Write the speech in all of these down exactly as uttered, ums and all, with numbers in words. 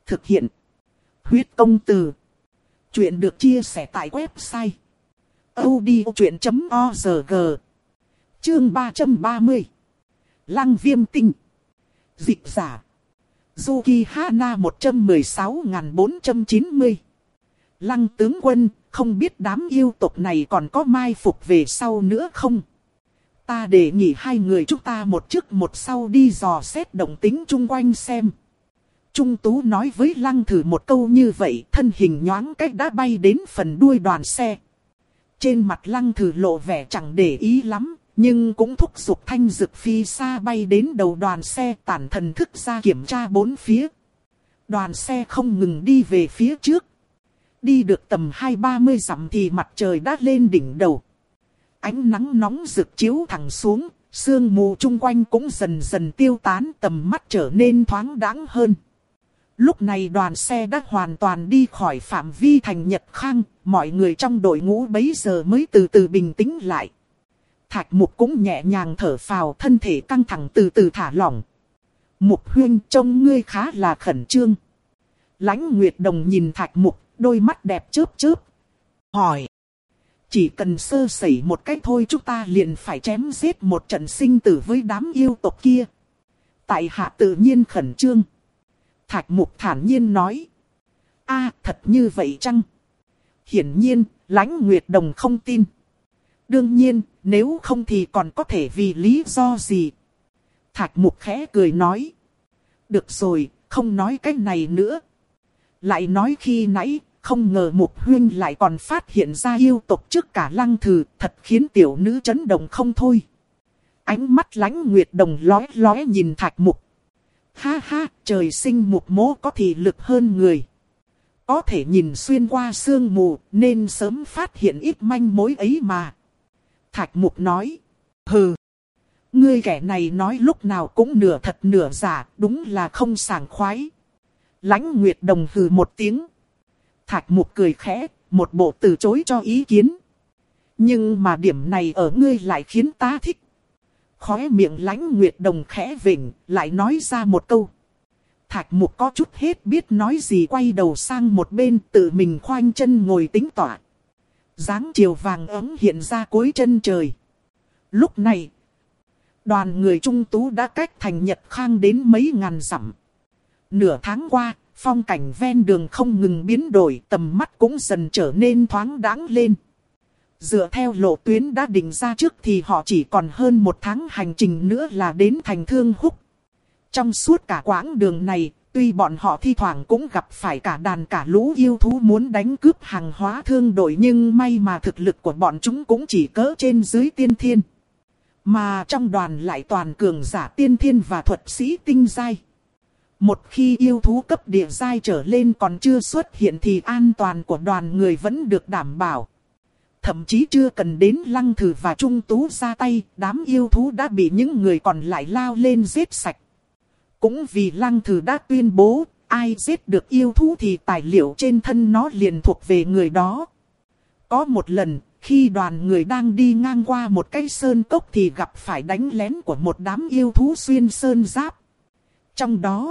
Thực hiện. Huyết công từ. Chuyện được chia sẻ tại website audiochuyện chấm org. Chương ba trăm ba mươi. Lăng viêm tinh. Dịch giả. Yukihana một trăm mười sáu nghìn bốn trăm chín mươi. Lăng tướng quân, không biết đám yêu tộc này còn có mai phục về sau nữa không? Ta đề nghị hai người chúng ta một trước một sau đi dò xét động tính chung quanh xem. Trung Tú nói với Lăng Thử một câu như vậy, thân hình nhoáng cách đã bay đến phần đuôi đoàn xe. Trên mặt Lăng Thử lộ vẻ chẳng để ý lắm, nhưng cũng thúc giục thanh dực phi xa bay đến đầu đoàn xe, tản thần thức ra kiểm tra bốn phía. Đoàn xe không ngừng đi về phía trước. Đi được tầm hai ba mươi dặm thì mặt trời đã lên đỉnh đầu. Ánh nắng nóng rực chiếu thẳng xuống, sương mù chung quanh cũng dần dần tiêu tán, tầm mắt trở nên thoáng đãng hơn. Lúc này đoàn xe đã hoàn toàn đi khỏi phạm vi thành Nhật Khang, mọi người trong đội ngũ bấy giờ mới từ từ bình tĩnh lại. Thạch Mục cũng nhẹ nhàng thở phào, thân thể căng thẳng từ từ thả lỏng. Mục huynh, trông ngươi khá là khẩn trương. Lãnh Nguyệt Đồng nhìn Thạch Mục, đôi mắt đẹp chớp chớp. Hỏi. Chỉ cần sơ sẩy một cách thôi chúng ta liền phải chém giết một trận sinh tử với đám yêu tộc kia. Tại hạ tự nhiên khẩn trương. Thạch Mục thản nhiên nói. A, thật như vậy chăng? Hiển nhiên, Lãnh Nguyệt Đồng không tin. Đương nhiên, nếu không thì còn có thể vì lý do gì? Thạch Mục khẽ cười nói. Được rồi, không nói cái này nữa. Lại nói khi nãy, không ngờ Mục huynh lại còn phát hiện ra yêu tộc trước cả Lăng Thử, thật khiến tiểu nữ chấn động không thôi. Ánh mắt Lãnh Nguyệt Đồng lóe lóe nhìn Thạch Mục. Ha ha, trời sinh Mục mỗ có thị lực hơn người. Có thể nhìn xuyên qua sương mù, nên sớm phát hiện ít manh mối ấy mà. Thạch Mục nói. Hừ. Ngươi kẻ này nói lúc nào cũng nửa thật nửa giả, đúng là không sảng khoái. Lãnh Nguyệt Đồng hừ một tiếng. Thạch Mục cười khẽ, một bộ từ chối cho ý kiến. Nhưng mà điểm này ở ngươi lại khiến ta thích. Khóe miệng Lãnh Nguyệt Đồng khẽ vểnh, lại nói ra một câu. Thạch Mục có chút hết biết nói gì, quay đầu sang một bên, tự mình khoanh chân ngồi tĩnh tọa. Dáng chiều vàng ấm hiện ra cuối chân trời. Lúc này, đoàn người Trung Tú đã cách thành Nhật Khang đến mấy ngàn dặm. Nửa tháng qua, phong cảnh ven đường không ngừng biến đổi, tầm mắt cũng dần trở nên thoáng đãng lên. Dựa theo lộ tuyến đã định ra trước thì họ chỉ còn hơn một tháng hành trình nữa là đến thành Thương Húc. Trong suốt cả quãng đường này, tuy bọn họ thi thoảng cũng gặp phải cả đàn cả lũ yêu thú muốn đánh cướp hàng hóa thương đội, nhưng may mà thực lực của bọn chúng cũng chỉ cỡ trên dưới tiên thiên. Mà trong đoàn lại toàn cường giả tiên thiên và thuật sĩ tinh giai. Một khi yêu thú cấp địa giai trở lên còn chưa xuất hiện thì an toàn của đoàn người vẫn được đảm bảo. Thậm chí chưa cần đến Lăng Thử và Trung Tú ra tay, đám yêu thú đã bị những người còn lại lao lên giết sạch. Cũng vì Lăng Thử đã tuyên bố, ai giết được yêu thú thì tài liệu trên thân nó liền thuộc về người đó. Có một lần, khi đoàn người đang đi ngang qua một cái sơn cốc thì gặp phải đánh lén của một đám yêu thú xuyên sơn giáp. Trong đó,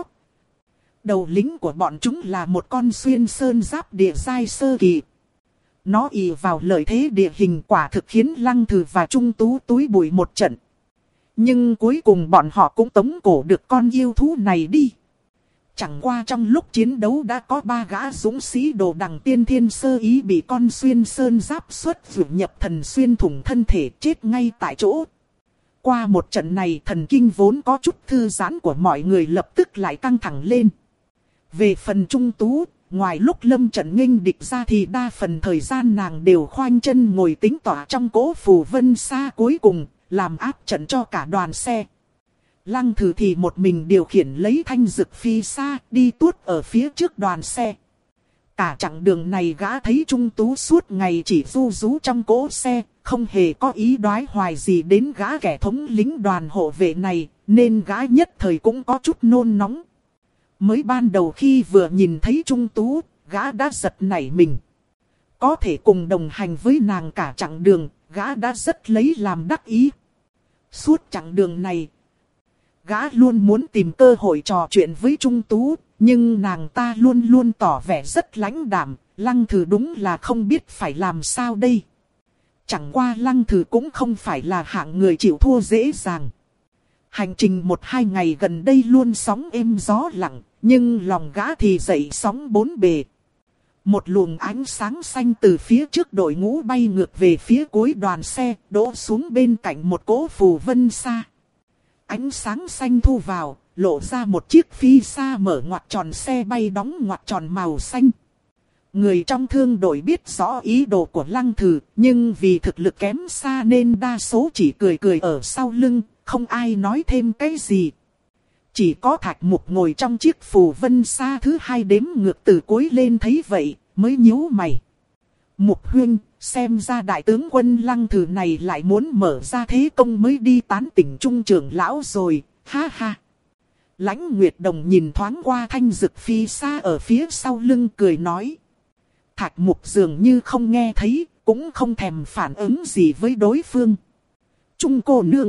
đầu lính của bọn chúng là một con xuyên sơn giáp địa giai sơ kỳ. Nó ỷ vào lợi thế địa hình, quả thực khiến Lăng Thử và Trung Tú túi bụi một trận. Nhưng cuối cùng bọn họ cũng tống cổ được con yêu thú này đi. Chẳng qua trong lúc chiến đấu đã có ba gã dũng sĩ đồ đằng tiên thiên sơ ý bị con xuyên sơn giáp xuất vượt nhập thần xuyên thủng thân thể, chết ngay tại chỗ. Qua một trận này, thần kinh vốn có chút thư giãn của mọi người lập tức lại căng thẳng lên. Về phần Trung Tú, ngoài lúc lâm trận nghênh địch ra thì đa phần thời gian nàng đều khoanh chân ngồi tĩnh tọa trong cỗ phù vân xa cuối cùng, làm áp trận cho cả đoàn xe. Lăng Thử thì một mình điều khiển lấy thanh dực phi xa, đi tuốt ở phía trước đoàn xe. Cả chặng đường này gã thấy Trung Tú suốt ngày chỉ ru rú trong cỗ xe, không hề có ý đoái hoài gì đến gã kẻ thống lĩnh đoàn hộ vệ này, nên gã nhất thời cũng có chút nôn nóng. Mới ban đầu khi vừa nhìn thấy Trung Tú, gã đã giật nảy mình. Có thể cùng đồng hành với nàng cả chặng đường, gã đã rất lấy làm đắc ý. Suốt chặng đường này, gã luôn muốn tìm cơ hội trò chuyện với Trung Tú, nhưng nàng ta luôn luôn tỏ vẻ rất lãnh đạm, Lăng Thử đúng là không biết phải làm sao đây. Chẳng qua Lăng Thử cũng không phải là hạng người chịu thua dễ dàng. Hành trình một hai ngày gần đây luôn sóng êm gió lặng, nhưng lòng gã thì dậy sóng bốn bề. Một luồng ánh sáng xanh từ phía trước đội ngũ bay ngược về phía cuối đoàn xe, đổ xuống bên cạnh một cỗ phù vân xa. Ánh sáng xanh thu vào, lộ ra một chiếc phi xa mở ngoặt tròn, xe bay đóng ngoặt tròn màu xanh. Người trong thương đội biết rõ ý đồ của Lăng Thử, nhưng vì thực lực kém xa nên đa số chỉ cười cười ở sau lưng, không ai nói thêm cái gì. Chỉ có Thạch Mục ngồi trong chiếc phù vân xa thứ hai đếm ngược từ cuối lên thấy vậy, mới nhíu mày. Mục huynh, xem ra đại tướng quân Lăng Thử này lại muốn mở ra thế công mới đi tán tỉnh trung trưởng lão rồi, ha ha. Lãnh Nguyệt Đồng nhìn thoáng qua thanh dực phi xa ở phía sau lưng cười nói. Thạch Mục dường như không nghe thấy, cũng không thèm phản ứng gì với đối phương. Trung cô nương.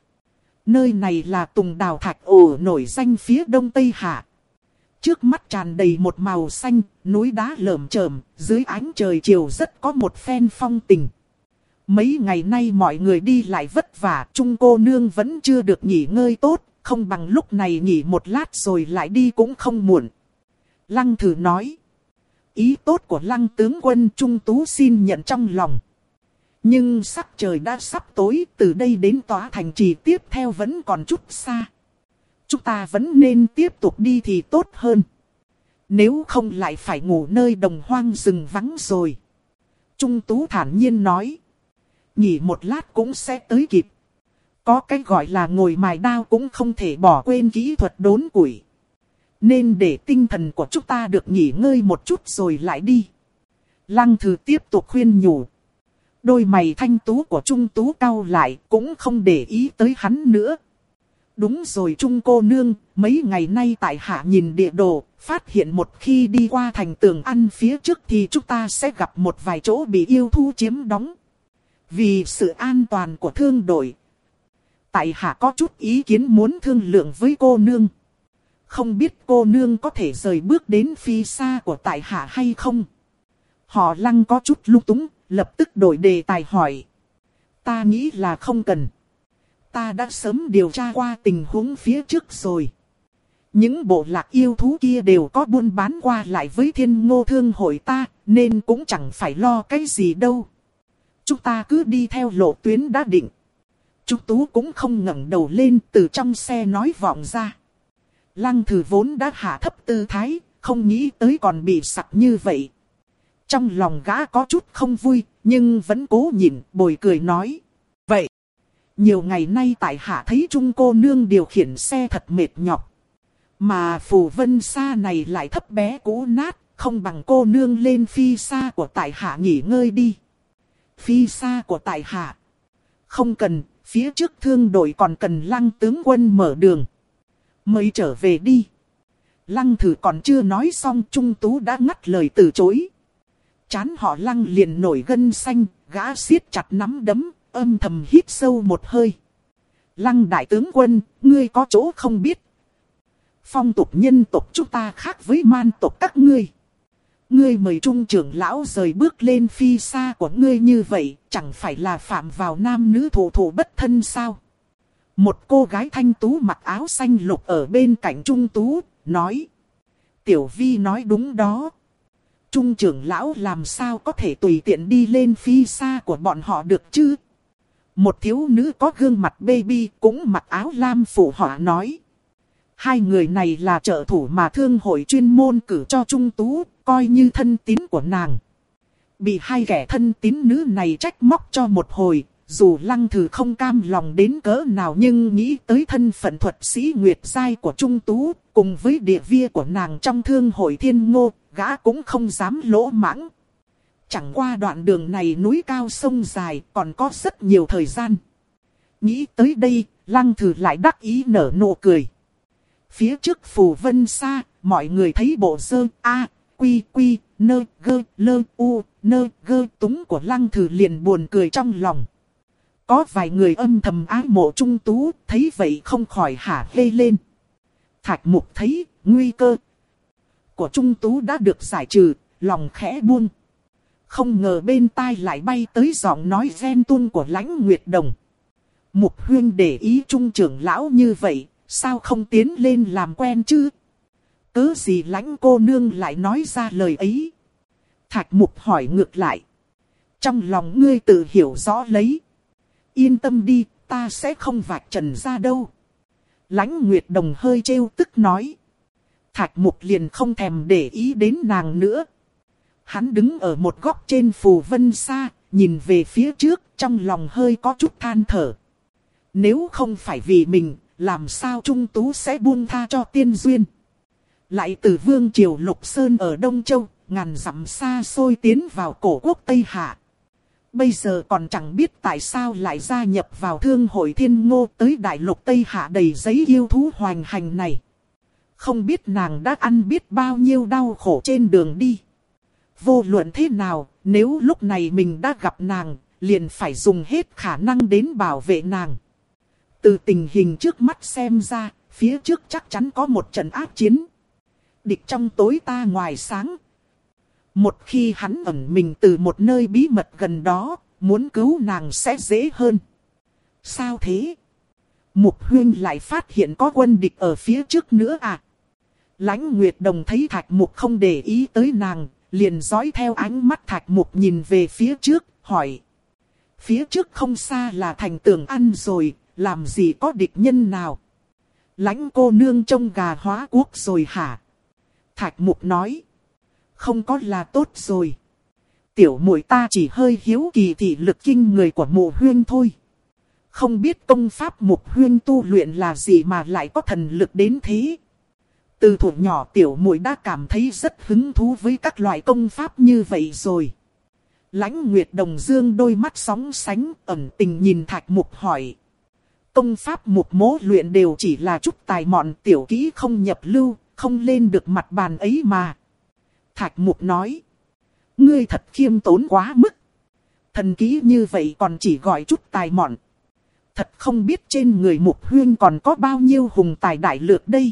Nơi này là Tùng Đào Thạch ổ nổi danh phía đông Tây Hạ. Trước mắt tràn đầy một màu xanh, núi đá lởm chởm, dưới ánh trời chiều rất có một phen phong tình. Mấy ngày nay mọi người đi lại vất vả, Trung cô nương vẫn chưa được nghỉ ngơi tốt, không bằng lúc này nghỉ một lát rồi lại đi cũng không muộn. Lăng Thử nói. Ý tốt của Lăng tướng quân Trung Tú xin nhận trong lòng. Nhưng sắc trời đã sắp tối, từ đây đến tòa thành trì tiếp theo vẫn còn chút xa. Chúng ta vẫn nên tiếp tục đi thì tốt hơn. Nếu không lại phải ngủ nơi đồng hoang rừng vắng rồi. Trung Tú thản nhiên nói. Nghỉ một lát cũng sẽ tới kịp. Có cái gọi là ngồi mài đao cũng không thể bỏ quên kỹ thuật đốn củi. Nên để tinh thần của chúng ta được nghỉ ngơi một chút rồi lại đi. Lăng Thử tiếp tục khuyên nhủ. Đôi mày thanh tú của Trung Tú cau lại, cũng không để ý tới hắn nữa. Đúng rồi Trung cô nương, mấy ngày nay tại hạ nhìn địa đồ, phát hiện một khi đi qua thành tường ăn phía trước thì chúng ta sẽ gặp một vài chỗ bị yêu thú chiếm đóng. Vì sự an toàn của thương đội, tại hạ có chút ý kiến muốn thương lượng với cô nương. Không biết cô nương có thể rời bước đến phi xa của tại hạ hay không? Họ Lăng có chút lung túng, lập tức đổi đề tài hỏi. Ta nghĩ là không cần. Ta đã sớm điều tra qua tình huống phía trước rồi. Những bộ lạc yêu thú kia đều có buôn bán qua lại với Thiên Ngô Thương hội ta, nên cũng chẳng phải lo cái gì đâu. Chúng ta cứ đi theo lộ tuyến đã định. Trung Tú cũng không ngẩng đầu lên, từ trong xe nói vọng ra. Lăng Thử vốn đã hạ thấp tư thái, không nghĩ tới còn bị sặc như vậy. Trong lòng gã có chút không vui, nhưng vẫn cố nhịn, bồi cười nói. Vậy, nhiều ngày nay tại hạ thấy Trung cô nương điều khiển xe thật mệt nhọc. Mà phù vân xa này lại thấp bé cũ nát, không bằng cô nương lên phi xa của tại hạ nghỉ ngơi đi. Phi xa của tại hạ. Không cần, phía trước thương đội còn cần Lăng tướng quân mở đường. Mới trở về đi. Lăng Thử còn chưa nói xong, Trung Tú đã ngắt lời từ chối. Chán họ Lăng liền nổi gân xanh, gã siết chặt nắm đấm, âm thầm hít sâu một hơi. Lăng đại tướng quân, ngươi có chỗ không biết. Phong tục nhân tộc chúng ta khác với man tộc các ngươi. Ngươi mời trung trưởng lão rời bước lên phi xa của ngươi như vậy, chẳng phải là phạm vào nam nữ thổ thổ bất thân sao? Một cô gái thanh tú mặc áo xanh lục ở bên cạnh Trung Tú, nói. Tiểu Vi nói đúng đó. Trung trưởng lão làm sao có thể tùy tiện đi lên phi xa của bọn họ được chứ? Một thiếu nữ có gương mặt baby cũng mặc áo lam phụ họa nói. Hai người này là trợ thủ mà thương hội chuyên môn cử cho Trung Tú, coi như thân tín của nàng. Bị hai kẻ thân tín nữ này trách móc cho một hồi, dù Lăng Thử không cam lòng đến cỡ nào nhưng nghĩ tới thân phận thuật sĩ Nguyệt Giai của Trung Tú, cùng với địa vị của nàng trong thương hội Thiên Ngô, gã cũng không dám lỗ mãng. Chẳng qua đoạn đường này núi cao sông dài, còn có rất nhiều thời gian. Nghĩ tới đây, Lăng Thử lại đắc ý nở nụ cười. Phía trước phù vân xa, mọi người thấy bộ dơ a, quy quy, nơ, gơ, lơ, u, nơ, gơ túng của Lăng Thử liền buồn cười trong lòng. Có vài người âm thầm ái mộ Trung Tú, thấy vậy không khỏi hả hê lên. Thạch Mục thấy nguy cơ của Trung Tú đã được giải trừ, lòng khẽ buông. Không ngờ bên tai lại bay tới giọng nói ghen tuông của Lãnh Nguyệt Đồng. Mục Huyên để ý Trung trưởng lão như vậy, sao không tiến lên làm quen chứ? Cớ gì Lãnh cô nương lại nói ra lời ấy? Thạch Mục hỏi ngược lại. Trong lòng ngươi tự hiểu rõ lấy. Yên tâm đi, ta sẽ không vạch trần ra đâu. Lãnh Nguyệt Đồng hơi trêu tức nói. Thạch Mục liền không thèm để ý đến nàng nữa. Hắn đứng ở một góc trên phù vân xa, nhìn về phía trước, trong lòng hơi có chút than thở. Nếu không phải vì mình, làm sao Trung Tú sẽ buông tha cho Tiên Duyên? Lại từ Vương Triều Lục Sơn ở Đông Châu, ngàn dặm xa xôi tiến vào cổ quốc Tây Hạ. Bây giờ còn chẳng biết tại sao lại gia nhập vào Thương hội Thiên Ngô tới Đại Lục Tây Hạ đầy giấy yêu thú hoành hành này. Không biết nàng đã ăn biết bao nhiêu đau khổ trên đường đi. Vô luận thế nào, nếu lúc này mình đã gặp nàng, liền phải dùng hết khả năng đến bảo vệ nàng. Từ tình hình trước mắt xem ra, phía trước chắc chắn có một trận ác chiến. Địch trong tối ta ngoài sáng. Một khi hắn ẩn mình từ một nơi bí mật gần đó, muốn cứu nàng sẽ dễ hơn. Sao thế? Mục Huyên lại phát hiện có quân địch ở phía trước nữa à? Lãnh Nguyệt Đồng thấy Thạch Mục không để ý tới nàng, liền dõi theo ánh mắt Thạch Mục nhìn về phía trước, hỏi. Phía trước không xa là thành Tường Ăn rồi, làm gì có địch nhân nào? Lãnh cô nương trông gà hóa quốc rồi hả? Thạch Mục nói. Không có là tốt rồi. Tiểu muội ta chỉ hơi hiếu kỳ thị lực kinh người của Mộ Huyên thôi. Không biết công pháp Mục Huyên tu luyện là gì mà lại có thần lực đến thế. Từ thuở nhỏ tiểu muội đã cảm thấy rất hứng thú với các loại công pháp như vậy rồi. Lãnh Nguyệt Đồng dương đôi mắt sóng sánh ẩn tình nhìn Thạch Mục hỏi. Công pháp Mục mỗ luyện đều chỉ là chút tài mọn tiểu kỹ không nhập lưu, không lên được mặt bàn ấy mà. Thạch Mục nói. Ngươi thật khiêm tốn quá mức. Thần kỹ như vậy còn chỉ gọi chút tài mọn. Thật không biết trên người Mục Huyên còn có bao nhiêu hùng tài đại lược đây.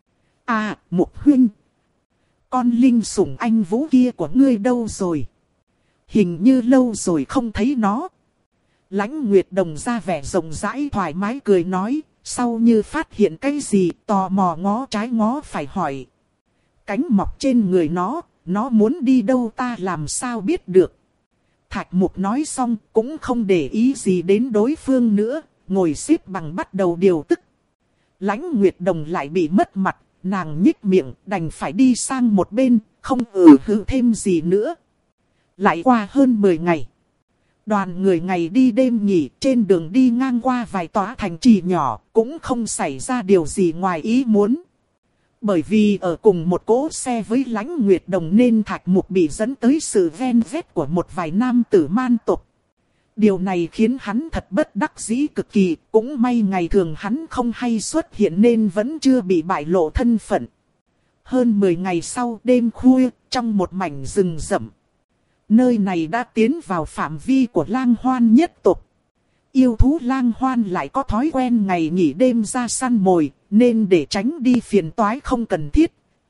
À, Mục Huyên. Con linh sủng anh vũ kia của ngươi đâu rồi? Hình như lâu rồi không thấy nó. Lãnh Nguyệt Đồng ra vẻ rộng rãi thoải mái cười nói. Sau như phát hiện cái gì tò mò ngó trái ngó phải hỏi. Cánh mọc trên người nó, nó muốn đi đâu ta làm sao biết được. Thạch Mục nói xong cũng không để ý gì đến đối phương nữa, ngồi xếp bằng bắt đầu điều tức. Lãnh Nguyệt Đồng lại bị mất mặt, nàng nhích miệng đành phải đi sang một bên, không ừ hừ thêm gì nữa. Lại qua hơn mười ngày. Đoàn người ngày đi đêm nghỉ trên đường đi ngang qua vài tòa thành trì nhỏ, cũng không xảy ra điều gì ngoài ý muốn. Bởi vì ở cùng một cỗ xe với Lãnh Nguyệt Đồng nên Thạch Mục bị dẫn tới sự ven vét của một vài nam tử man tộc. Điều này khiến hắn thật bất đắc dĩ cực kỳ, cũng may ngày thường hắn không hay xuất hiện nên vẫn chưa bị bại lộ thân phận. Hơn mười ngày sau đêm khuya, trong một mảnh rừng rậm. Nơi này đã tiến vào phạm vi của Lang Hoan nhất tộc. Yêu thú Lang Hoan lại có thói quen ngày nghỉ đêm ra săn mồi, nên để tránh đi phiền toái không cần thiết.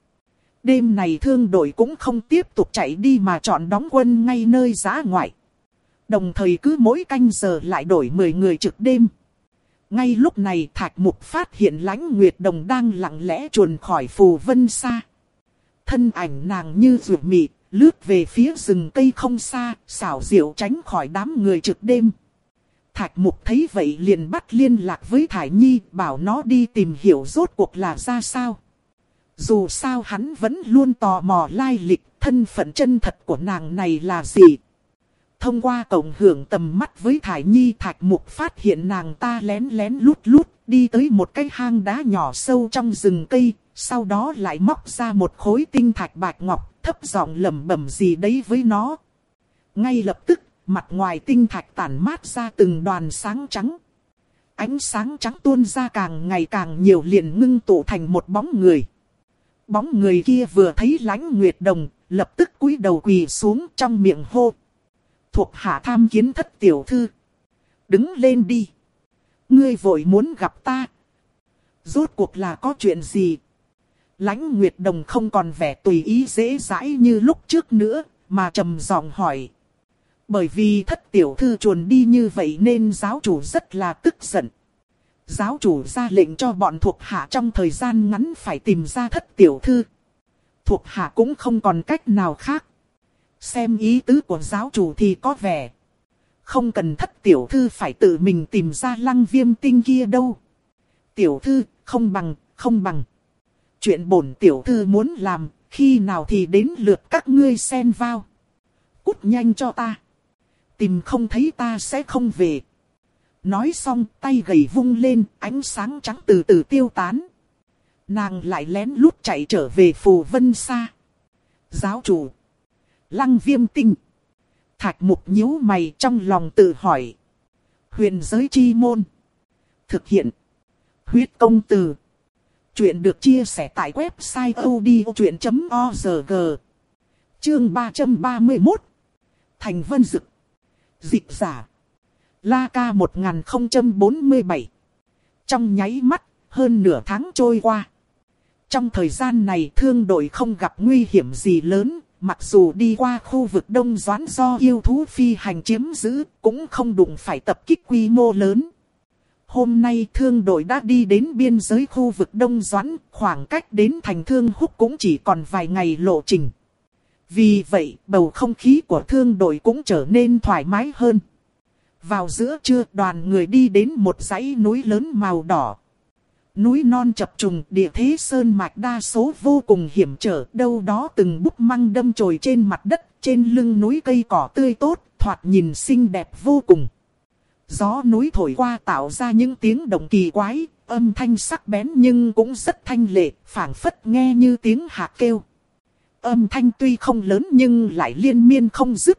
Đêm này thương đội cũng không tiếp tục chạy đi mà chọn đóng quân ngay nơi giã ngoại. Đồng thời cứ mỗi canh giờ lại đổi mười người trực đêm. Ngay lúc này Thạch Mục phát hiện Lãnh Nguyệt Đồng đang lặng lẽ chuồn khỏi phù vân xa. Thân ảnh nàng như ruột mị, lướt về phía rừng cây không xa, xảo diệu tránh khỏi đám người trực đêm. Thạch Mục thấy vậy liền bắt liên lạc với Thải Nhi, bảo nó đi tìm hiểu rốt cuộc là ra sao. Dù sao hắn vẫn luôn tò mò lai lịch, thân phận chân thật của nàng này là gì. Thông qua cộng hưởng tầm mắt với Thải Nhi, Thạch Mục phát hiện nàng ta lén lén lút lút, đi tới một cái hang đá nhỏ sâu trong rừng cây, sau đó lại móc ra một khối tinh thạch bạch ngọc, thấp giọng lẩm bẩm gì đấy với nó. Ngay lập tức, mặt ngoài tinh thạch tản mát ra từng đoàn sáng trắng. Ánh sáng trắng tuôn ra càng ngày càng nhiều liền ngưng tụ thành một bóng người. Bóng người kia vừa thấy Lãnh Nguyệt Đồng, lập tức cúi đầu quỳ xuống trong miệng hô. Thuộc hạ tham kiến thất tiểu thư. Đứng lên đi. Ngươi vội muốn gặp ta. Rốt cuộc là có chuyện gì? Lãnh Nguyệt Đồng không còn vẻ tùy ý dễ dãi như lúc trước nữa, mà trầm giọng hỏi. Bởi vì thất tiểu thư chuồn đi như vậy nên giáo chủ rất là tức giận. Giáo chủ ra lệnh cho bọn thuộc hạ trong thời gian ngắn phải tìm ra thất tiểu thư. Thuộc hạ cũng không còn cách nào khác. Xem ý tứ của giáo chủ thì có vẻ không cần thất tiểu thư phải tự mình tìm ra Lăng Viêm tinh kia đâu. Tiểu thư, không bằng, không bằng. Chuyện bổn tiểu thư muốn làm, khi nào thì đến lượt các ngươi xen vào. Cút nhanh cho ta. Tìm không thấy ta sẽ không về. Nói xong tay gầy vung lên, ánh sáng trắng từ từ tiêu tán. Nàng lại lén lút chạy trở về Phù Vân Sa. Giáo chủ. Lăng Viêm tinh. Thạch Mục nhíu mày trong lòng tự hỏi. Huyền giới chi môn. Thực hiện. Huyết công từ. Chuyện được chia sẻ tại website odchuyện chấm org. Chương ba trăm ba mươi mốt. Thành Vân Dực. Dịch giả. La Ca một nghìn không trăm bốn mươi bảy. Trong nháy mắt, hơn nửa tháng trôi qua. Trong thời gian này thương đội không gặp nguy hiểm gì lớn, mặc dù đi qua khu vực Đông Doãn do yêu thú phi hành chiếm giữ, cũng không đụng phải tập kích quy mô lớn. Hôm nay thương đội đã đi đến biên giới khu vực Đông Doãn, khoảng cách đến thành Thương Húc cũng chỉ còn vài ngày lộ trình. Vì vậy, bầu không khí của thương đội cũng trở nên thoải mái hơn. Vào giữa trưa, đoàn người đi đến một dãy núi lớn màu đỏ. Núi non chập trùng, địa thế sơn mạch đa số vô cùng hiểm trở, đâu đó từng búp măng đâm chồi trên mặt đất, trên lưng núi cây cỏ tươi tốt, thoạt nhìn xinh đẹp vô cùng. Gió núi thổi qua tạo ra những tiếng động kỳ quái, âm thanh sắc bén nhưng cũng rất thanh lệ, phảng phất nghe như tiếng hạc kêu. Âm thanh tuy không lớn nhưng lại liên miên không dứt.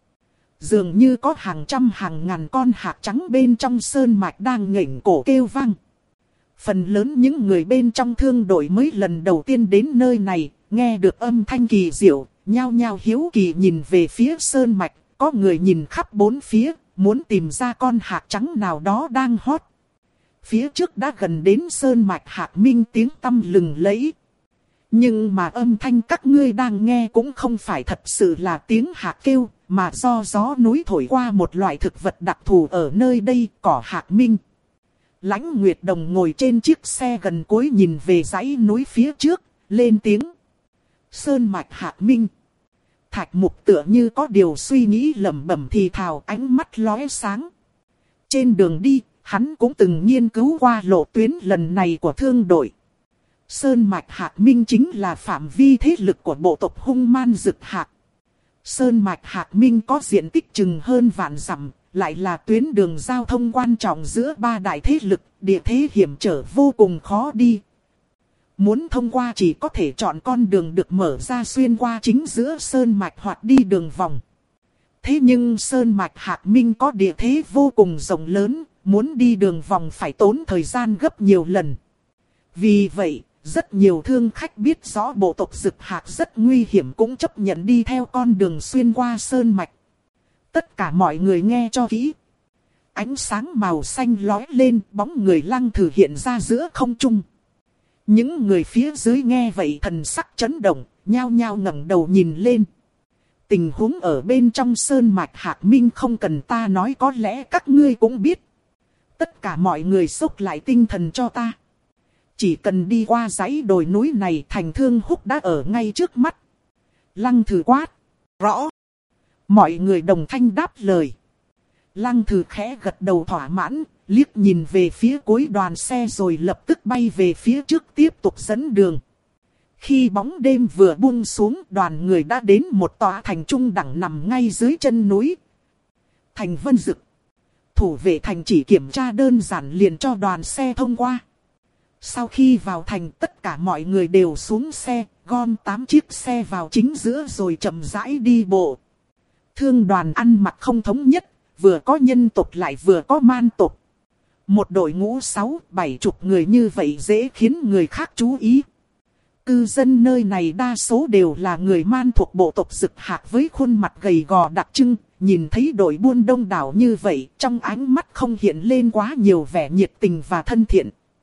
Dường như có hàng trăm hàng ngàn con hạc trắng bên trong sơn mạch đang nghển cổ kêu vang. Phần lớn những người bên trong thương đội mới lần đầu tiên đến nơi này, nghe được âm thanh kỳ diệu, nhao nhao hiếu kỳ nhìn về phía sơn mạch, có người nhìn khắp bốn phía, muốn tìm ra con hạc trắng nào đó đang hót. Phía trước đã gần đến sơn mạch Hạc Minh tiếng tăm lừng lẫy. Nhưng mà âm thanh các ngươi đang nghe cũng không phải thật sự là tiếng hạc kêu, mà do gió núi thổi qua một loại thực vật đặc thù ở nơi đây, cỏ Hạc Minh. Lãnh Nguyệt Đồng ngồi trên chiếc xe gần cuối nhìn về dãy núi phía trước, lên tiếng. Sơn mạch Hạc Minh. Thạch Mục tựa như có điều suy nghĩ lẩm bẩm thì thào, ánh mắt lóe sáng. Trên đường đi, hắn cũng từng nghiên cứu qua lộ tuyến lần này của thương đội. Sơn mạch Hạc Minh chính là phạm vi thế lực của bộ tộc Hung Man Dực Hạc. Sơn mạch Hạc Minh có diện tích chừng hơn vạn dặm, lại là tuyến đường giao thông quan trọng giữa ba đại thế lực, địa thế hiểm trở vô cùng khó đi. Muốn thông qua chỉ có thể chọn con đường được mở ra xuyên qua chính giữa sơn mạch hoặc đi đường vòng. Thế nhưng sơn mạch Hạc Minh có địa thế vô cùng rộng lớn, muốn đi đường vòng phải tốn thời gian gấp nhiều lần. Vì vậy, rất nhiều thương khách biết rõ bộ tộc Dực Hạc rất nguy hiểm cũng chấp nhận đi theo con đường xuyên qua sơn mạch. Tất cả mọi người nghe cho kỹ. Ánh sáng màu xanh lóe lên, bóng người Lăng Thử hiện ra giữa không trung. Những người phía dưới nghe vậy thần sắc chấn động, nhao nhao ngẩng đầu nhìn lên. Tình huống ở bên trong sơn mạch Hạc Minh không cần ta nói, có lẽ các ngươi cũng biết. Tất cả mọi người xúc lại tinh thần cho ta. Chỉ cần đi qua dãy đồi núi này, thành Thương Húc đã ở ngay trước mắt. Lăng Thử quát. Rõ. Mọi người đồng thanh đáp lời. Lăng Thử khẽ gật đầu thỏa mãn, liếc nhìn về phía cuối đoàn xe rồi lập tức bay về phía trước tiếp tục dẫn đường. Khi bóng đêm vừa buông xuống, đoàn người đã đến một tòa thành trung đẳng nằm ngay dưới chân núi. Thành Vân Dực. Thủ vệ thành chỉ kiểm tra đơn giản liền cho đoàn xe thông qua. Sau khi vào thành, tất cả mọi người đều xuống xe, gom tám chiếc xe vào chính giữa rồi chậm rãi đi bộ. Thương đoàn ăn mặc không thống nhất, vừa có nhân tộc lại vừa có man tộc. Một đội ngũ sáu, bảy chục người như vậy dễ khiến người khác chú ý. Cư dân nơi này đa số đều là người man thuộc bộ tộc Dực Hạc với khuôn mặt gầy gò đặc trưng. Nhìn thấy đội buôn đông đảo như vậy, trong ánh mắt không hiện lên quá nhiều vẻ nhiệt tình và thân thiện.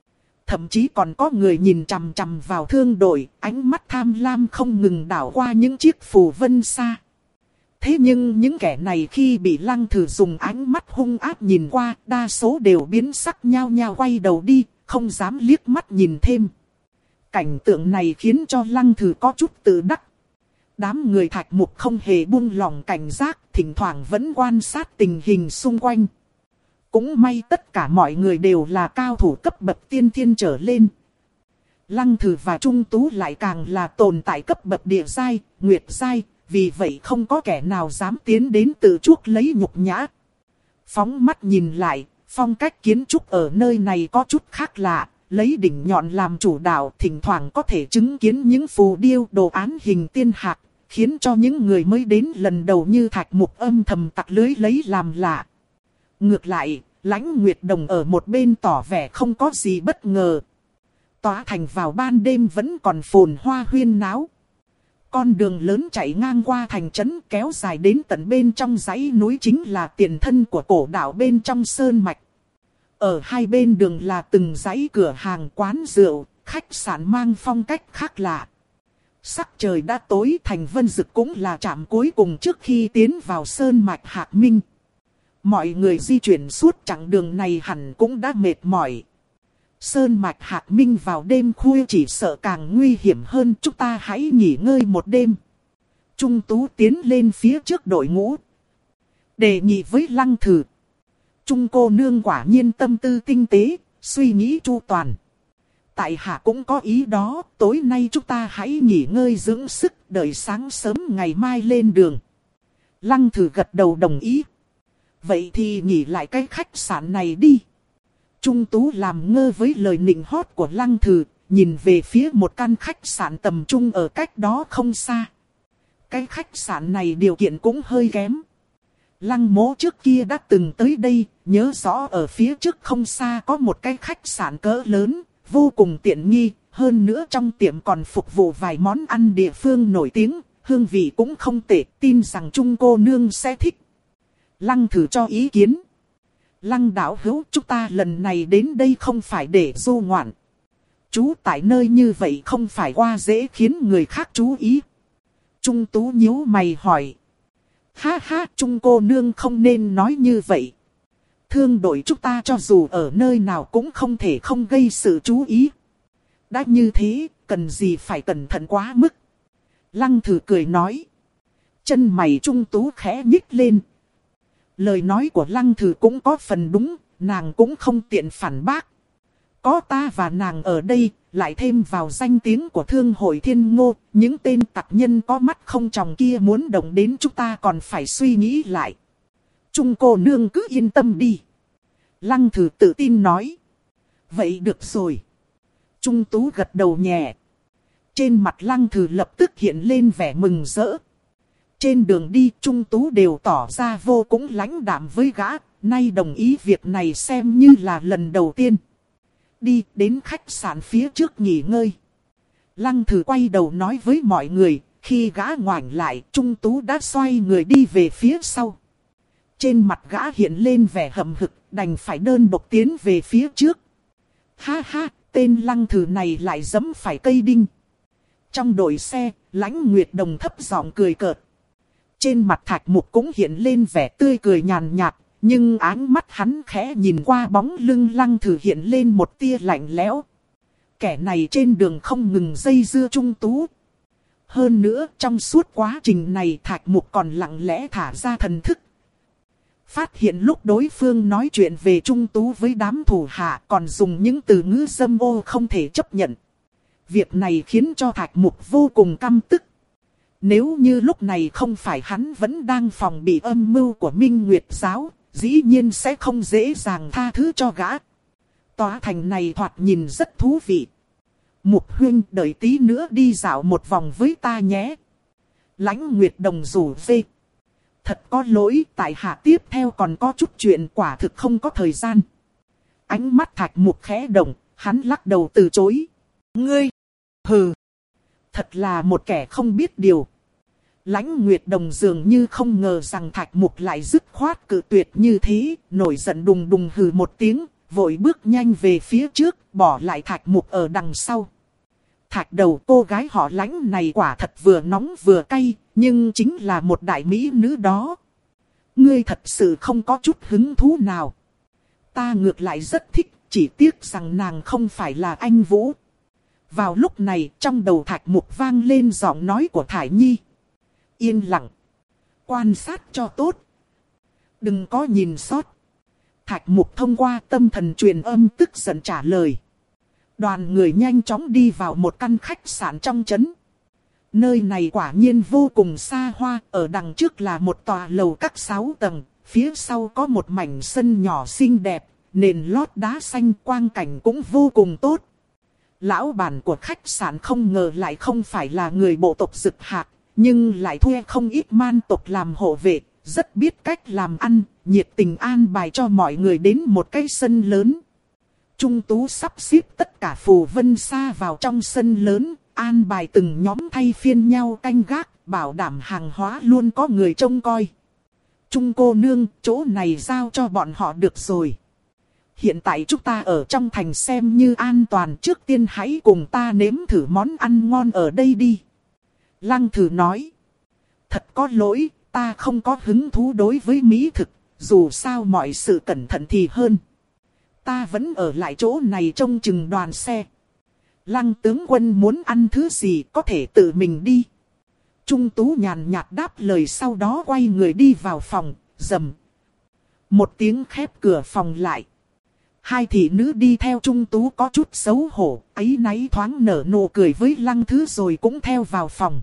Thậm chí còn có người nhìn chằm chằm vào thương đội, ánh mắt tham lam không ngừng đảo qua những chiếc phù vân xa. Thế nhưng những kẻ này khi bị Lăng Thử dùng ánh mắt hung ác nhìn qua, đa số đều biến sắc nhao nhao quay đầu đi, không dám liếc mắt nhìn thêm. Cảnh tượng này khiến cho Lăng Thử có chút tự đắc. Đám người Thạch Mục không hề buông lỏng cảnh giác, thỉnh thoảng vẫn quan sát tình hình xung quanh. Cũng may tất cả mọi người đều là cao thủ cấp bậc tiên thiên trở lên. Lăng Thử và Trung Tú lại càng là tồn tại cấp bậc địa giai, nguyệt giai, vì vậy không có kẻ nào dám tiến đến tự chuốc lấy nhục nhã. Phóng mắt nhìn lại, phong cách kiến trúc ở nơi này có chút khác lạ, lấy đỉnh nhọn làm chủ đạo, thỉnh thoảng có thể chứng kiến những phù điêu đồ án hình tiên hạc, khiến cho những người mới đến lần đầu như Thạch Mục âm thầm tặc lưới lấy làm lạ. Ngược lại, Lãnh Nguyệt Đồng ở một bên tỏ vẻ không có gì bất ngờ. Tòa thành vào ban đêm vẫn còn phồn hoa huyên náo. Con đường lớn chạy ngang qua thành trấn kéo dài đến tận bên trong dãy núi chính là tiền thân của cổ đạo bên trong sơn mạch. Ở hai bên đường là từng dãy cửa hàng quán rượu, khách sạn mang phong cách khác lạ. Sắc trời đã tối, thành Vân Dực cũng là trạm cuối cùng trước khi tiến vào sơn mạch Hạc Minh. Mọi người di chuyển suốt chặng đường này hẳn cũng đã mệt mỏi. Sơn mạch Hạc Minh vào đêm khuya chỉ sợ càng nguy hiểm hơn, chúng ta hãy nghỉ ngơi một đêm. Trung Tú tiến lên phía trước đội ngũ, đề nghị với Lăng Thử. Trung cô nương quả nhiên tâm tư tinh tế, suy nghĩ chu toàn. Tại hạ cũng có ý đó, tối nay chúng ta hãy nghỉ ngơi dưỡng sức, đợi sáng sớm ngày mai lên đường. Lăng Thử gật đầu đồng ý. Vậy thì nghỉ lại cái khách sạn này đi. Trung Tú làm ngơ với lời nịnh hót của Lăng Thử, nhìn về phía một căn khách sạn tầm trung ở cách đó không xa. Cái khách sạn này điều kiện cũng hơi kém. Lăng Mỗ trước kia đã từng tới đây, nhớ rõ ở phía trước không xa có một cái khách sạn cỡ lớn, vô cùng tiện nghi, hơn nữa trong tiệm còn phục vụ vài món ăn địa phương nổi tiếng, hương vị cũng không tệ, tin rằng Trung cô nương sẽ thích. Lăng Thử cho ý kiến. Lăng đạo hữu, chúng ta lần này đến đây không phải để du ngoạn. Trú tại nơi như vậy không phải qua dễ khiến người khác chú ý. Trung Tú nhíu mày hỏi. Ha ha, Trung cô nương không nên nói như vậy. Thương đội chúng ta cho dù ở nơi nào cũng không thể không gây sự chú ý. Đã như thế, cần gì phải cẩn thận quá mức. Lăng Thử cười nói. Chân mày Trung Tú khẽ nhích lên. Lời nói của Lăng Thử cũng có phần đúng, nàng cũng không tiện phản bác. Có ta và nàng ở đây, lại thêm vào danh tiếng của thương hội Thiên Ngô, những tên tặc nhân có mắt không tròng kia muốn động đến chúng ta còn phải suy nghĩ lại. Trung cô nương cứ yên tâm đi. Lăng Thử tự tin nói. Vậy được rồi. Trung Tú gật đầu nhẹ. Trên mặt Lăng Thử lập tức hiện lên vẻ mừng rỡ. Trên đường đi Trung Tú đều tỏ ra vô cùng lãnh đạm với gã, nay đồng ý việc này xem như là lần đầu tiên. Đi đến khách sạn phía trước nghỉ ngơi. Lăng Thử quay đầu nói với mọi người, khi gã ngoảnh lại Trung Tú đã xoay người đi về phía sau. Trên mặt gã hiện lên vẻ hậm hực, đành phải đơn độc tiến về phía trước. Ha ha, tên Lăng Thử này lại giẫm phải cây đinh. Trong đội xe, Lãnh Nguyệt Đồng thấp giọng cười cợt. Trên mặt Thạch Mục cũng hiện lên vẻ tươi cười nhàn nhạt, nhưng áng mắt hắn khẽ nhìn qua bóng lưng Lăng Thử hiện lên một tia lạnh lẽo. Kẻ này trên đường không ngừng dây dưa Trung Tú. Hơn nữa trong suốt quá trình này Thạch Mục còn lặng lẽ thả ra thần thức. Phát hiện lúc đối phương nói chuyện về Trung Tú với đám thủ hạ còn dùng những từ ngữ dâm ô không thể chấp nhận. Việc này khiến cho Thạch Mục vô cùng căm tức. Nếu như lúc này không phải hắn vẫn đang phòng bị âm mưu của Minh Nguyệt Giáo, dĩ nhiên sẽ không dễ dàng tha thứ cho gã. Tòa thành này thoạt nhìn rất thú vị. Mục huynh đợi tí nữa đi dạo một vòng với ta nhé. Lãnh Nguyệt Đồng rủ dê. Thật có lỗi, tại hạ tiếp theo còn có chút chuyện, quả thực không có thời gian. Ánh mắt Thạch Mục khẽ động, hắn lắc đầu từ chối. Ngươi, hừ, thật là một kẻ không biết điều. Lãnh Nguyệt Đồng dường như không ngờ rằng Thạch Mục lại dứt khoát cự tuyệt như thế, nổi giận đùng đùng hừ một tiếng, vội bước nhanh về phía trước, bỏ lại Thạch Mục ở đằng sau. Thạch Đầu, cô gái họ Lãnh này quả thật vừa nóng vừa cay, nhưng chính là một đại mỹ nữ đó. Ngươi thật sự không có chút hứng thú nào. Ta ngược lại rất thích, chỉ tiếc rằng nàng không phải là anh Vũ. Vào lúc này, trong đầu Thạch Mục vang lên giọng nói của Thải Nhi. Yên lặng. Quan sát cho tốt. Đừng có nhìn sót. Thạch Mục thông qua tâm thần truyền âm tức giận trả lời. Đoàn người nhanh chóng đi vào một căn khách sạn trong trấn. Nơi này quả nhiên vô cùng xa hoa, ở đằng trước là một tòa lầu các sáu tầng, phía sau có một mảnh sân nhỏ xinh đẹp, nền lót đá xanh, quang cảnh cũng vô cùng tốt. Lão bản của khách sạn không ngờ lại không phải là người bộ tộc Dực Hạc, nhưng lại thuê không ít man tộc làm hộ vệ, rất biết cách làm ăn, nhiệt tình an bài cho mọi người đến một cái sân lớn. Trung Tú sắp xếp tất cả phù vân xa vào trong sân lớn, an bài từng nhóm thay phiên nhau canh gác, bảo đảm hàng hóa luôn có người trông coi. Trung cô nương, chỗ này giao cho bọn họ được rồi. Hiện tại chúng ta ở trong thành xem như an toàn, trước tiên hãy cùng ta nếm thử món ăn ngon ở đây đi. Lăng Thử nói. Thật có lỗi, ta không có hứng thú đối với mỹ thực, dù sao mọi sự cẩn thận thì hơn. Ta vẫn ở lại chỗ này trông chừng đoàn xe. Lăng tướng quân muốn ăn thứ gì có thể tự mình đi. Trung Tú nhàn nhạt đáp lời, sau đó quay người đi vào phòng, rầm. Một tiếng khép cửa phòng lại. Hai thị nữ đi theo Trung Tú có chút xấu hổ, áy náy thoáng nở nụ cười với Lăng Thứ rồi cũng theo vào phòng.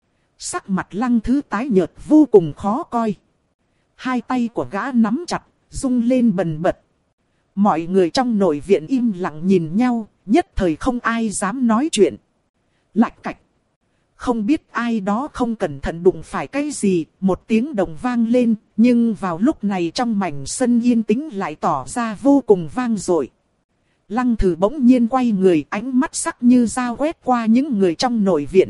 Sắc mặt Lăng Thứ tái nhợt vô cùng khó coi. Hai tay của gã nắm chặt, rung lên bần bật. Mọi người trong nội viện im lặng nhìn nhau, nhất thời không ai dám nói chuyện. Lạch cạch. Không biết ai đó không cẩn thận đụng phải cái gì, một tiếng động vang lên, nhưng vào lúc này trong mảnh sân yên tĩnh lại tỏ ra vô cùng vang dội. Lăng Thử bỗng nhiên quay người, ánh mắt sắc như dao quét qua những người trong nội viện.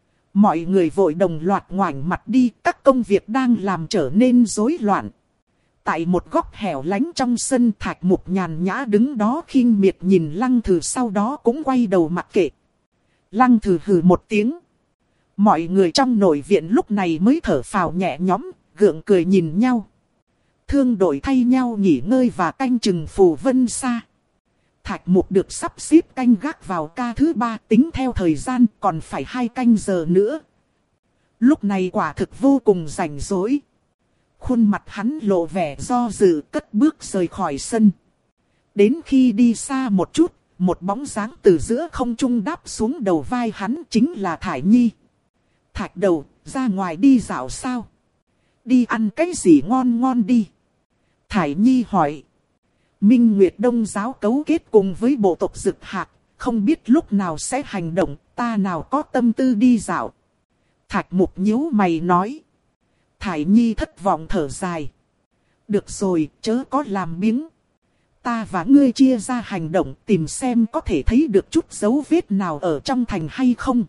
Mọi người vội đồng loạt ngoảnh mặt đi, các công việc đang làm trở nên rối loạn. Tại một góc hẻo lánh trong sân, Thạch Mục nhàn nhã đứng đó khinh miệt nhìn Lăng Thử, sau đó cũng quay đầu mặc kệ. Lăng Thử hừ một tiếng. Mọi người trong nội viện lúc này mới thở phào nhẹ nhõm, gượng cười nhìn nhau. Thương đội thay nhau nghỉ ngơi và canh chừng phù vân xa. Thạch Mục được sắp xếp canh gác vào ca thứ ba, tính theo thời gian còn phải hai canh giờ nữa. Lúc này quả thực vô cùng rảnh rỗi. Khuôn mặt hắn lộ vẻ do dự, cất bước rời khỏi sân. Đến khi đi xa một chút, một bóng dáng từ giữa không trung đáp xuống đầu vai hắn, chính là Thải Nhi. Thạch Đầu, ra ngoài đi dạo sao? Đi ăn cái gì ngon ngon đi? Thải Nhi hỏi. Minh Nguyệt Đông giáo cấu kết cùng với bộ tộc Dực Hạc, không biết lúc nào sẽ hành động, ta nào có tâm tư đi dạo. Thạch Mục nhíu mày nói. Thải Nhi thất vọng thở dài. Được rồi, chớ có làm biếng. Ta và ngươi chia ra hành động, tìm xem có thể thấy được chút dấu vết nào ở trong thành hay không.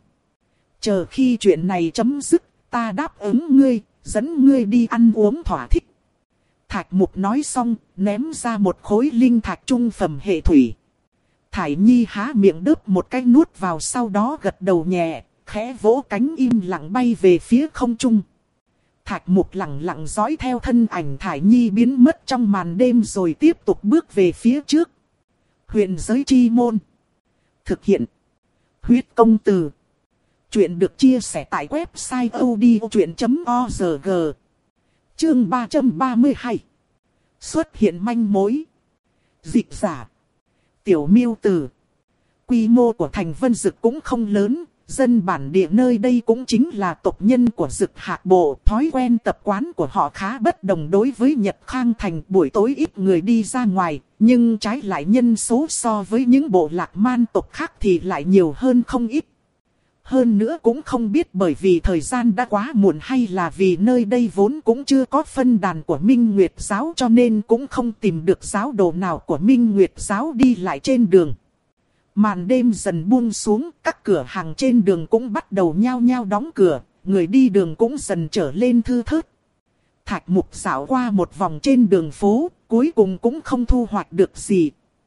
Chờ khi chuyện này chấm dứt, ta đáp ứng ngươi, dẫn ngươi đi ăn uống thỏa thích. Thạch Mục nói xong, ném ra một khối linh thạch trung phẩm hệ thủy. Thải Nhi há miệng đớp một cái nuốt vào, sau đó gật đầu nhẹ, khẽ vỗ cánh im lặng bay về phía không trung. Thạch Mục lặng lặng dõi theo thân ảnh Thải Nhi biến mất trong màn đêm rồi tiếp tục bước về phía trước. Huyền giới chi môn. Thực hiện. Huyết công từ. Chuyện được chia sẻ tại website odchuyện chấm org. Chương ba trăm ba mươi hai. Xuất hiện manh mối. Dịch giả. Tiểu miêu tử. Quy mô của thành Vân Dực cũng không lớn. Dân bản địa nơi đây cũng chính là tộc nhân của Dực Hạc bộ. Thói quen tập quán của họ khá bất đồng đối với Nhật Khang thành, buổi tối ít người đi ra ngoài. Nhưng trái lại nhân số so với những bộ lạc man tộc khác thì lại nhiều hơn không ít. Hơn nữa cũng không biết bởi vì thời gian đã quá muộn hay là vì nơi đây vốn cũng chưa có phân đàn của Minh Nguyệt giáo, cho nên cũng không tìm được giáo đồ nào của Minh Nguyệt giáo đi lại trên đường. Màn đêm dần buông xuống, các cửa hàng trên đường cũng bắt đầu nhao nhao đóng cửa, người đi đường cũng dần trở lên thưa thớt. Thạch Mục dạo qua một vòng trên đường phố, cuối cùng cũng không thu hoạch được gì.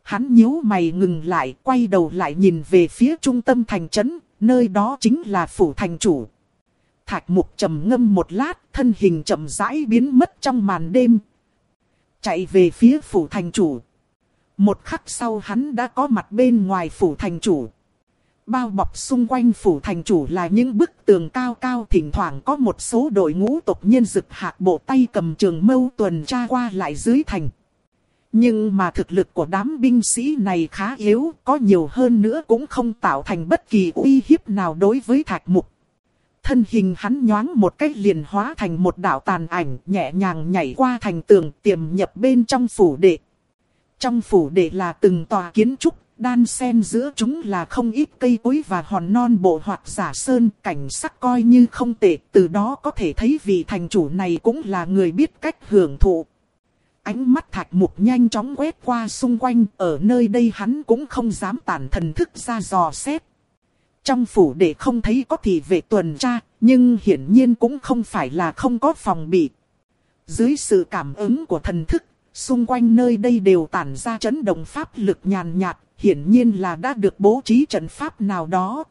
Hắn nhíu mày ngừng lại, quay đầu lại nhìn về phía trung tâm thành trấn, nơi đó chính là phủ thành chủ. Thạch Mục trầm ngâm một lát, thân hình chậm rãi biến mất trong màn đêm. Chạy về phía phủ thành chủ. Một khắc sau hắn đã có mặt bên ngoài phủ thành chủ. Bao bọc xung quanh phủ thành chủ là những bức tường cao cao, thỉnh thoảng có một số đội ngũ tộc nhân Dực Hạc bộ tay cầm trường mâu tuần tra qua lại dưới thành. Nhưng mà thực lực của đám binh sĩ này khá yếu, có nhiều hơn nữa cũng không tạo thành bất kỳ uy hiếp nào đối với Thạch Mục. Thân hình hắn nhoáng một cách liền hóa thành một đạo tàn ảnh, nhẹ nhàng nhảy qua thành tường, tiềm nhập bên trong phủ đệ. Trong phủ đệ là từng tòa kiến trúc, đan xen giữa chúng là không ít cây cối và hòn non bộ hoặc giả sơn, cảnh sắc coi như không tệ, từ đó có thể thấy vị thành chủ này cũng là người biết cách hưởng thụ. Ánh mắt Thạch Mục nhanh chóng quét qua xung quanh, ở nơi đây hắn cũng không dám tản thần thức ra dò xét. Trong phủ đệ không thấy có thị vệ tuần tra, nhưng hiển nhiên cũng không phải là không có phòng bị. Dưới sự cảm ứng của thần thức, xung quanh nơi đây đều tản ra chấn động pháp lực nhàn nhạt, hiển nhiên là đã được bố trí trận pháp nào đó.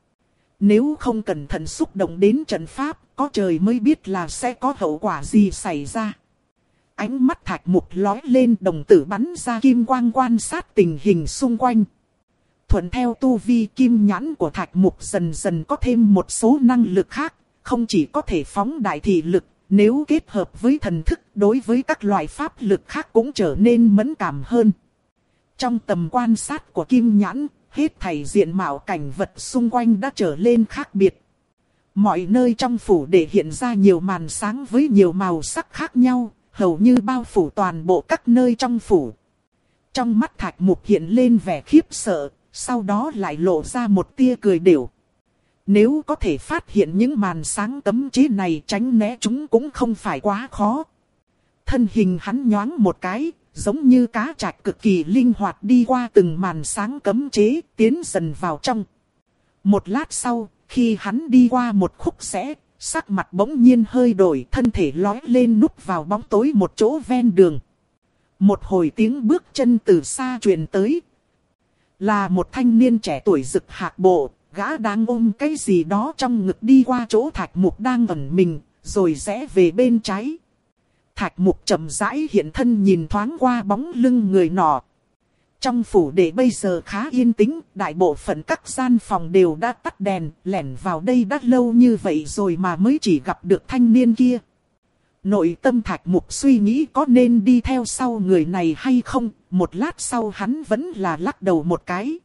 Nếu không cẩn thận xúc động đến trận pháp, có trời mới biết là sẽ có hậu quả gì xảy ra. Ánh mắt Thạch Mục lói lên, đồng tử bắn ra kim quang quan sát tình hình xung quanh. Thuận theo tu vi kim nhãn của Thạch Mục dần dần có thêm một số năng lực khác, không chỉ có thể phóng đại thị lực, nếu kết hợp với thần thức đối với các loại pháp lực khác cũng trở nên mẫn cảm hơn. Trong tầm quan sát của kim nhãn, hết thảy diện mạo cảnh vật xung quanh đã trở lên khác biệt. Mọi nơi trong phủ để hiện ra nhiều màn sáng với nhiều màu sắc khác nhau, hầu như bao phủ toàn bộ các nơi trong phủ. Trong mắt Thạch Mục hiện lên vẻ khiếp sợ, sau đó lại lộ ra một tia cười đểu. Nếu có thể phát hiện những màn sáng cấm chế này, tránh né chúng cũng không phải quá khó. Thân hình hắn nhoáng một cái, giống như cá trạch cực kỳ linh hoạt đi qua từng màn sáng cấm chế, tiến dần vào trong. Một lát sau, khi hắn đi qua một khúc rẽ, sắc mặt bỗng nhiên hơi đổi, thân thể lói lên núp vào bóng tối một chỗ ven đường. Một hồi tiếng bước chân từ xa truyền tới. Là một thanh niên trẻ tuổi Dực Hạc bộ, gã đang ôm cái gì đó trong ngực đi qua chỗ Thạch Mục đang ẩn mình, rồi rẽ về bên trái. Thạch Mục chậm rãi hiện thân nhìn thoáng qua bóng lưng người nọ. Trong phủ đệ bây giờ khá yên tĩnh, đại bộ phận các gian phòng đều đã tắt đèn, lẻn vào đây đã lâu như vậy rồi mà mới chỉ gặp được thanh niên kia. Nội tâm Thạch Mục suy nghĩ có nên đi theo sau người này hay không, một lát sau hắn vẫn là lắc đầu một cái.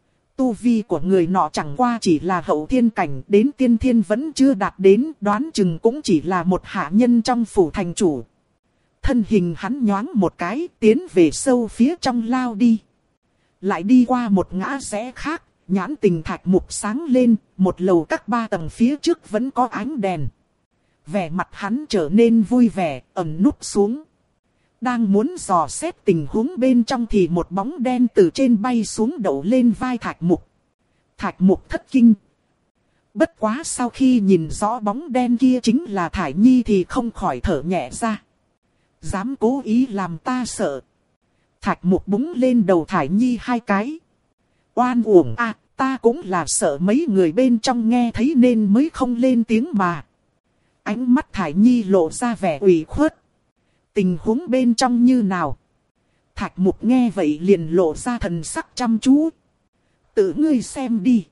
Tu vi của người nọ chẳng qua chỉ là hậu thiên cảnh, đến tiên thiên vẫn chưa đạt đến, đoán chừng cũng chỉ là một hạ nhân trong phủ thành chủ. Thân hình hắn nhoáng một cái, tiến về sâu phía trong lao đi. Lại đi qua một ngã rẽ khác, nhãn tình Thạch Mục sáng lên, một lầu các ba tầng phía trước vẫn có ánh đèn. Vẻ mặt hắn trở nên vui vẻ, ẩn núp xuống. Đang muốn dò xét tình huống bên trong thì một bóng đen từ trên bay xuống đậu lên vai Thạch Mục. Thạch Mục thất kinh. Bất quá sau khi nhìn rõ bóng đen kia chính là Thải Nhi thì không khỏi thở nhẹ ra. Dám cố ý làm ta sợ. Thạch Mục búng lên đầu Thải Nhi hai cái. Oan uổng à, ta cũng là sợ mấy người bên trong nghe thấy nên mới không lên tiếng mà. Ánh mắt Thải Nhi lộ ra vẻ ủy khuất. Tình huống bên trong như nào? Thạch Mục nghe vậy liền lộ ra thần sắc chăm chú. Tự ngươi xem đi.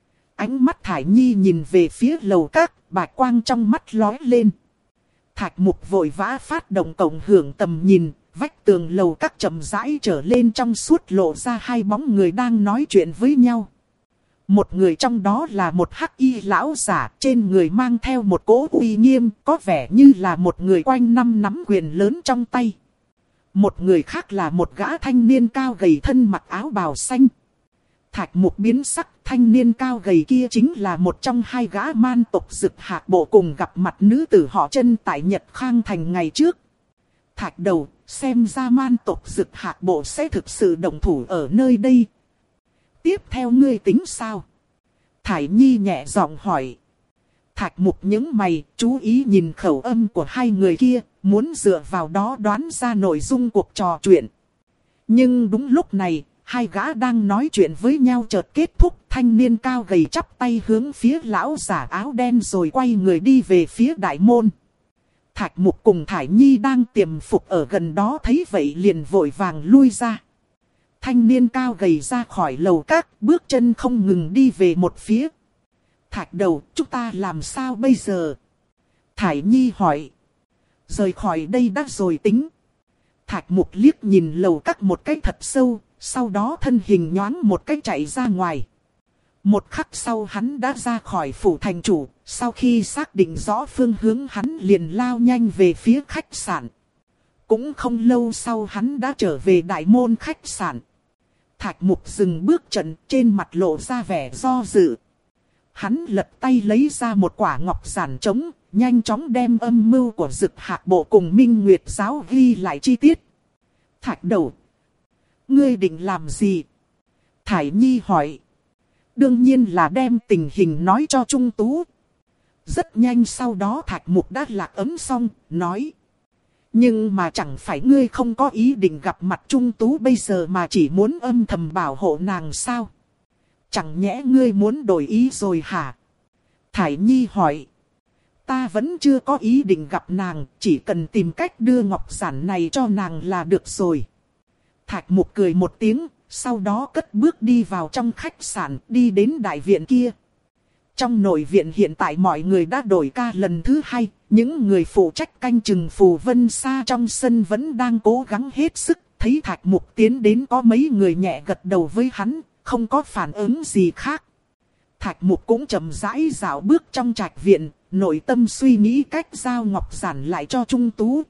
Ánh mắt Thải Nhi nhìn về phía lầu các, bạch quang trong mắt lóe lên. Thạch Mục vội vã phát động cộng hưởng tầm nhìn, vách tường lầu các chậm rãi trở lên trong suốt lộ ra hai bóng người đang nói chuyện với nhau. Một người trong đó là một hắc y lão giả, trên người mang theo một cỗ uy nghiêm, có vẻ như là một người quanh năm nắm quyền lớn trong tay. Một người khác là một gã thanh niên cao gầy thân mặc áo bào xanh. Thạch Mục biến sắc, thanh niên cao gầy kia chính là một trong hai gã man tộc Dực Hạc bộ cùng gặp mặt nữ tử họ Chân tại Nhật Khang Thành ngày trước. Thạch đầu, xem ra man tộc Dực Hạc bộ sẽ thực sự động thủ ở nơi đây. Tiếp theo ngươi tính sao? Thải Nhi nhẹ giọng hỏi. Thạch Mục nhướng mày, chú ý nhìn khẩu âm của hai người kia, muốn dựa vào đó đoán ra nội dung cuộc trò chuyện. Nhưng đúng lúc này, Hai gã đang nói chuyện với nhau chợt kết thúc, thanh niên cao gầy chắp tay hướng phía lão giả áo đen rồi quay người đi về phía đại môn. Thạch Mục cùng Thải Nhi đang tiềm phục ở gần đó thấy vậy liền vội vàng lui ra. Thanh niên cao gầy ra khỏi lầu các, bước chân không ngừng đi về một phía. Thạch đầu, chúng ta làm sao bây giờ? Thải Nhi hỏi. Rời khỏi đây đã rồi tính. Thạch Mục liếc nhìn lầu các một cái thật sâu, sau đó thân hình nhoáng một cái chạy ra ngoài. Một khắc sau hắn đã ra khỏi phủ thành chủ, sau khi xác định rõ phương hướng hắn liền lao nhanh về phía khách sạn. Cũng không lâu sau hắn đã trở về đại môn khách sạn. Thạch Mục dừng bước chân, trên mặt lộ ra vẻ do dự. Hắn lật tay lấy ra một quả ngọc giản trống, nhanh chóng đem âm mưu của Dực Hạc Bộ cùng Minh Nguyệt Giáo ghi lại chi tiết. Thạch đầu, ngươi định làm gì? Thải Nhi hỏi. Đương nhiên là đem tình hình nói cho Trung Tú. Rất nhanh sau đó Thạch Mục đã lạc ấm xong, nói. Nhưng mà chẳng phải ngươi không có ý định gặp mặt Trung Tú bây giờ mà chỉ muốn âm thầm bảo hộ nàng sao? Chẳng nhẽ ngươi muốn đổi ý rồi hả? Thải Nhi hỏi. Ta vẫn chưa có ý định gặp nàng, chỉ cần tìm cách đưa ngọc giản này cho nàng là được rồi. Thạch Mục cười một tiếng, sau đó cất bước đi vào trong khách sạn, đi đến đại viện kia. Trong nội viện hiện tại mọi người đã đổi ca lần thứ hai, những người phụ trách canh chừng Phù Vân Sa trong sân vẫn đang cố gắng hết sức. Thấy Thạch Mục tiến đến có mấy người nhẹ gật đầu với hắn, không có phản ứng gì khác. Thạch Mục cũng chậm rãi dạo bước trong trạch viện, nội tâm suy nghĩ cách giao ngọc giản lại cho Trung Tú.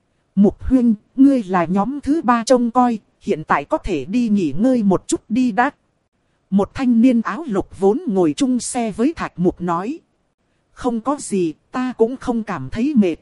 Mục huynh, ngươi là nhóm thứ ba trông coi, hiện tại có thể đi nghỉ ngơi một chút đi đã. Một thanh niên áo lục vốn ngồi chung xe với Thạch Mục nói. Không có gì, ta cũng không cảm thấy mệt.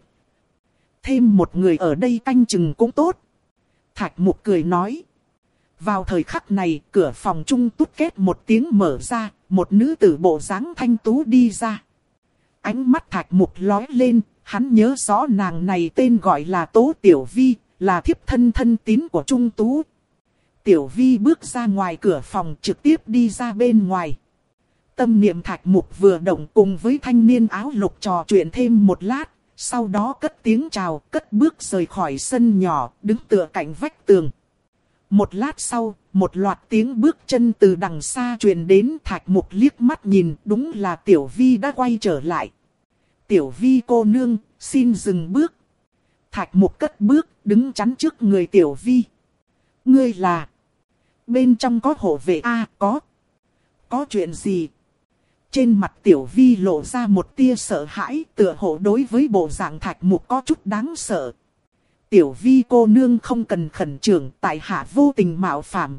Thêm một người ở đây canh chừng cũng tốt. Thạch Mục cười nói. Vào thời khắc này, cửa phòng Trung Tút két một tiếng mở ra, một nữ tử bộ dáng thanh tú đi ra. Ánh mắt Thạch Mục lóe lên, hắn nhớ rõ nàng này tên gọi là Tố Tiểu Vi, là thiếp thân thân tín của Trung Tú. Tiểu Vi bước ra ngoài cửa phòng trực tiếp đi ra bên ngoài. Tâm niệm Thạch Mục vừa động cùng với thanh niên áo lục trò chuyện thêm một lát, sau đó cất tiếng chào, cất bước rời khỏi sân nhỏ, đứng tựa cạnh vách tường. Một lát sau, một loạt tiếng bước chân từ đằng xa truyền đến. Thạch Mục liếc mắt nhìn, đúng là Tiểu Vi đã quay trở lại. Tiểu Vi cô nương, xin dừng bước. Thạch Mục cất bước, đứng chắn trước người Tiểu Vi. Ngươi là... Bên trong có hộ vệ a à, có. Có chuyện gì? Trên mặt Tiểu Vi lộ ra một tia sợ hãi, tựa hồ đối với bộ dạng Thạch Mục có chút đáng sợ. Tiểu Vi cô nương không cần khẩn trương, tại hạ vô tình mạo phạm.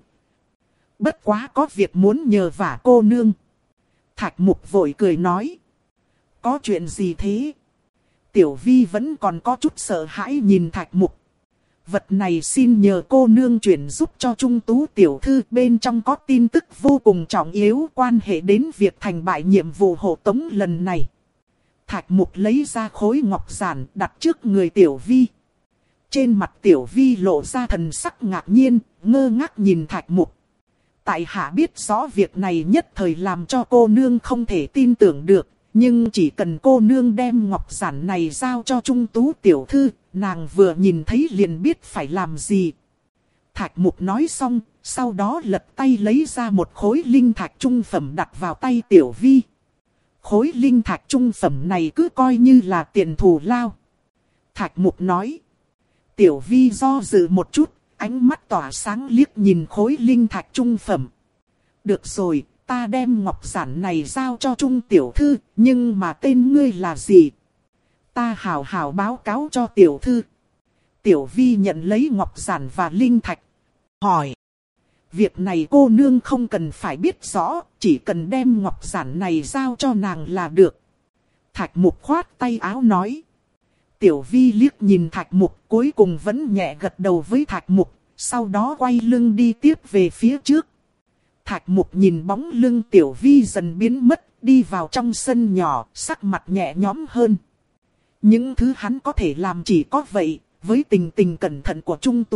Bất quá có việc muốn nhờ vả cô nương. Thạch Mục vội cười nói. Có chuyện gì thế? Tiểu Vi vẫn còn có chút sợ hãi nhìn Thạch Mục. Vật này xin nhờ cô nương chuyển giúp cho Trung Tú tiểu thư, bên trong có tin tức vô cùng trọng yếu quan hệ đến việc thành bại nhiệm vụ hộ tống lần này. Thạch Mục lấy ra khối ngọc giản đặt trước người Tiểu Vi. Trên mặt Tiểu Vi lộ ra thần sắc ngạc nhiên, ngơ ngác nhìn Thạch Mục. Tại hạ biết rõ việc này nhất thời làm cho cô nương không thể tin tưởng được, nhưng chỉ cần cô nương đem ngọc giản này giao cho Trung Tú tiểu thư, nàng vừa nhìn thấy liền biết phải làm gì. Thạch Mục nói xong, sau đó lật tay lấy ra một khối linh thạch trung phẩm đặt vào tay Tiểu Vi. Khối linh thạch trung phẩm này cứ coi như là tiền thù lao. Thạch Mục nói. Tiểu Vi do dự một chút, ánh mắt tỏa sáng liếc nhìn khối linh thạch trung phẩm. Được rồi, ta đem ngọc giản này giao cho Trung tiểu thư, nhưng mà tên ngươi là gì? Ta hào hào báo cáo cho tiểu thư. Tiểu Vi nhận lấy ngọc giản và linh thạch. Hỏi. Việc này cô nương không cần phải biết rõ, chỉ cần đem ngọc giản này giao cho nàng là được. Thạch Mục khoát tay áo nói. Tiểu Vi liếc nhìn Thạch Mục, cuối cùng vẫn nhẹ gật đầu với Thạch Mục, sau đó quay lưng đi tiếp về phía trước. Thạch Mục nhìn bóng lưng Tiểu Vi dần biến mất, đi vào trong sân nhỏ, sắc mặt nhẹ nhõm hơn. Những thứ hắn có thể làm chỉ có vậy, với tình tình cẩn thận của Trung Tú,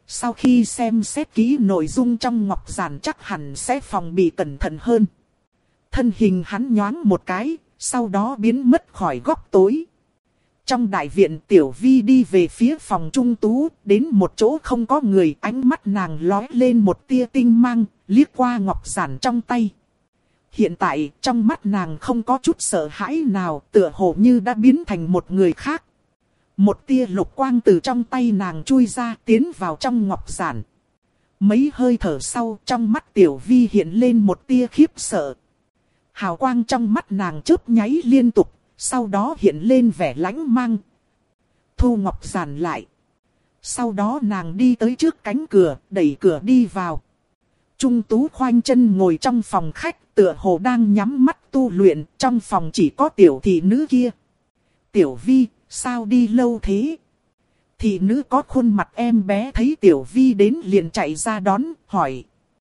Sau khi xem xét kỹ nội dung trong ngọc giản chắc hẳn sẽ phòng bị cẩn thận hơn. Thân hình hắn nhoáng một cái, sau đó biến mất khỏi góc tối. Trong đại viện Tiểu Vi đi về phía phòng Trung Tú, đến một chỗ không có người, ánh mắt nàng lóe lên một tia tinh mang, liếc qua ngọc giản trong tay. Hiện tại, trong mắt nàng không có chút sợ hãi nào, tựa hồ như đã biến thành một người khác. Một tia lục quang từ trong tay nàng chui ra, tiến vào trong ngọc giản. Mấy hơi thở sau, trong mắt Tiểu Vi hiện lên một tia khiếp sợ. Hào quang trong mắt nàng chớp nháy liên tục, sau đó hiện lên vẻ lãnh mang. Thu ngọc giản lại. Sau đó nàng đi tới trước cánh cửa, đẩy cửa đi vào. Trung Tú khoanh chân ngồi trong phòng khách, tựa hồ đang nhắm mắt tu luyện, trong phòng chỉ có tiểu thị nữ kia. Tiểu Vi, sao đi lâu thế? Thị nữ có khuôn mặt em bé thấy Tiểu Vi đến liền chạy ra đón, hỏi.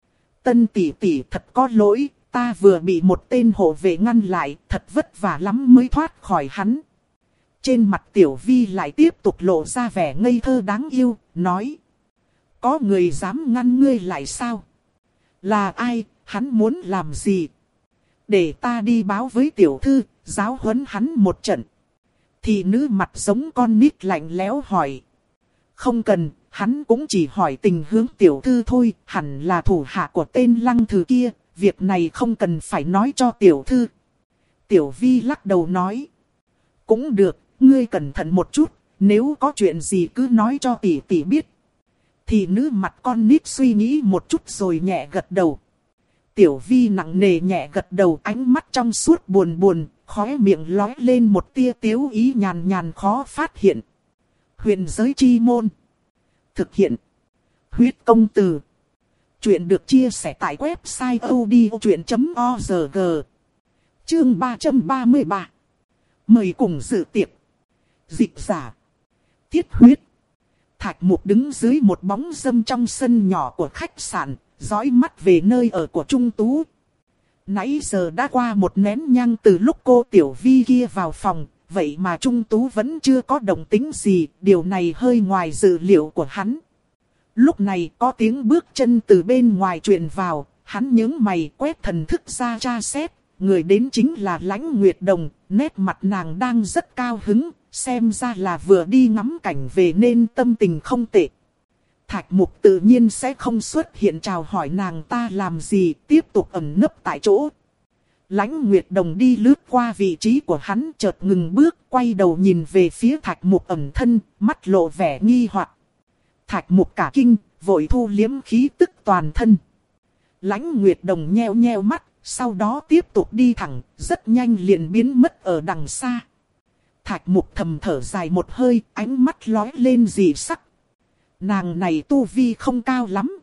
Tân tỷ tỷ thật có lỗi, ta vừa bị một tên hộ vệ ngăn lại, thật vất vả lắm mới thoát khỏi hắn. Trên mặt Tiểu Vi lại tiếp tục lộ ra vẻ ngây thơ đáng yêu, nói. Có người dám ngăn ngươi lại sao? Là ai, hắn muốn làm gì? Để ta đi báo với tiểu thư, giáo huấn hắn một trận. Thị nữ mặt giống con nít lạnh lẽo hỏi. Không cần, hắn cũng chỉ hỏi tình hướng tiểu thư thôi, hẳn là thủ hạ của tên Lăng Thư kia, việc này không cần phải nói cho tiểu thư. Tiểu Vi lắc đầu nói. Cũng được, ngươi cẩn thận một chút, nếu có chuyện gì cứ nói cho tỷ tỷ biết. Thị nữ mặt con nít suy nghĩ một chút rồi nhẹ gật đầu. Tiểu Vi nặng nề nhẹ gật đầu, ánh mắt trong suốt buồn buồn, khóe miệng lóe lên một tia tiếu ý nhàn nhàn khó phát hiện. Huyền giới chi môn. Thực hiện. Huyết công từ. Chuyện được chia sẻ tại website odchuyện chấm org. Chương ba trăm ba mươi ba. Mời cùng dự tiệc. Dịch giả. Thiết huyết. Thạch Mục đứng dưới một bóng râm trong sân nhỏ của khách sạn, dõi mắt về nơi ở của Trung Tú. Nãy giờ đã qua một nén nhang từ lúc cô Tiểu Vi kia vào phòng, vậy mà Trung Tú vẫn chưa có động tĩnh gì, điều này hơi ngoài dự liệu của hắn. Lúc này có tiếng bước chân từ bên ngoài truyền vào, hắn nhướng mày quét thần thức ra tra xét, người đến chính là Lãnh Nguyệt Đồng, nét mặt nàng đang rất cao hứng, xem ra là vừa đi ngắm cảnh về nên tâm tình không tệ. Thạch Mục tự nhiên sẽ không xuất hiện chào hỏi nàng ta làm gì, tiếp tục ẩn nấp tại chỗ. Lãnh Nguyệt Đồng đi lướt qua vị trí của hắn, chợt ngừng bước, quay đầu nhìn về phía Thạch Mục ẩn thân, mắt lộ vẻ nghi hoặc. Thạch Mục cả kinh, vội thu liếm khí tức toàn thân. Lãnh Nguyệt Đồng nheo nheo mắt, sau đó tiếp tục đi thẳng, rất nhanh liền biến mất ở đằng xa. Thạch Mục thầm thở dài một hơi, ánh mắt lóe lên dị sắc. Nàng này tu vi không cao lắm.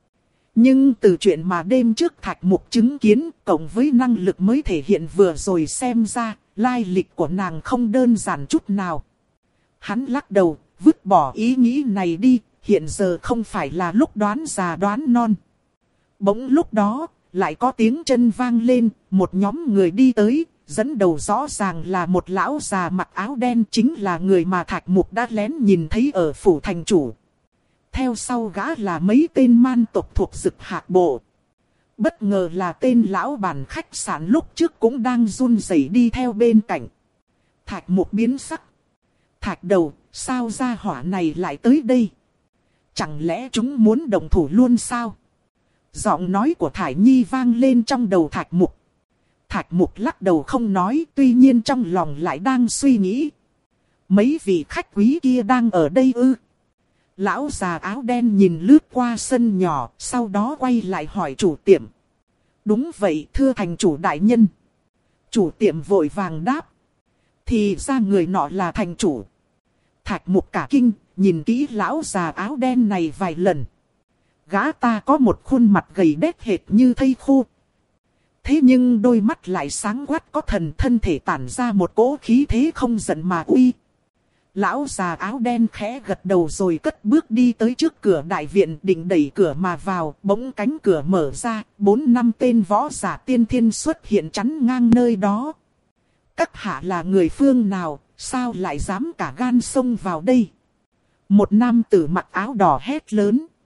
Nhưng từ chuyện mà đêm trước Thạch Mục chứng kiến, cộng với năng lực mới thể hiện vừa rồi xem ra, lai lịch của nàng không đơn giản chút nào. Hắn lắc đầu, vứt bỏ ý nghĩ này đi, hiện giờ không phải là lúc đoán già đoán non. Bỗng lúc đó, lại có tiếng chân vang lên, một nhóm người đi tới, dẫn đầu rõ ràng là một lão già mặc áo đen, chính là người mà Thạch Mục đã lén nhìn thấy ở phủ thành chủ. Theo sau gã là mấy tên man tộc thuộc Dực Hạc bộ. Bất ngờ là tên lão bản khách sạn lúc trước cũng đang run rẩy đi theo bên cạnh. Thạch Mục biến sắc. Thạch đầu, sao gia hỏa này lại tới đây? Chẳng lẽ chúng muốn động thủ luôn sao? Giọng nói của Thải Nhi vang lên trong đầu Thạch Mục. Thạch Mục lắc đầu không nói, tuy nhiên trong lòng lại đang suy nghĩ. Mấy vị khách quý kia đang ở đây ư? Lão già áo đen nhìn lướt qua sân nhỏ, sau đó quay lại hỏi chủ tiệm. Đúng vậy thưa thành chủ đại nhân. Chủ tiệm vội vàng đáp. Thì ra người nọ là thành chủ. Thạch Mục cả kinh, nhìn kỹ lão già áo đen này vài lần. Gã ta có một khuôn mặt gầy đét hệt như thây khô. Thế nhưng đôi mắt lại sáng quát có thần, thân thể tản ra một cỗ khí thế không giận mà uy. Lão già áo đen khẽ gật đầu rồi cất bước đi tới trước cửa đại viện, định đẩy cửa mà vào, bỗng cánh cửa mở ra, bốn năm tên võ giả tiên thiên xuất hiện chắn ngang nơi đó. Các hạ là người phương nào, sao lại dám cả gan xông vào đây? Một nam tử mặc áo đỏ hét lớn.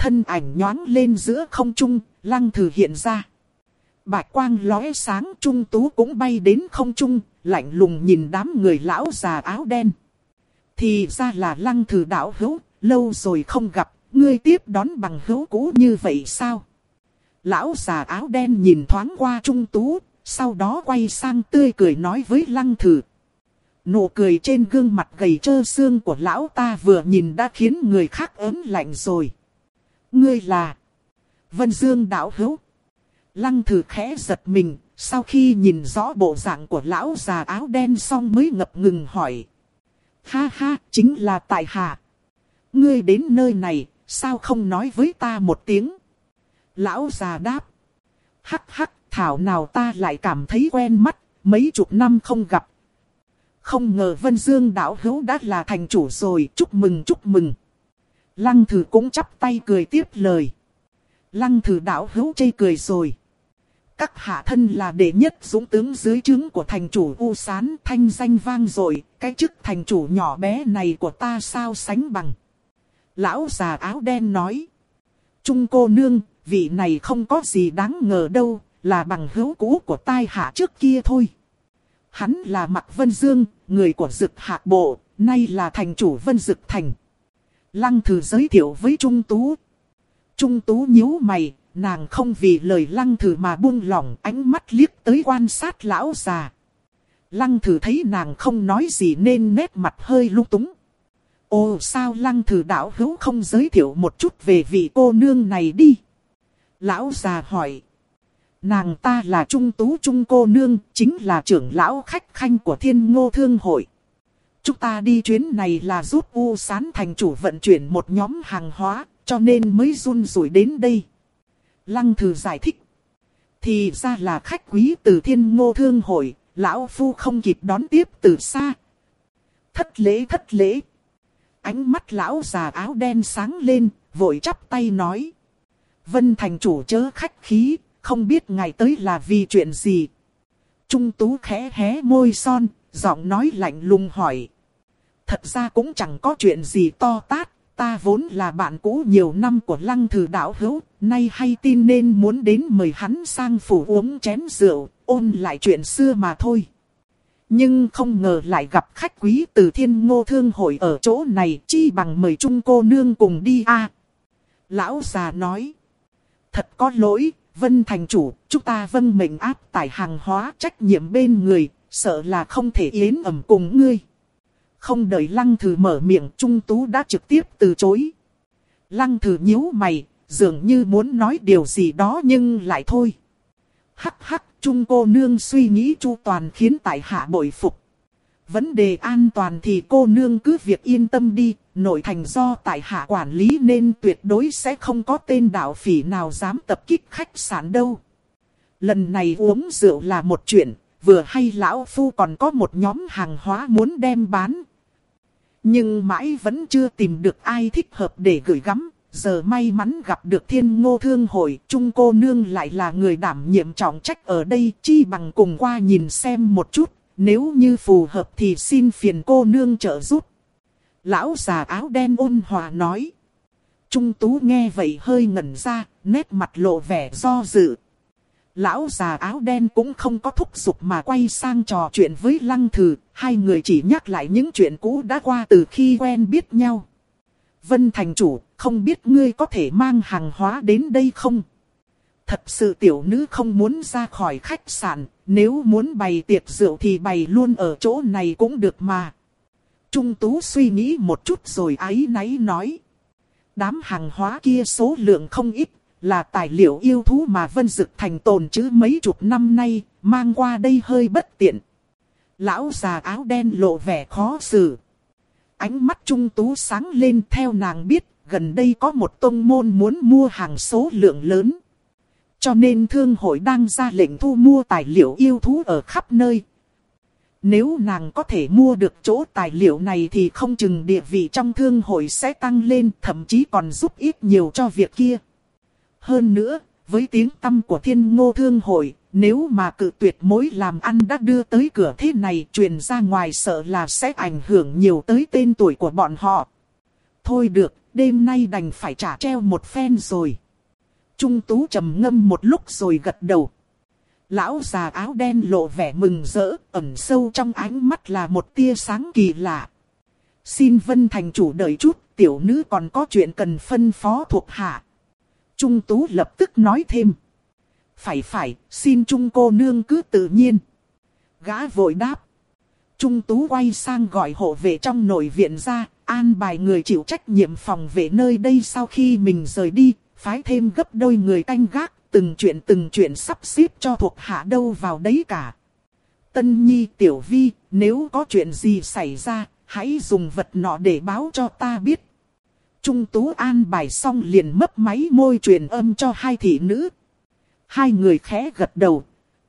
thân ảnh nhoáng lên giữa không trung, Lăng Thử hiện ra. Bạch quang lóe sáng, Trung Tú cũng bay đến không trung, lạnh lùng nhìn đám người lão già áo đen. Thì ra là Lăng Thử đạo hữu, lâu rồi không gặp, ngươi tiếp đón bằng hữu cũ như vậy sao? Lão già áo đen nhìn thoáng qua Trung Tú, sau đó quay sang tươi cười nói với Lăng Thử. Nụ cười trên gương mặt gầy trơ xương của lão ta vừa nhìn đã khiến người khác ớn lạnh rồi. Ngươi là Vân Dương đạo hữu. Lăng Thử khẽ giật mình, sau khi nhìn rõ bộ dạng của lão già áo đen xong mới ngập ngừng hỏi. Ha ha, chính là tại hạ. Ngươi đến nơi này, sao không nói với ta một tiếng? Lão già đáp. Hắc hắc, thảo nào ta lại cảm thấy quen mắt, mấy chục năm không gặp. Không ngờ Vân Dương đạo hữu đã là thành chủ rồi, chúc mừng chúc mừng. Lăng Thử cũng chắp tay cười tiếp lời. Lăng Thử đạo hữu chê cười rồi. Các hạ thân là đệ nhất dũng tướng dưới trướng của thành chủ U Sán, thanh danh vang dội, cái chức thành chủ nhỏ bé này của ta sao sánh bằng. Lão già áo đen nói. Trung cô nương, vị này không có gì đáng ngờ đâu, là bằng hữu cũ của tai hạ trước kia thôi. Hắn là Mạc Vân Dương, người của Dực Hạc Bộ, nay là thành chủ Vân Dực Thành. Lăng Thử giới thiệu với Trung Tú. Trung Tú nhíu mày, nàng không vì lời Lăng Thử mà buông lỏng, ánh mắt liếc tới quan sát lão già. Lăng Thử thấy nàng không nói gì nên nét mặt hơi lung túng. Ồ, sao Lăng Thử đạo hữu không giới thiệu một chút về vị cô nương này đi? Lão già hỏi. Nàng ta là Trung Tú Trung cô nương, chính là trưởng lão khách khanh của Thiên Ngô Thương Hội. Chúng ta đi chuyến này là giúp U Sán thành chủ vận chuyển một nhóm hàng hóa, cho nên mới run rủi đến đây. Lăng Thử giải thích. Thì ra là khách quý từ Thiên Ngô Thương Hội, lão phu không kịp đón tiếp từ xa. Thất lễ thất lễ. Ánh mắt lão già áo đen sáng lên, vội chắp tay nói. Vân thành chủ chớ khách khí, không biết ngài tới là vì chuyện gì. Trung Tú khẽ hé môi son, giọng nói lạnh lùng hỏi. Thật ra cũng chẳng có chuyện gì to tát, ta vốn là bạn cũ nhiều năm của Lăng Thử đạo hữu, nay hay tin nên muốn đến mời hắn sang phủ uống chén rượu, ôn lại chuyện xưa mà thôi. Nhưng không ngờ lại gặp khách quý từ Thiên Ngô Thương Hội ở chỗ này, chi bằng mời Trung cô nương cùng đi a. Lão già nói. Thật có lỗi, Vân thành chủ, chúng ta vâng mệnh áp tải hàng hóa trách nhiệm bên người, sợ là không thể yến ẩm cùng ngươi. Không đợi Lăng Thử mở miệng, Trung Tú đã trực tiếp từ chối. Lăng Thử nhíu mày, dường như muốn nói điều gì đó nhưng lại thôi. Hắc hắc, Trung cô nương suy nghĩ chu toàn khiến tại hạ bội phục. Vấn đề an toàn thì cô nương cứ việc yên tâm đi, nội thành do tại hạ quản lý nên tuyệt đối sẽ không có tên đạo phỉ nào dám tập kích khách sạn đâu. Lần này uống rượu là một chuyện, vừa hay lão phu còn có một nhóm hàng hóa muốn đem bán. Nhưng mãi vẫn chưa tìm được ai thích hợp để gửi gắm. Giờ may mắn gặp được Thiên Ngô Thương Hội, Trung cô nương lại là người đảm nhiệm trọng trách ở đây, chi bằng cùng qua nhìn xem một chút, nếu như phù hợp thì xin phiền cô nương trợ giúp. Lão già áo đen ôn hòa nói. Trung Tú nghe vậy hơi ngẩn ra, nét mặt lộ vẻ do dự. Lão già áo đen cũng không có thúc giục mà quay sang trò chuyện với Lăng Thử, hai người chỉ nhắc lại những chuyện cũ đã qua từ khi quen biết nhau. Vân thành chủ, không biết ngươi có thể mang hàng hóa đến đây không? Thật sự tiểu nữ không muốn ra khỏi khách sạn, nếu muốn bày tiệc rượu thì bày luôn ở chỗ này cũng được mà. Trung Tú suy nghĩ một chút rồi áy náy nói. Đám hàng hóa kia số lượng không ít, là tài liệu yêu thú mà Vân Dực Thành tồn trữ mấy chục năm nay, mang qua đây hơi bất tiện. Lão già áo đen lộ vẻ khó xử. Ánh mắt Trung Tú sáng lên, theo nàng biết, gần đây có một tông môn muốn mua hàng số lượng lớn. Cho nên thương hội đang ra lệnh thu mua tài liệu yêu thú ở khắp nơi. Nếu nàng có thể mua được chỗ tài liệu này thì không chừng địa vị trong thương hội sẽ tăng lên, thậm chí còn giúp ích nhiều cho việc kia. Hơn nữa, với tiếng tăm của Thiên Ngô Thương Hội, nếu mà cự tuyệt mối làm ăn đã đưa tới cửa thế này truyền ra ngoài sợ là sẽ ảnh hưởng nhiều tới tên tuổi của bọn họ. Thôi được, đêm nay đành phải trả treo một phen rồi. Trung Tú trầm ngâm một lúc rồi gật đầu. Lão già áo đen lộ vẻ mừng rỡ, ẩn sâu trong ánh mắt là một tia sáng kỳ lạ. Xin Vân thành chủ đợi chút, tiểu nữ còn có chuyện cần phân phó thuộc hạ. Trung Tú lập tức nói thêm. Phải phải, xin Trung cô nương cứ tự nhiên. Gã vội đáp. Trung Tú quay sang gọi hộ vệ trong nội viện ra, an bài người chịu trách nhiệm phòng vệ nơi đây sau khi mình rời đi, phái thêm gấp đôi người canh gác, từng chuyện từng chuyện sắp xếp cho thuộc hạ đâu vào đấy cả. Tân Nhi, Tiểu Vi, nếu có chuyện gì xảy ra, hãy dùng vật nọ để báo cho ta biết. Trung Tú an bài xong liền mấp máy môi truyền âm cho hai thị nữ. Hai người khẽ gật đầu,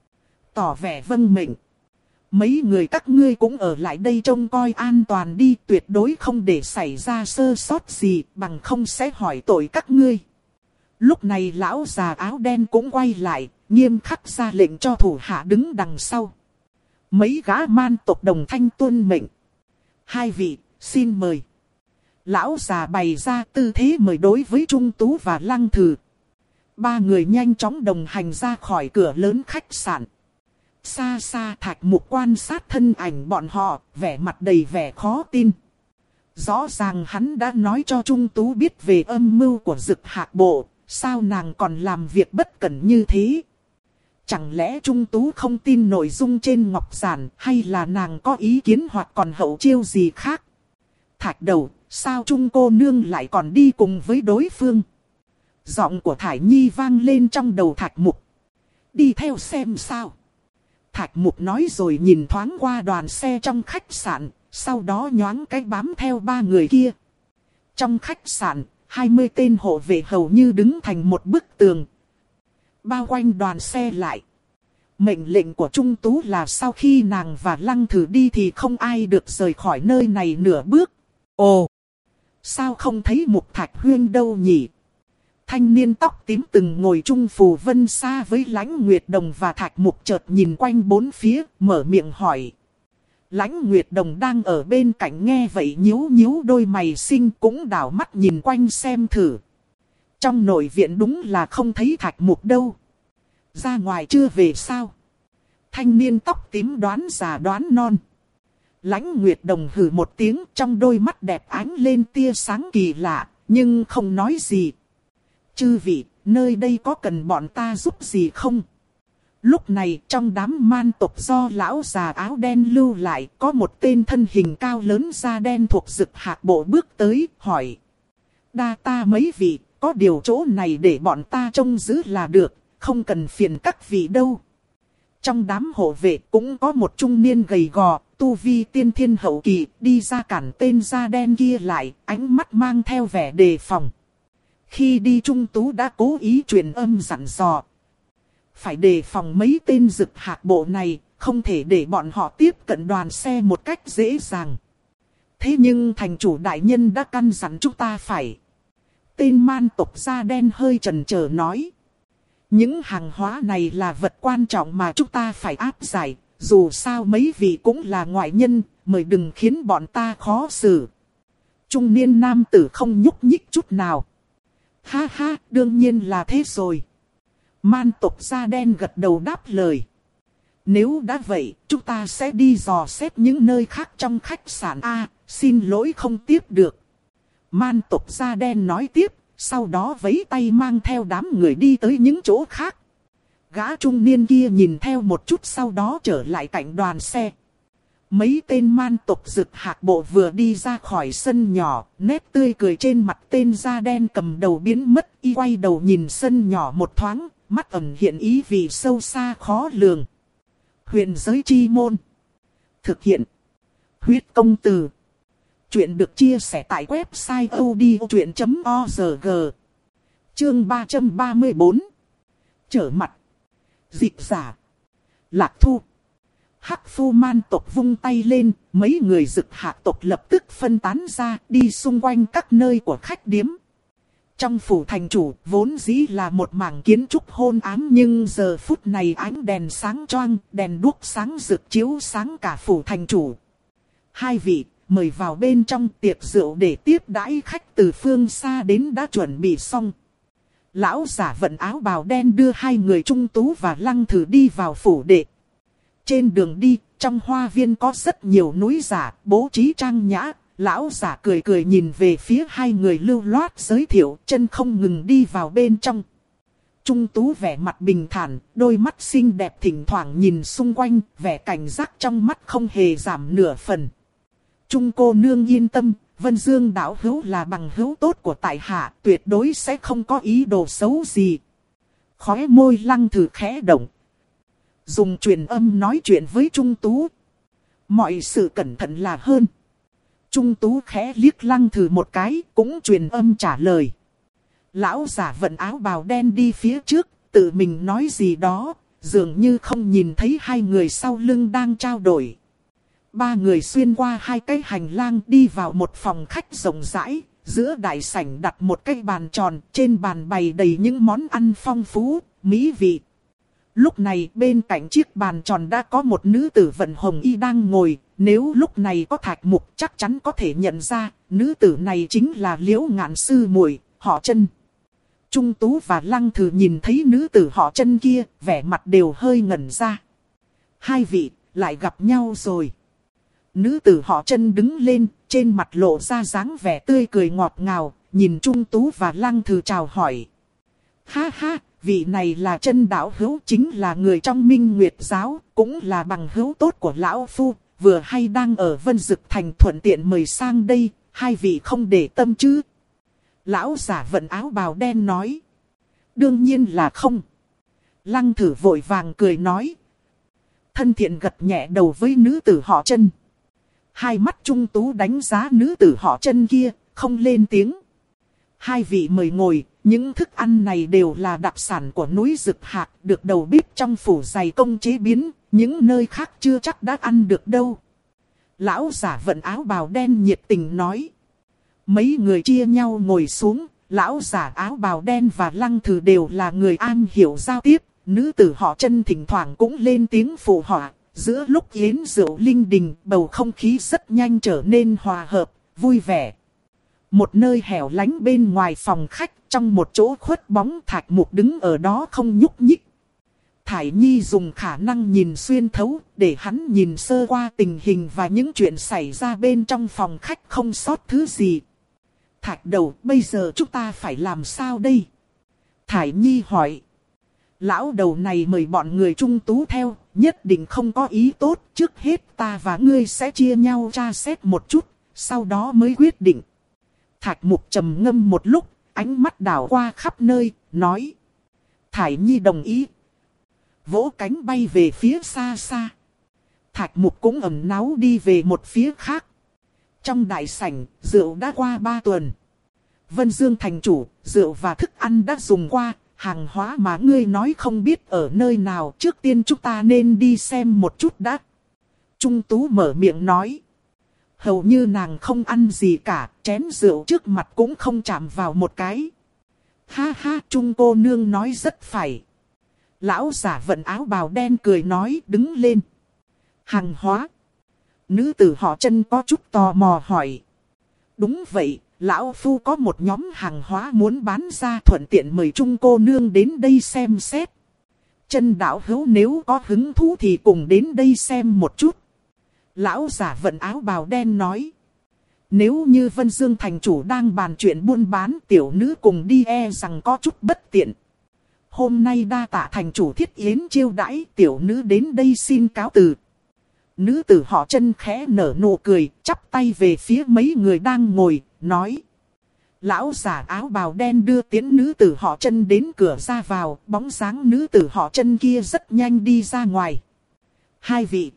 tỏ vẻ vâng mệnh. Mấy người các ngươi cũng ở lại đây trông coi an toàn đi, tuyệt đối không để xảy ra sơ sót gì, bằng không sẽ hỏi tội các ngươi. Lúc này lão già áo đen cũng quay lại, nghiêm khắc ra lệnh cho thủ hạ đứng đằng sau. Mấy gã man tộc đồng thanh tuân mệnh. Hai vị, xin mời. Lão già bày ra tư thế mời đối với Trung Tú và Lăng Thử. Ba người nhanh chóng đồng hành ra khỏi cửa lớn khách sạn. Xa xa Thạch Mục quan sát thân ảnh bọn họ, vẻ mặt đầy vẻ khó tin. Rõ ràng hắn đã nói cho Trung Tú biết về âm mưu của Dực Hạc Bộ, sao nàng còn làm việc bất cẩn như thế? Chẳng lẽ Trung Tú không tin nội dung trên ngọc giản, hay là nàng có ý kiến hoặc còn hậu chiêu gì khác? Thạch Đầu, sao Trung cô nương lại còn đi cùng với đối phương? Giọng của Thải Nhi vang lên trong đầu Thạch Mục. Đi theo xem sao? Thạch Mục nói rồi nhìn thoáng qua đoàn xe trong khách sạn, sau đó nhoáng cái bám theo ba người kia. Trong khách sạn, hai mươi tên hộ vệ hầu như đứng thành một bức tường, bao quanh đoàn xe lại. Mệnh lệnh của Trung Tú là sau khi nàng và Lăng Thử đi thì không ai được rời khỏi nơi này nửa bước. Ồ! Sao không thấy Mục Thạch Huyên đâu nhỉ? Thanh niên tóc tím từng ngồi chung phù vân xa với Lãnh Nguyệt Đồng và Thạch Mục chợt nhìn quanh bốn phía, mở miệng hỏi. Lãnh Nguyệt Đồng đang ở bên cạnh nghe vậy nhíu nhíu đôi mày xinh, cũng đảo mắt nhìn quanh xem thử. Trong nội viện đúng là không thấy Thạch Mục đâu. Ra ngoài chưa về sao? Thanh niên tóc tím đoán già đoán non. Lãnh Nguyệt Đồng hừ một tiếng, trong đôi mắt đẹp ánh lên tia sáng kỳ lạ, nhưng không nói gì. Chư vị, nơi đây có cần bọn ta giúp gì không? Lúc này trong đám man tộc do lão già áo đen lưu lại, có một tên thân hình cao lớn da đen thuộc Dực Hạc Bộ bước tới, hỏi. Đa ta mấy vị, có điều chỗ này để bọn ta trông giữ là được, không cần phiền các vị đâu. Trong đám hộ vệ cũng có một trung niên gầy gò, tu vi tiên thiên hậu kỳ, đi ra cản tên da đen kia lại, ánh mắt mang theo vẻ đề phòng. Khi đi Trung Tú đã cố ý truyền âm dặn dò. Phải đề phòng mấy tên Dực Hạc Bộ này, không thể để bọn họ tiếp cận đoàn xe một cách dễ dàng. Thế nhưng thành chủ đại nhân đã căn dặn chúng ta phải. Tên man tộc da đen hơi chần chờ nói. Những hàng hóa này là vật quan trọng mà chúng ta phải áp giải. Dù sao mấy vị cũng là ngoại nhân, mời đừng khiến bọn ta khó xử. Trung niên nam tử không nhúc nhích chút nào. Ha ha, đương nhiên là thế rồi. Man tộc da đen gật đầu đáp lời. Nếu đã vậy, chúng ta sẽ đi dò xét những nơi khác trong khách sạn A, xin lỗi không tiếp được. Man tộc da đen nói tiếp, sau đó vẫy tay mang theo đám người đi tới những chỗ khác. Gã trung niên kia nhìn theo một chút sau đó trở lại cạnh đoàn xe. Mấy tên man tộc Dực Hạc Bộ vừa đi ra khỏi sân nhỏ, nét tươi cười trên mặt tên da đen cầm đầu biến mất, y quay đầu nhìn sân nhỏ một thoáng, mắt ẩn hiện ý vị sâu xa khó lường. Huyền giới chi môn. Thực hiện. Huyết công từ. Chuyện được chia sẻ tại website odchuyện chấm org. Chương ba trăm ba mươi bốn. Trở mặt. Dịch giả. Lạc Thu. Hắc Phu man tộc vung tay lên, mấy người Dực Hạc tộc lập tức phân tán ra, đi xung quanh các nơi của khách điếm. Trong phủ thành chủ, vốn dĩ là một mảng kiến trúc hôn ám, nhưng giờ phút này ánh đèn sáng choang, đèn đuốc sáng rực chiếu sáng cả phủ thành chủ. Hai vị, mời vào bên trong. Tiệc rượu để tiếp đãi khách từ phương xa đến đã chuẩn bị xong. Lão giả vận áo bào đen đưa hai người Trung Tú và Lăng Thử đi vào phủ đệ. Trên đường đi, trong hoa viên có rất nhiều núi giả, bố trí trang nhã. Lão giả cười cười nhìn về phía hai người lưu loát giới thiệu, chân không ngừng đi vào bên trong. Trung Tú vẻ mặt bình thản, đôi mắt xinh đẹp thỉnh thoảng nhìn xung quanh, vẻ cảnh giác trong mắt không hề giảm nửa phần. Trung cô nương yên tâm, Vân Dương đạo hữu là bằng hữu tốt của tại hạ, tuyệt đối sẽ không có ý đồ xấu gì. Khóe môi Lăng Thử khẽ động, dùng truyền âm nói chuyện với Trung Tú. Mọi sự cẩn thận là hơn. Trung Tú khẽ liếc Lăng Thử một cái, cũng truyền âm trả lời. Lão giả vận áo bào đen đi phía trước, tự mình nói gì đó, dường như không nhìn thấy hai người sau lưng đang trao đổi. Ba người xuyên qua hai cái hành lang đi vào một phòng khách rộng rãi, giữa đại sảnh đặt một cái bàn tròn, trên bàn bày đầy những món ăn phong phú, mỹ vị. Lúc này bên cạnh chiếc bàn tròn đã có một nữ tử vận hồng y đang ngồi, nếu lúc này có Thạch Mục chắc chắn có thể nhận ra, nữ tử này chính là Liễu Ngạn sư muội, họ Chân. Trung Tú và Lăng Thử nhìn thấy nữ tử họ Chân kia, vẻ mặt đều hơi ngẩn ra. Hai vị, lại gặp nhau rồi. Nữ tử họ Chân đứng lên, trên mặt lộ ra dáng vẻ tươi cười ngọt ngào, nhìn Trung Tú và Lăng Thử chào hỏi. Ha ha, vị này là Chân đạo hữu, chính là người trong Minh Nguyệt giáo, cũng là bằng hữu tốt của lão phu, vừa hay đang ở Vân Dực Thành thuận tiện mời sang đây, hai vị không để tâm chứ? Lão giả vận áo bào đen nói. Đương nhiên là không. Lăng Thử vội vàng cười nói. Thân thiện gật nhẹ đầu với nữ tử họ Chân. Hai mắt Trung Tú đánh giá nữ tử họ Chân kia, không lên tiếng. Hai vị mời ngồi, những thức ăn này đều là đặc sản của núi Dực Hạc, được đầu bếp trong phủ dày công chế biến, những nơi khác chưa chắc đã ăn được đâu. Lão giả vận áo bào đen nhiệt tình nói. Mấy người chia nhau ngồi xuống, lão giả áo bào đen và Lăng Thử đều là người am hiểu giao tiếp, nữ tử họ Chân thỉnh thoảng cũng lên tiếng phụ họa. Giữa lúc yến rượu linh đình, bầu không khí rất nhanh trở nên hòa hợp, vui vẻ. Một nơi hẻo lánh bên ngoài phòng khách, trong một chỗ khuất bóng, Thạch Mục đứng ở đó không nhúc nhích. Thải Nhi dùng khả năng nhìn xuyên thấu, để hắn nhìn sơ qua tình hình và những chuyện xảy ra bên trong phòng khách không sót thứ gì. Thạch đầu, bây giờ chúng ta phải làm sao đây? Thải Nhi hỏi. Lão đầu này mời bọn người Trung Tú theo, nhất định không có ý tốt. Trước hết ta và ngươi sẽ chia nhau tra xét một chút, sau đó mới quyết định. Thạch Mục trầm ngâm một lúc, ánh mắt đảo qua khắp nơi, nói. Thải Nhi đồng ý. Vỗ cánh bay về phía xa xa. Thạch Mục cũng ẩn náu đi về một phía khác. Trong đại sảnh, rượu đã qua ba tuần. Vân Dương thành chủ, rượu và thức ăn đã dùng qua. Hàng hóa mà ngươi nói không biết ở nơi nào, trước tiên chúng ta nên đi xem một chút đã. Trung Tú mở miệng nói. Hầu như nàng không ăn gì cả, chén rượu trước mặt cũng không chạm vào một cái. Ha ha, Trung cô nương nói rất phải. Lão giả vận áo bào đen cười nói, đứng lên. Hàng hóa. Nữ tử họ Chân có chút tò mò hỏi. Đúng vậy. Lão phu có một nhóm hàng hóa muốn bán ra, thuận tiện mời Trung cô nương đến đây xem xét. Chân đạo hữu nếu có hứng thú thì cùng đến đây xem một chút. Lão giả vận áo bào đen nói. Nếu như Vân Dương thành chủ đang bàn chuyện buôn bán, tiểu nữ cùng đi e rằng có chút bất tiện. Hôm nay đa tạ thành chủ thiết yến chiêu đãi, tiểu nữ đến đây xin cáo từ. Nữ tử họ Chân khẽ nở nụ cười, chắp tay về phía mấy người đang ngồi, nói. Lão giả áo bào đen đưa tiễn nữ tử họ Chân đến cửa ra vào, bóng dáng nữ tử họ Chân kia rất nhanh đi ra ngoài. Hai vị,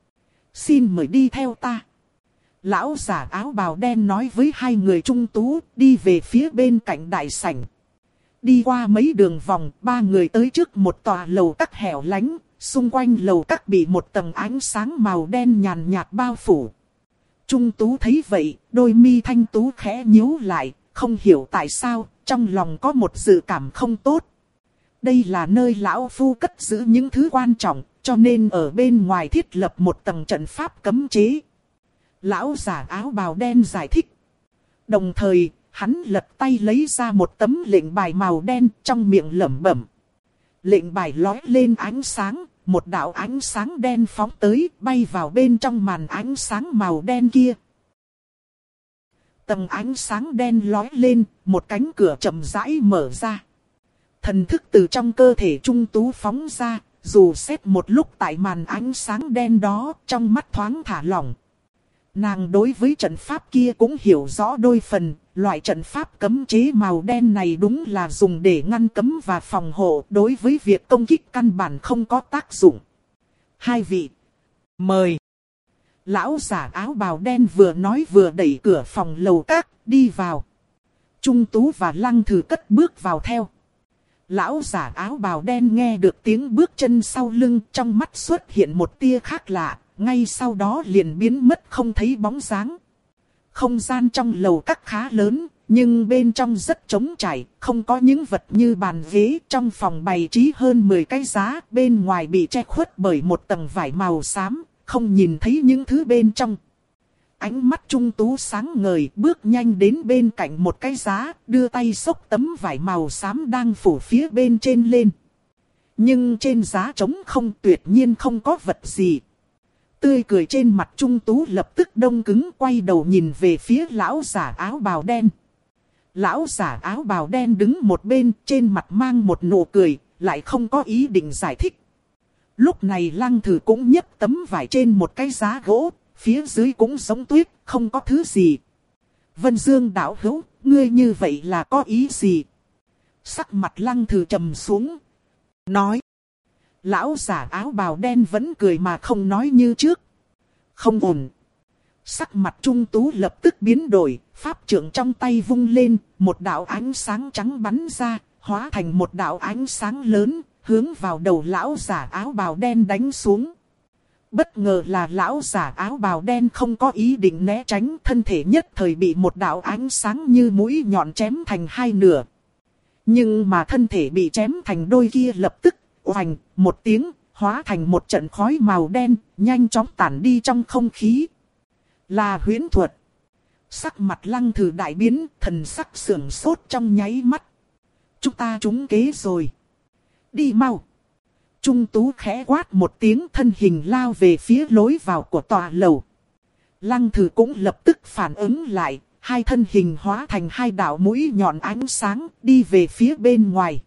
xin mời đi theo ta. Lão giả áo bào đen nói với hai người Trung Tú, đi về phía bên cạnh đại sảnh. Đi qua mấy đường vòng, ba người tới trước một tòa lầu các hẻo lánh. Xung quanh lầu các bị một tầng ánh sáng màu đen nhàn nhạt bao phủ. Trung Tú thấy vậy, đôi mi thanh tú khẽ nhíu lại, không hiểu tại sao, trong lòng có một dự cảm không tốt. Đây là nơi lão phu cất giữ những thứ quan trọng, cho nên ở bên ngoài thiết lập một tầng trận pháp cấm chế. Lão giả áo bào đen giải thích. Đồng thời, hắn lật tay lấy ra một tấm lệnh bài màu đen trong miệng lẩm bẩm. Lệnh bài lóe lên ánh sáng, một đạo ánh sáng đen phóng tới, bay vào bên trong màn ánh sáng màu đen kia. Tầng ánh sáng đen lóe lên, một cánh cửa chậm rãi mở ra. Thần thức từ trong cơ thể Trung Tú phóng ra, dù xét một lúc tại màn ánh sáng đen đó, trong mắt thoáng thả lỏng. Nàng đối với trận pháp kia cũng hiểu rõ đôi phần, loại trận pháp cấm chế màu đen này đúng là dùng để ngăn cấm và phòng hộ, đối với việc công kích căn bản không có tác dụng. Hai vị, mời. Lão giả áo bào đen vừa nói vừa đẩy cửa phòng lầu các, đi vào. Trung Tú và Lăng Thử cất bước vào theo. Lão giả áo bào đen nghe được tiếng bước chân sau lưng, trong mắt xuất hiện một tia khác lạ, ngay sau đó liền biến mất không thấy bóng dáng. Không gian trong lầu các khá lớn, nhưng bên trong rất trống trải, không có những vật như bàn ghế. Trong phòng bày trí hơn mười cái giá, bên ngoài bị che khuất bởi một tầng vải màu xám, không nhìn thấy những thứ bên trong. Ánh mắt Trung Tú sáng ngời, bước nhanh đến bên cạnh một cái giá, đưa tay xốc tấm vải màu xám đang phủ phía bên trên lên. Nhưng trên giá trống không, tuyệt nhiên không có vật gì. Tươi cười trên mặt Trung Tú lập tức đông cứng, quay đầu nhìn về phía lão giả áo bào đen. Lão giả áo bào đen đứng một bên, trên mặt mang một nụ cười, lại không có ý định giải thích. Lúc này Lăng Thử cũng nhấc tấm vải trên một cái giá gỗ, phía dưới cũng giống tuyết, không có thứ gì. Vân Dương đạo hữu, ngươi như vậy là có ý gì? Sắc mặt Lăng Thử trầm xuống, nói. Lão giả áo bào đen vẫn cười mà không nói như trước. Không ổn. Sắc mặt Trung Tú lập tức biến đổi, pháp trượng trong tay vung lên, một đạo ánh sáng trắng bắn ra, hóa thành một đạo ánh sáng lớn, hướng vào đầu lão giả áo bào đen đánh xuống. Bất ngờ là lão giả áo bào đen không có ý định né tránh, thân thể nhất thời bị một đạo ánh sáng như mũi nhọn chém thành hai nửa. Nhưng mà thân thể bị chém thành đôi kia lập tức oành một tiếng, hóa thành một trận khói màu đen, nhanh chóng tản đi trong không khí. Là huyễn thuật. Sắc mặt Lăng Thử đại biến, thần sắc sưởng sốt trong nháy mắt. Chúng ta trúng kế rồi. Đi mau. Trung Tú khẽ quát một tiếng, thân hình lao về phía lối vào của tòa lầu. Lăng Thử cũng lập tức phản ứng lại, hai thân hình hóa thành hai đạo mũi nhọn ánh sáng, đi về phía bên ngoài.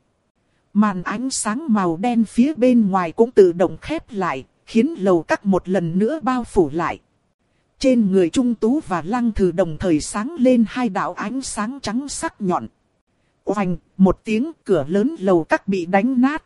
Màn ánh sáng màu đen phía bên ngoài cũng tự động khép lại, khiến lầu các một lần nữa bao phủ lại. Trên người Trung Tú và Lăng Thử đồng thời sáng lên hai đạo ánh sáng trắng sắc nhọn. Oanh, một tiếng, cửa lớn lầu các bị đánh nát.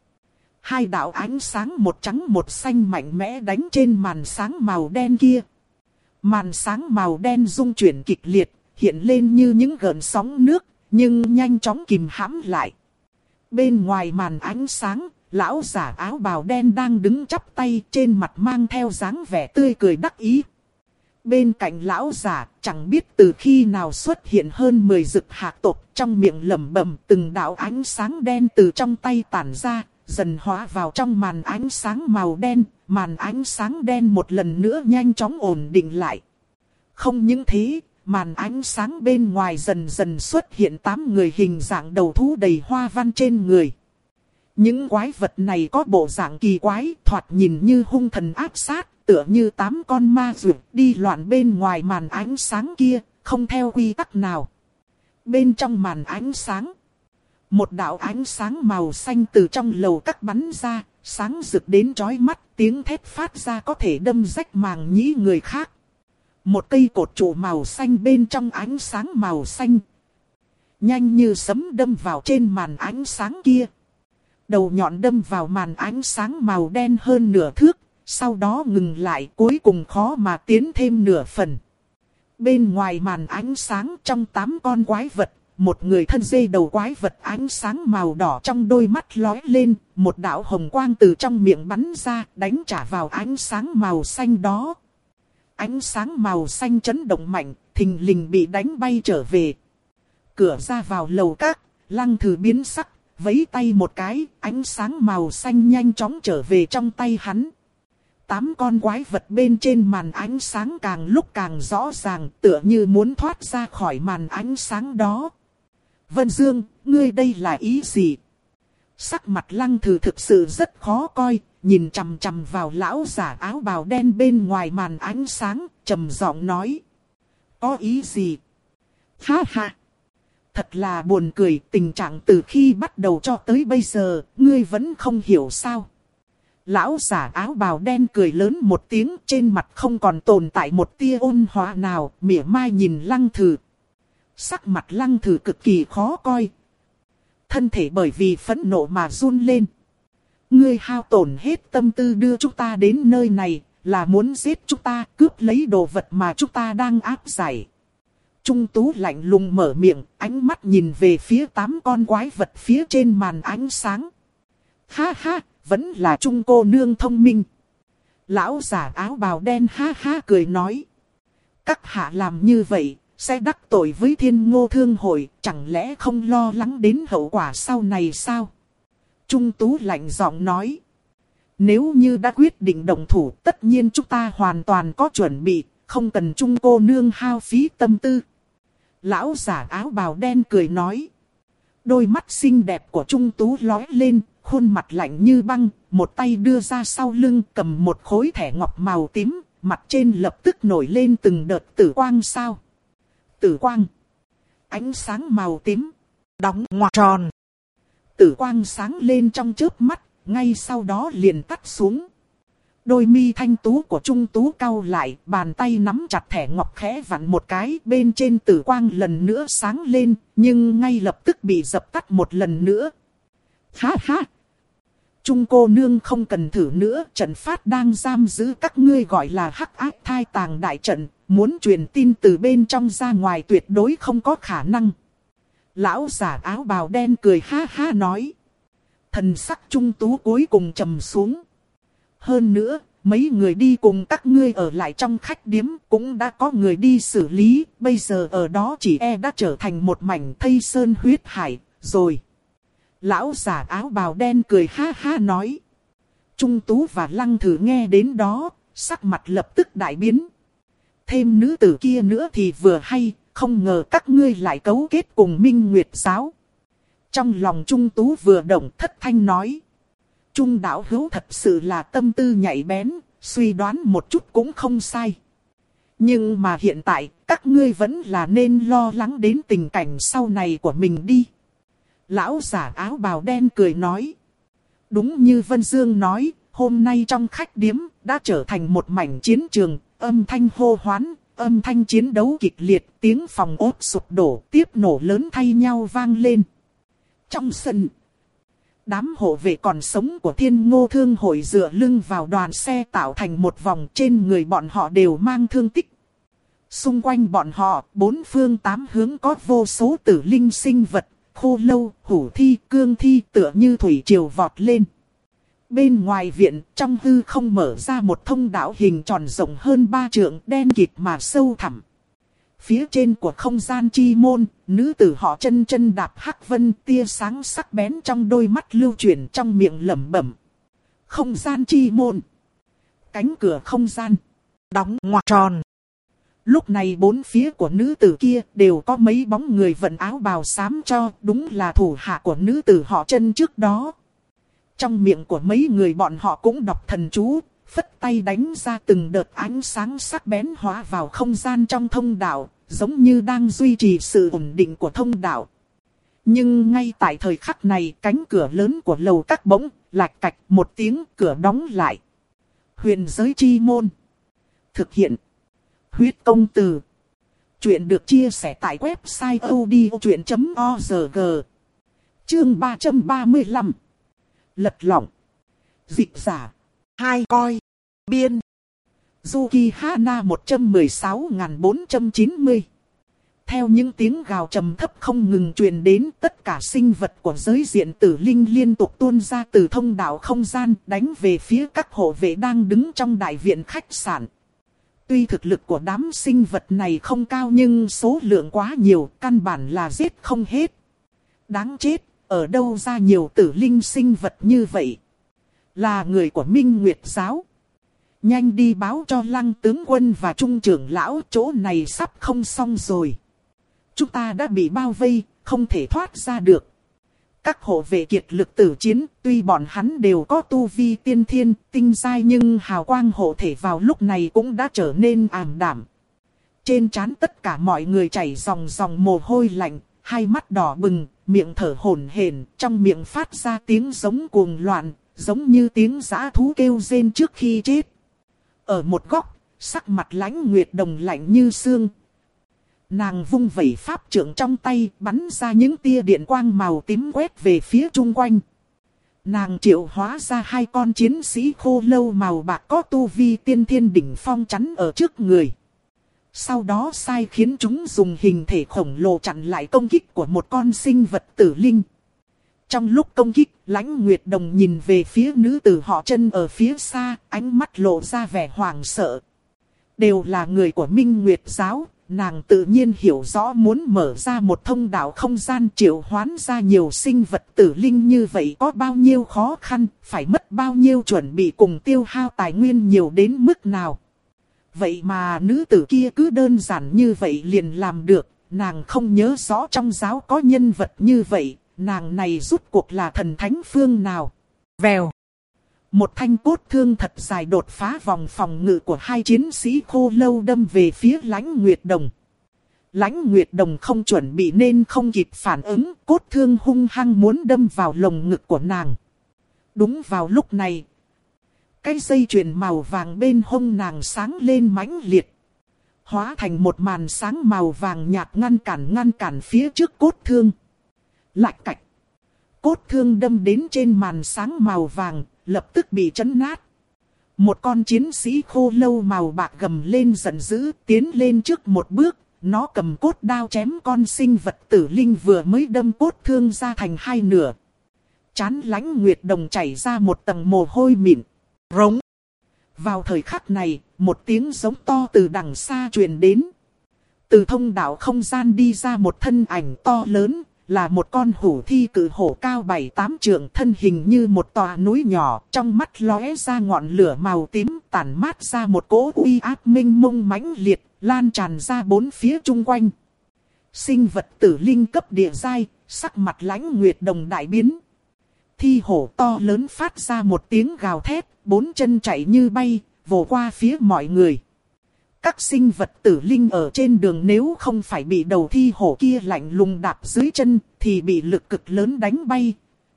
Hai đạo ánh sáng một trắng một xanh mạnh mẽ đánh trên màn sáng màu đen kia. Màn sáng màu đen rung chuyển kịch liệt, hiện lên như những gợn sóng nước, nhưng nhanh chóng kìm hãm lại. Bên ngoài màn ánh sáng, lão giả áo bào đen đang đứng chắp tay, trên mặt mang theo dáng vẻ tươi cười đắc ý. Bên cạnh lão giả, chẳng biết từ khi nào xuất hiện hơn mười dực hạc tộc, trong miệng lẩm bẩm, từng đạo ánh sáng đen từ trong tay tản ra, dần hóa vào trong màn ánh sáng màu đen. Màn ánh sáng đen một lần nữa nhanh chóng ổn định lại. Không những thế, màn ánh sáng bên ngoài dần dần xuất hiện tám người hình dạng đầu thú đầy hoa văn trên người. Những quái vật này có bộ dạng kỳ quái, thoạt nhìn như hung thần ác sát, tựa như tám con ma dược đi loạn bên ngoài màn ánh sáng kia, không theo quy tắc nào. Bên trong màn ánh sáng, một đạo ánh sáng màu xanh từ trong lầu các bắn ra, sáng rực đến chói mắt, tiếng thét phát ra có thể đâm rách màng nhĩ người khác. Một cây cột trụ màu xanh bên trong ánh sáng màu xanh, nhanh như sấm đâm vào trên màn ánh sáng kia. Đầu nhọn đâm vào màn ánh sáng màu đen hơn nửa thước, sau đó ngừng lại, cuối cùng khó mà tiến thêm nửa phần. Bên ngoài màn ánh sáng, trong tám con quái vật, một người thân dê đầu quái vật ánh sáng màu đỏ trong đôi mắt lóe lên, một đạo hồng quang từ trong miệng bắn ra, đánh trả vào ánh sáng màu xanh đó. Ánh sáng màu xanh chấn động mạnh, thình lình bị đánh bay trở về. Cửa ra vào lầu các, Lăng Thử biến sắc, vẫy tay một cái, ánh sáng màu xanh nhanh chóng trở về trong tay hắn. tám con quái vật bên trên màn ánh sáng càng lúc càng rõ ràng, tựa như muốn thoát ra khỏi màn ánh sáng đó. Vân Dương, ngươi đây là ý gì? Sắc mặt Lăng Thử thực sự rất khó coi, nhìn chằm chằm vào lão giả áo bào đen bên ngoài màn ánh sáng, trầm giọng nói. Có ý gì? Ha ha! Thật là buồn cười, tình trạng từ khi bắt đầu cho tới bây giờ, ngươi vẫn không hiểu sao? Lão giả áo bào đen cười lớn một tiếng, trên mặt không còn tồn tại một tia ôn hòa nào, mỉa mai nhìn Lăng Thử. Sắc mặt Lăng Thử cực kỳ khó coi. Thân thể bởi vì phẫn nộ mà run lên. Ngươi hao tổn hết tâm tư đưa chúng ta đến nơi này, là muốn giết chúng ta, cướp lấy đồ vật mà chúng ta đang áp giải. Trung Tú lạnh lùng mở miệng, ánh mắt nhìn về phía tám con quái vật phía trên màn ánh sáng. Ha ha, vẫn là Trung cô nương thông minh. Lão giả áo bào đen ha ha cười nói. Các hạ làm như vậy, sẽ đắc tội với Thiên Ngô Thương Hội, chẳng lẽ không lo lắng đến hậu quả sau này sao? Trung Tú lạnh giọng nói. Nếu như đã quyết định đồng thủ, tất nhiên chúng ta hoàn toàn có chuẩn bị, không cần Trung cô nương hao phí tâm tư. Lão giả áo bào đen cười nói. Đôi mắt xinh đẹp của Trung Tú lóe lên, khuôn mặt lạnh như băng, một tay đưa ra sau lưng cầm một khối thẻ ngọc màu tím, mặt trên lập tức nổi lên từng đợt tử quang sao. Tử quang. Ánh sáng màu tím. Đóng ngoặc tròn. Tử quang sáng lên trong chớp mắt, ngay sau đó liền tắt xuống. Đôi mi thanh tú của Trung Tú cau lại, bàn tay nắm chặt thẻ ngọc khẽ vặn một cái, bên trên tử quang lần nữa sáng lên, nhưng ngay lập tức bị dập tắt một lần nữa. Ha ha! Trung cô nương không cần thử nữa, trận pháp đang giam giữ các ngươi gọi là hắc ác thai tàng đại trận, muốn truyền tin từ bên trong ra ngoài tuyệt đối không có khả năng. Lão giả áo bào đen cười ha ha nói. Thần sắc Trung Tú cuối cùng trầm xuống. Hơn nữa, mấy người đi cùng các ngươi ở lại trong khách điếm cũng đã có người đi xử lý, bây giờ ở đó chỉ e đã trở thành một mảnh thây sơn huyết hải, rồi. Lão giả áo bào đen cười ha ha nói. Trung Tú và Lăng Thử nghe đến đó, sắc mặt lập tức đại biến. Thêm nữ tử kia nữa thì vừa hay, không ngờ các ngươi lại cấu kết cùng Minh Nguyệt giáo. Trong lòng Trung Tú vừa động, thất thanh nói. Trung đạo hữu thật sự là tâm tư nhạy bén, suy đoán một chút cũng không sai. Nhưng mà hiện tại, các ngươi vẫn là nên lo lắng đến tình cảnh sau này của mình đi. Lão giả áo bào đen cười nói. Đúng như Vân Dương nói, hôm nay trong khách điếm đã trở thành một mảnh chiến trường, âm thanh hô hoán, âm thanh chiến đấu kịch liệt, tiếng phòng ốt sụp đổ, tiếp nổ lớn thay nhau vang lên. Trong sân, đám hộ vệ còn sống của Thiên Ngô Thương Hội dựa lưng vào đoàn xe tạo thành một vòng, trên người bọn họ đều mang thương tích. Xung quanh bọn họ, bốn phương tám hướng có vô số tử linh sinh vật, khô lâu, hủ thi, cương thi tựa như thủy triều vọt lên. Bên ngoài viện, trong hư không mở ra một thông đạo hình tròn rộng hơn ba trượng, đen kịt mà sâu thẳm. Phía trên của không gian chi môn, nữ tử họ chân chân đạp hắc vân, tia sáng sắc bén trong đôi mắt lưu chuyển, trong miệng lẩm bẩm. Không gian chi môn. Cánh cửa không gian. Đóng ngoặc tròn. Lúc này bốn phía của nữ tử kia đều có mấy bóng người vận áo bào xám cho, đúng là thủ hạ của nữ tử họ chân trước đó. Trong miệng của mấy người bọn họ cũng đọc thần chú, phất tay đánh ra từng đợt ánh sáng sắc bén hóa vào không gian trong thông đạo, giống như đang duy trì sự ổn định của thông đạo. Nhưng ngay tại thời khắc này, cánh cửa lớn của lầu các bỗng lạch cạch một tiếng, cửa đóng lại. Huyền giới chi môn. Thực hiện. Huyết công từ. Chuyện được chia sẻ tại website odchuyện chấm org. Chương ba trăm ba mươi lăm. Lật lỏng. Dịch giả. Hai coi. Biên. Yuki Hana một trăm mười sáu nghìn bốn trăm chín mươi. Theo những tiếng gào trầm thấp không ngừng truyền đến, tất cả sinh vật của giới diện tử linh liên tục tuôn ra từ thông đạo không gian, đánh về phía các hộ vệ đang đứng trong đại viện khách sạn. Tuy thực lực của đám sinh vật này không cao nhưng số lượng quá nhiều, căn bản là giết không hết. Đáng chết, ở đâu ra nhiều tử linh sinh vật như vậy? Là người của Minh Nguyệt giáo. Nhanh đi báo cho Lăng tướng quân và Trung trưởng lão, chỗ này sắp không xong rồi. Chúng ta đã bị bao vây, không thể thoát ra được. Các hộ vệ kiệt lực tử chiến, tuy bọn hắn đều có tu vi tiên thiên, tinh giai, nhưng hào quang hộ thể vào lúc này cũng đã trở nên ảm đạm. Trên trán tất cả mọi người chảy dòng dòng mồ hôi lạnh, hai mắt đỏ bừng, miệng thở hổn hển, trong miệng phát ra tiếng giống cuồng loạn, giống như tiếng dã thú kêu rên trước khi chết. Ở một góc, sắc mặt Lãnh Nguyệt Đồng lạnh như xương. Nàng vung vẩy pháp trượng trong tay, bắn ra những tia điện quang màu tím quét về phía chung quanh. Nàng triệu hóa ra hai con chiến sĩ khô lâu màu bạc có tu vi tiên thiên đỉnh phong chắn ở trước người. Sau đó sai khiến chúng dùng hình thể khổng lồ chặn lại công kích của một con sinh vật tử linh. Trong lúc công kích, Lãnh Nguyệt Đồng nhìn về phía nữ tử họ Chân ở phía xa, ánh mắt lộ ra vẻ hoảng sợ. Đều là người của Minh Nguyệt giáo, nàng tự nhiên hiểu rõ muốn mở ra một thông đạo không gian triệu hoán ra nhiều sinh vật tử linh như vậy có bao nhiêu khó khăn, phải mất bao nhiêu chuẩn bị cùng tiêu hao tài nguyên nhiều đến mức nào. Vậy mà nữ tử kia cứ đơn giản như vậy liền làm được, nàng không nhớ rõ trong giáo có nhân vật như vậy, nàng này rút cuộc là thần thánh phương nào. Vèo. Một thanh cốt thương thật dài đột phá vòng phòng ngự của hai chiến sĩ khô lâu đâm về phía Lãnh Nguyệt Đồng. Lãnh Nguyệt Đồng không chuẩn bị nên không kịp phản ứng, cốt thương hung hăng muốn đâm vào lồng ngực của nàng. Đúng vào lúc này, cái dây chuyền màu vàng bên hông nàng sáng lên mãnh liệt. Hóa thành một màn sáng màu vàng nhạt ngăn cản ngăn cản phía trước cốt thương. Lạch cạch. Cốt thương đâm đến trên màn sáng màu vàng, lập tức bị chấn nát. Một con chiến sĩ khô lâu màu bạc gầm lên giận dữ, tiến lên trước một bước. Nó cầm cốt đao chém con sinh vật tử linh vừa mới đâm cốt thương ra thành hai nửa. Chán Lãnh Nguyệt Đồng chảy ra một tầng mồ hôi mịn. Rống. Vào thời khắc này, một tiếng giống to từ đằng xa truyền đến. Từ thông đạo không gian đi ra một thân ảnh to lớn, là một con hổ thi cự hổ cao bảy tám trượng, thân hình như một tòa núi nhỏ, trong mắt lóe ra ngọn lửa màu tím, tản mát ra một cỗ uy áp minh mông mãnh liệt, lan tràn ra bốn phía chung quanh. Sinh vật tử linh cấp địa giai, sắc mặt Lãnh Nguyệt Đồng đại biến. Thi hổ to lớn phát ra một tiếng gào thét, bốn chân chạy như bay, vồ qua phía mọi người. Các sinh vật tử linh ở trên đường nếu không phải bị đầu thi hổ kia lạnh lùng đạp dưới chân, thì bị lực cực lớn đánh bay.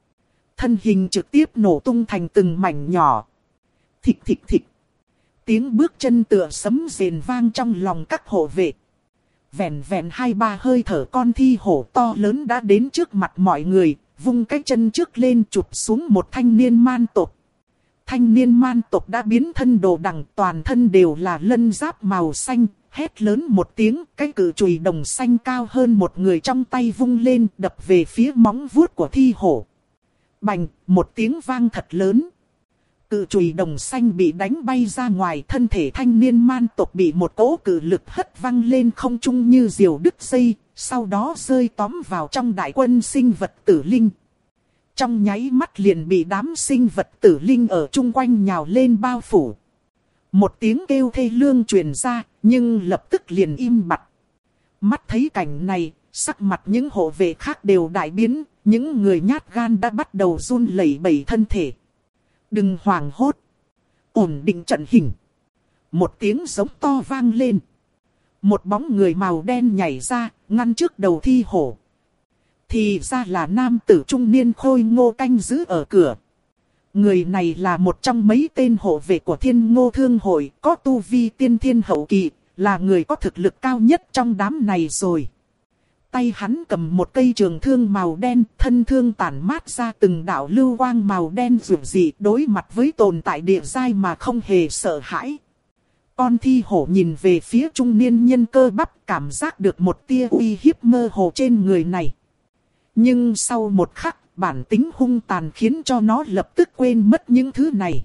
Thân hình trực tiếp nổ tung thành từng mảnh nhỏ. Thịch thịch thịch. Tiếng bước chân tựa sấm rền vang trong lòng các hộ vệ. Vẹn vẹn hai ba hơi thở, con thi hổ to lớn đã đến trước mặt mọi người, vung cái chân trước lên chụp xuống một thanh niên man tộc. Thanh niên man tộc đã biến thân đồ đằng, toàn thân đều là lân giáp màu xanh, hét lớn một tiếng, cái cự chùy đồng xanh cao hơn một người trong tay vung lên, đập về phía móng vuốt của thi hổ. Bành, một tiếng vang thật lớn. Cự chùy đồng xanh bị đánh bay ra ngoài, thân thể thanh niên man tộc bị một cỗ cự lực hất văng lên không trung như diều đứt dây, sau đó rơi tóm vào trong đại quân sinh vật tử linh. Trong nháy mắt liền bị đám sinh vật tử linh ở chung quanh nhào lên bao phủ. Một tiếng kêu thê lương truyền ra, nhưng lập tức liền im bặt. Mắt thấy cảnh này, sắc mặt những hộ vệ khác đều đại biến, những người nhát gan đã bắt đầu run lẩy bẩy thân thể. Đừng hoảng hốt. Ổn định trận hình. Một tiếng giống to vang lên. Một bóng người màu đen nhảy ra, ngăn trước đầu thi hổ. Thì ra là nam tử trung niên khôi ngô canh giữ ở cửa. Người này là một trong mấy tên hộ vệ của Thiên Ngô Thương Hội, có tu vi tiên thiên hậu kỳ, là người có thực lực cao nhất trong đám này rồi. Tay hắn cầm một cây trường thương màu đen, thân thương tản mát ra từng đạo lưu quang màu đen rực rỡ, đối mặt với tồn tại địa giai mà không hề sợ hãi. Con thi hổ nhìn về phía trung niên nhân cơ bắp, cảm giác được một tia uy hiếp mơ hồ trên người này. Nhưng sau một khắc, bản tính hung tàn khiến cho nó lập tức quên mất những thứ này.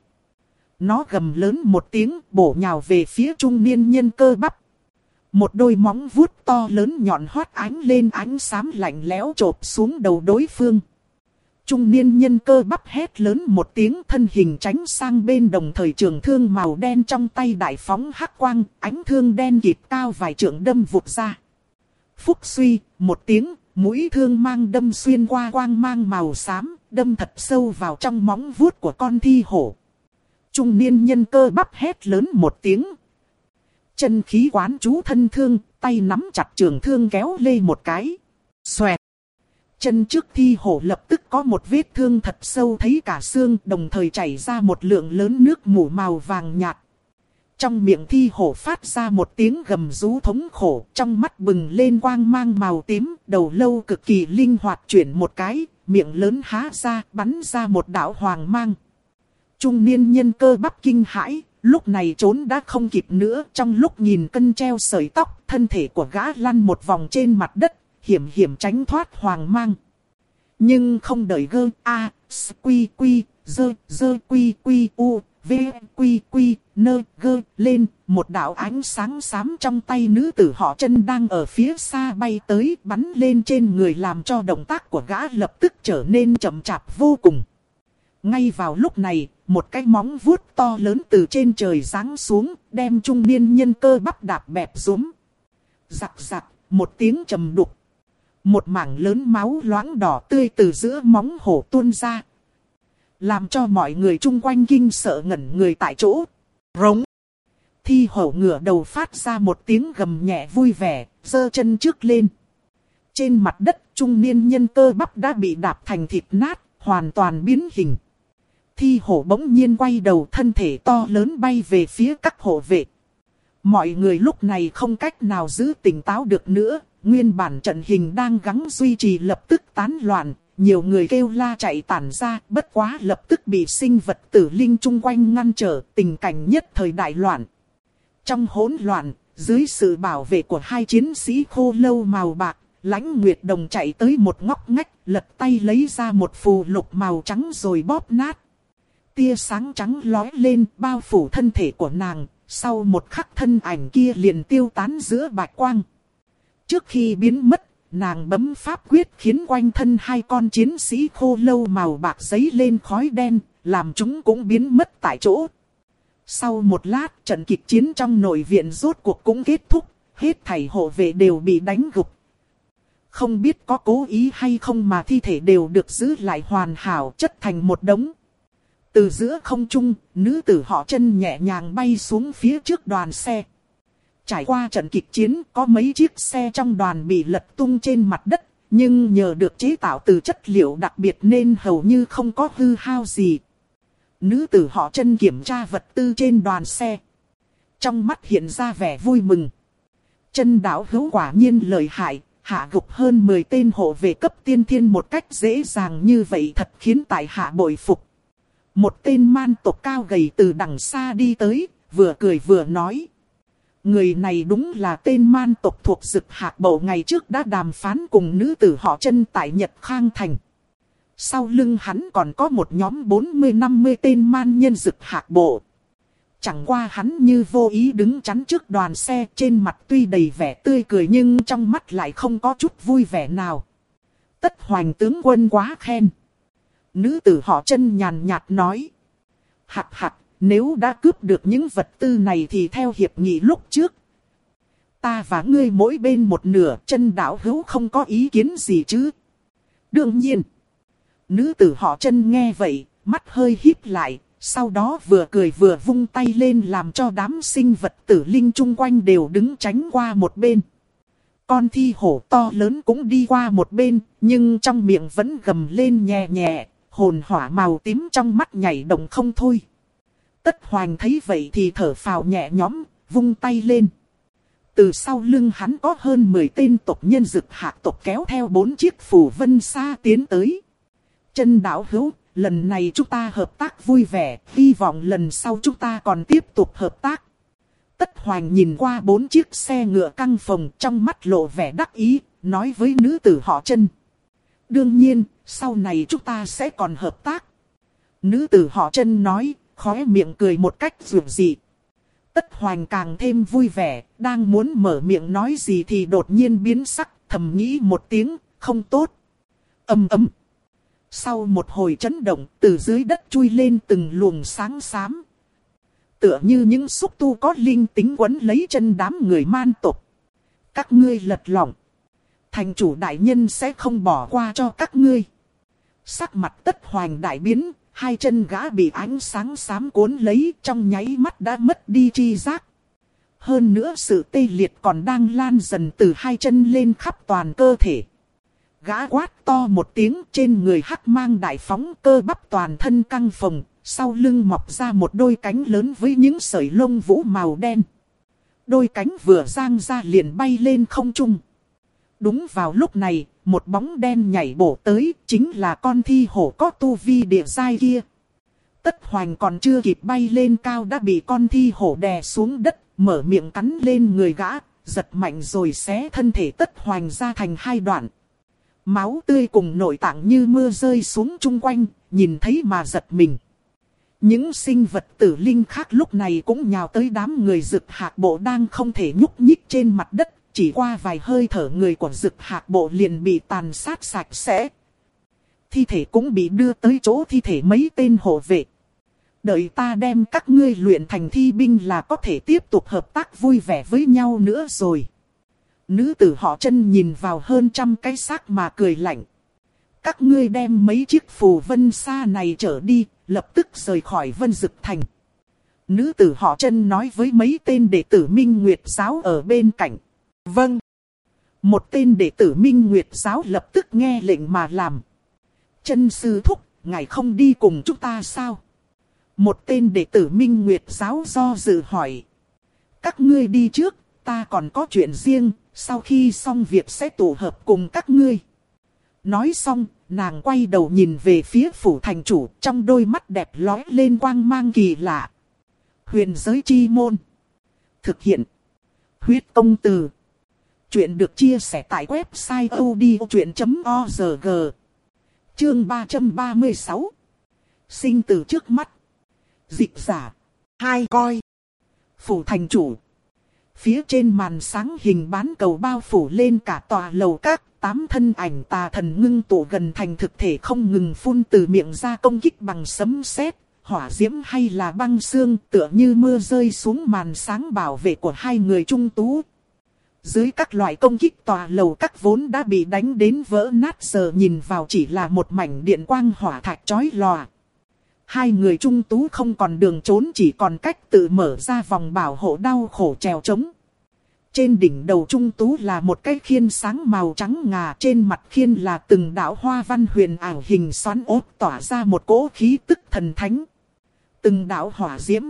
Nó gầm lớn một tiếng, bổ nhào về phía trung niên nhân cơ bắp. Một đôi móng vuốt to lớn nhọn hoắt ánh lên ánh xám lạnh lẽo chộp xuống đầu đối phương. Trung niên nhân cơ bắp hét lớn một tiếng, thân hình tránh sang bên, đồng thời trường thương màu đen trong tay đại phóng hắc quang, ánh thương đen kịt cao vài trượng đâm vụt ra. Phúc suy, một tiếng, mũi thương mang đâm xuyên qua quang mang màu xám, đâm thật sâu vào trong móng vuốt của con thi hổ. Trung niên nhân cơ bắp hét lớn một tiếng. Chân khí quán chú thân thương, tay nắm chặt trường thương kéo lê một cái. Xoẹt. Chân trước thi hổ lập tức có một vết thương thật sâu thấy cả xương, đồng thời chảy ra một lượng lớn nước mủ màu vàng nhạt. Trong miệng thi hổ phát ra một tiếng gầm rú thống khổ, trong mắt bừng lên quang mang màu tím, đầu lâu cực kỳ linh hoạt chuyển một cái, miệng lớn há ra, bắn ra một đạo hoàng mang. Trung niên nhân cơ bắp kinh hãi, lúc này trốn đã không kịp nữa, trong lúc nhìn cân treo sợi tóc, thân thể của gã lăn một vòng trên mặt đất, hiểm hiểm tránh thoát hoàng mang. Nhưng không đợi gơ, a, s, quy, quy, dơ, dơ, quy, quy, u, v, quy, quy, nơ, gơ, lên, một đạo ánh sáng xám trong tay nữ tử họ Chân đang ở phía xa bay tới, bắn lên trên người làm cho động tác của gã lập tức trở nên chậm chạp vô cùng. Ngay vào lúc này, một cái móng vuốt to lớn từ trên trời giáng xuống, đem trung niên nhân cơ bắp đạp bẹp rúm. Rạc rạc, một tiếng trầm đục. Một mảng lớn máu loãng đỏ tươi từ giữa móng hổ tuôn ra, làm cho mọi người chung quanh kinh sợ ngẩn người tại chỗ. Rống. Thi hổ ngửa đầu phát ra một tiếng gầm nhẹ vui vẻ, giơ chân trước lên. Trên mặt đất, trung niên nhân cơ bắp đã bị đạp thành thịt nát, hoàn toàn biến hình. Thi hổ bỗng nhiên quay đầu, thân thể to lớn bay về phía các hộ vệ. Mọi người lúc này không cách nào giữ tỉnh táo được nữa, nguyên bản trận hình đang gắng duy trì lập tức tán loạn. Nhiều người kêu la chạy tản ra, bất quá lập tức bị sinh vật tử linh chung quanh ngăn trở, tình cảnh nhất thời đại loạn. Trong hỗn loạn, dưới sự bảo vệ của hai chiến sĩ khô lâu màu bạc, Lãnh Nguyệt Đồng chạy tới một ngóc ngách, lật tay lấy ra một phù lục màu trắng rồi bóp nát. Tia sáng trắng lóe lên, bao phủ thân thể của nàng, sau một khắc thân ảnh kia liền tiêu tán giữa bạch quang. Trước khi biến mất, nàng bấm pháp quyết khiến quanh thân hai con chiến sĩ khô lâu màu bạc giấy lên khói đen, làm chúng cũng biến mất tại chỗ. Sau một lát, trận kịch chiến trong nội viện rốt cuộc cũng kết thúc, hết thảy hộ vệ đều bị đánh gục. Không biết có cố ý hay không mà thi thể đều được giữ lại hoàn hảo, chất thành một đống. Từ giữa không trung, nữ tử họ Chân nhẹ nhàng bay xuống phía trước đoàn xe. Trải qua trận kịch chiến, có mấy chiếc xe trong đoàn bị lật tung trên mặt đất, nhưng nhờ được chế tạo từ chất liệu đặc biệt nên hầu như không có hư hao gì. Nữ tử họ Chân kiểm tra vật tư trên đoàn xe, trong mắt hiện ra vẻ vui mừng. Chân đạo hữu quả nhiên lợi hại, hạ gục hơn mười tên hộ vệ cấp tiên thiên một cách dễ dàng như vậy thật khiến tại hạ bội phục. Một tên man tộc cao gầy từ đằng xa đi tới, vừa cười vừa nói. Người này đúng là tên man tộc thuộc Dực Hạc Bộ ngày trước đã đàm phán cùng nữ tử họ Chân tại Nhật Khang Thành. Sau lưng hắn còn có một nhóm bốn mươi năm mươi tên man nhân Dực Hạc Bộ. Chẳng qua hắn như vô ý đứng chắn trước đoàn xe, trên mặt tuy đầy vẻ tươi cười nhưng trong mắt lại không có chút vui vẻ nào. Tất Hoành tướng quân quá khen. Nữ tử họ Chân nhàn nhạt nói. Hạc hạc, nếu đã cướp được những vật tư này thì theo hiệp nghị lúc trước, ta và ngươi mỗi bên một nửa, Chân đạo hữu không có ý kiến gì chứ? Đương nhiên. Nữ tử họ Chân nghe vậy, mắt hơi híp lại, sau đó vừa cười vừa vung tay lên làm cho đám sinh vật tử linh chung quanh đều đứng tránh qua một bên. Con thi hổ to lớn cũng đi qua một bên, nhưng trong miệng vẫn gầm lên nhẹ nhẹ, hồn hỏa màu tím trong mắt nhảy động không thôi. Tất Hoành thấy vậy thì thở phào nhẹ nhõm, vung tay lên. Từ sau lưng hắn có hơn mười tên tộc nhân Dực Hạc tộc kéo theo bốn chiếc phù vân xa tiến tới. Chân đạo hữu, lần này chúng ta hợp tác vui vẻ, hy vọng lần sau chúng ta còn tiếp tục hợp tác. Tất Hoành nhìn qua bốn chiếc xe ngựa căng phồng, trong mắt lộ vẻ đắc ý, nói với nữ tử họ Chân. Đương nhiên, sau này chúng ta sẽ còn hợp tác. Nữ tử họ Chân nói, khóe miệng cười một cách dịu dị. Tất Hoành càng thêm vui vẻ, đang muốn mở miệng nói gì thì đột nhiên biến sắc, thầm nghĩ một tiếng, không tốt. Ầm ầm. Sau một hồi chấn động, từ dưới đất chui lên từng luồng sáng xám. Tựa như những xúc tu có linh tính quấn lấy chân đám người man tộc. Các ngươi lật lọng, thành chủ đại nhân sẽ không bỏ qua cho các ngươi. Sắc mặt Tất Hoành đại biến, hai chân gã bị ánh sáng xám cuốn lấy, trong nháy mắt đã mất đi tri giác. Hơn nữa sự tê liệt còn đang lan dần từ hai chân lên khắp toàn cơ thể. Gã quát to một tiếng, trên người hắc mang đại phóng, cơ bắp toàn thân căng phồng, sau lưng mọc ra một đôi cánh lớn với những sợi lông vũ màu đen. Đôi cánh vừa giang ra liền bay lên không trung. Đúng vào lúc này, một bóng đen nhảy bổ tới, chính là con thi hổ có tu vi địa giai kia. Tất Hoành còn chưa kịp bay lên cao đã bị con thi hổ đè xuống đất, mở miệng cắn lên người gã, giật mạnh rồi xé thân thể Tất Hoành ra thành hai đoạn. Máu tươi cùng nội tạng như mưa rơi xuống chung quanh, nhìn thấy mà giật mình. Những sinh vật tử linh khác lúc này cũng nhào tới đám người Dực Hạc Bộ đang không thể nhúc nhích trên mặt đất. Chỉ qua vài hơi thở người của Dực Hạc Bộ liền bị tàn sát sạch sẽ. Thi thể cũng bị đưa tới chỗ thi thể mấy tên hộ vệ. Đợi ta đem các ngươi luyện thành thi binh là có thể tiếp tục hợp tác vui vẻ với nhau nữa rồi. Nữ tử họ Chân nhìn vào hơn trăm cái xác mà cười lạnh. Các ngươi đem mấy chiếc phù vân xa này trở đi, lập tức rời khỏi Vân Dực Thành. Nữ tử họ Chân nói với mấy tên đệ tử Minh Nguyệt Giáo ở bên cạnh. Vâng. Một tên đệ tử Minh Nguyệt Giáo lập tức nghe lệnh mà làm. Chân sư thúc, ngài không đi cùng chúng ta sao? Một tên đệ tử Minh Nguyệt Giáo do dự hỏi. Các ngươi đi trước, ta còn có chuyện riêng, sau khi xong việc sẽ tụ hợp cùng các ngươi. Nói xong, nàng quay đầu nhìn về phía phủ thành chủ, trong đôi mắt đẹp lóe lên quang mang kỳ lạ. Huyền giới chi môn. Thực hiện. Huyết công từ. Chuyện được chia sẻ tại website odchuyện chấm org. Chương ba trăm ba mươi sáu. Sinh tử trước mắt. Dịch giả. Hai coi. Phủ thành chủ. Phía trên màn sáng hình bán cầu bao phủ lên cả tòa lầu các. Tám thân ảnh tà thần ngưng tụ gần thành thực thể không ngừng phun từ miệng ra công kích bằng sấm sét, hỏa diễm hay là băng xương, tựa như mưa rơi xuống màn sáng bảo vệ của hai người trung tú. Dưới các loại công kích tòa lầu các vốn đã bị đánh đến vỡ nát giờ nhìn vào chỉ là một mảnh điện quang hỏa thạch chói lòa. Hai người trung tú không còn đường trốn, chỉ còn cách tự mở ra vòng bảo hộ đau khổ trèo trống. Trên đỉnh đầu trung tú là một cái khiên sáng màu trắng ngà, trên mặt khiên là từng đạo hoa văn huyền ảo hình xoắn ốt tỏa ra một cỗ khí tức thần thánh. Từng đạo hỏa diễm,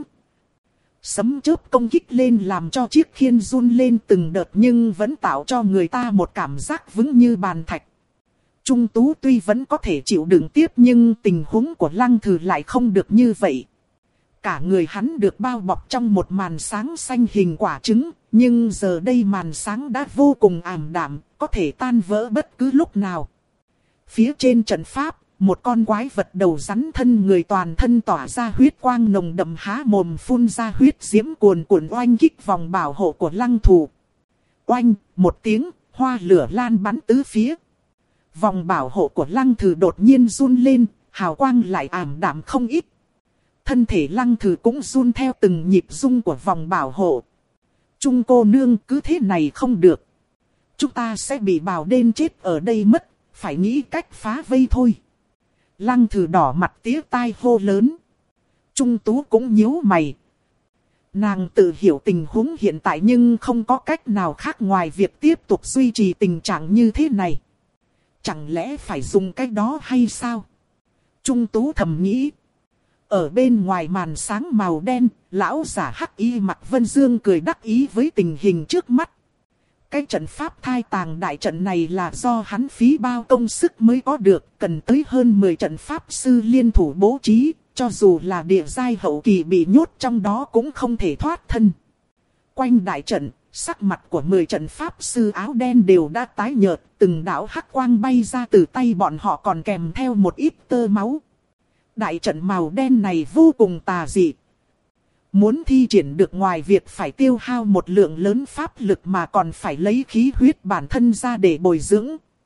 sấm chớp công kích lên làm cho chiếc khiên run lên từng đợt nhưng vẫn tạo cho người ta một cảm giác vững như bàn thạch. Trung tú tuy vẫn có thể chịu đựng tiếp nhưng tình huống của Lăng Thử lại không được như vậy. Cả người hắn được bao bọc trong một màn sáng xanh hình quả trứng, nhưng giờ đây màn sáng đã vô cùng ảm đạm, có thể tan vỡ bất cứ lúc nào. Phía trên trận pháp, một con quái vật đầu rắn thân người toàn thân tỏa ra huyết quang nồng đậm há mồm phun ra huyết diễm cuồn cuộn oanh kích vòng bảo hộ của Lăng Thù. Oanh, một tiếng, hoa lửa lan bắn tứ phía. Vòng bảo hộ của Lăng Thử đột nhiên run lên, hào quang lại ảm đạm không ít. Thân thể Lăng Thử cũng run theo từng nhịp rung của vòng bảo hộ. Trung cô nương, cứ thế này không được. Chúng ta sẽ bị bào đen chết ở đây mất, phải nghĩ cách phá vây thôi. Lăng Thử đỏ mặt tía tai hô lớn. Trung tú cũng nhíu mày. Nàng tự hiểu tình huống hiện tại nhưng không có cách nào khác ngoài việc tiếp tục duy trì tình trạng như thế này. Chẳng lẽ phải dùng cái đó hay sao? Trung tú thầm nghĩ. Ở bên ngoài màn sáng màu đen, lão giả hắc y mặc Vân Dương cười đắc ý với tình hình trước mắt. Cái trận pháp thai tàng đại trận này là do hắn phí bao công sức mới có được, cần tới hơn mười trận pháp sư liên thủ bố trí, cho dù là địa giai hậu kỳ bị nhốt trong đó cũng không thể thoát thân. Quanh đại trận, sắc mặt của mười trận pháp sư áo đen đều đã tái nhợt, từng đạo hắc quang bay ra từ tay bọn họ còn kèm theo một ít tơ máu. Đại trận màu đen này vô cùng tà dị. Muốn thi triển được ngoài việc phải tiêu hao một lượng lớn pháp lực mà còn phải lấy khí huyết bản thân ra để bồi dưỡng.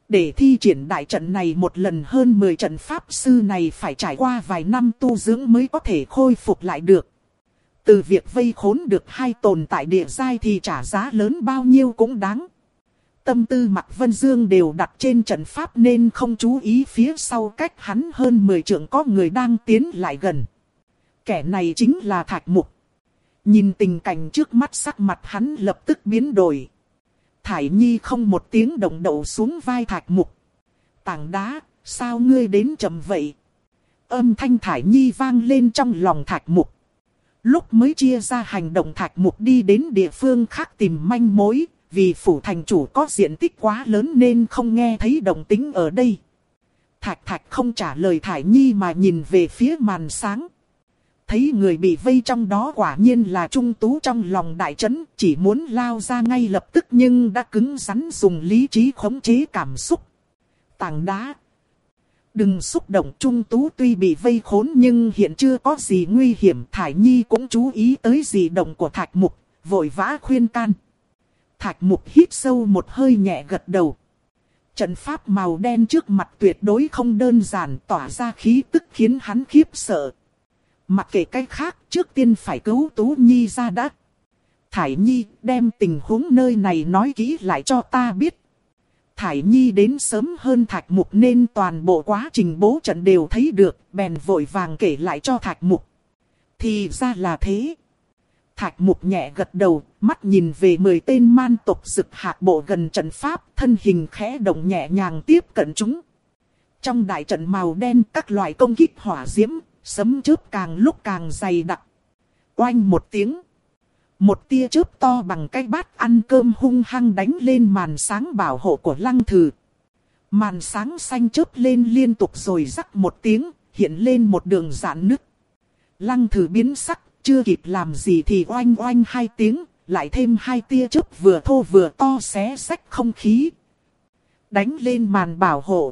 Để thi triển đại trận này một lần hơn mười trận pháp sư này phải trải qua vài năm tu dưỡng mới có thể khôi phục lại được. Từ việc vây khốn được hai tồn tại địa giai thì trả giá lớn bao nhiêu cũng đáng. Tâm tư Mạc Vân Dương đều đặt trên trận pháp nên không chú ý phía sau cách hắn hơn mười trượng có người đang tiến lại gần. Kẻ này chính là Thạch Mục. Nhìn tình cảnh trước mắt sắc mặt hắn lập tức biến đổi. Thải Nhi không một tiếng động đậu xuống vai Thạch Mục. Tảng đá, sao ngươi đến chậm vậy? Âm thanh Thải Nhi vang lên trong lòng Thạch Mục. Lúc mới chia ra hành động Thạch Mục đi đến địa phương khác tìm manh mối. Vì phủ thành chủ có diện tích quá lớn nên không nghe thấy động tĩnh ở đây. Thạch Thạch không trả lời Thải Nhi mà nhìn về phía màn sáng. Thấy người bị vây trong đó quả nhiên là Trung Tú trong lòng đại trấn, chỉ muốn lao ra ngay lập tức nhưng đã cứng rắn dùng lý trí khống chế cảm xúc. Tảng đá. Đừng xúc động, Trung Tú tuy bị vây khốn nhưng hiện chưa có gì nguy hiểm. Thải Nhi cũng chú ý tới dị động của Thạch Mục, vội vã khuyên can. Thạch Mục hít sâu một hơi nhẹ gật đầu. Trận pháp màu đen trước mặt tuyệt đối không đơn giản, tỏa ra khí tức khiến hắn khiếp sợ. Mặc kệ cái khác, trước tiên phải cứu Tú Nhi ra đã. Thải Nhi, đem tình huống nơi này nói kỹ lại cho ta biết. Thải Nhi đến sớm hơn Thạch Mục nên toàn bộ quá trình bố trận đều thấy được, bèn vội vàng kể lại cho Thạch Mục. Thì ra là thế. Thạch Mục nhẹ gật đầu, mắt nhìn về mười tên man tộc rực hạc bộ gần trận pháp, thân hình khẽ động nhẹ nhàng tiếp cận chúng. Trong đại trận màu đen, các loại công kích hỏa diễm, sấm chớp càng lúc càng dày đặc. Oanh một tiếng. Một tia chớp to bằng cái bát ăn cơm hung hăng đánh lên màn sáng bảo hộ của Lăng Thử. Màn sáng xanh chớp lên liên tục rồi rắc một tiếng, hiện lên một đường rạn nứt. Lăng Thử biến sắc. Chưa kịp làm gì thì oanh oanh hai tiếng, lại thêm hai tia chớp vừa thô vừa to xé rách không khí. Đánh lên màn bảo hộ.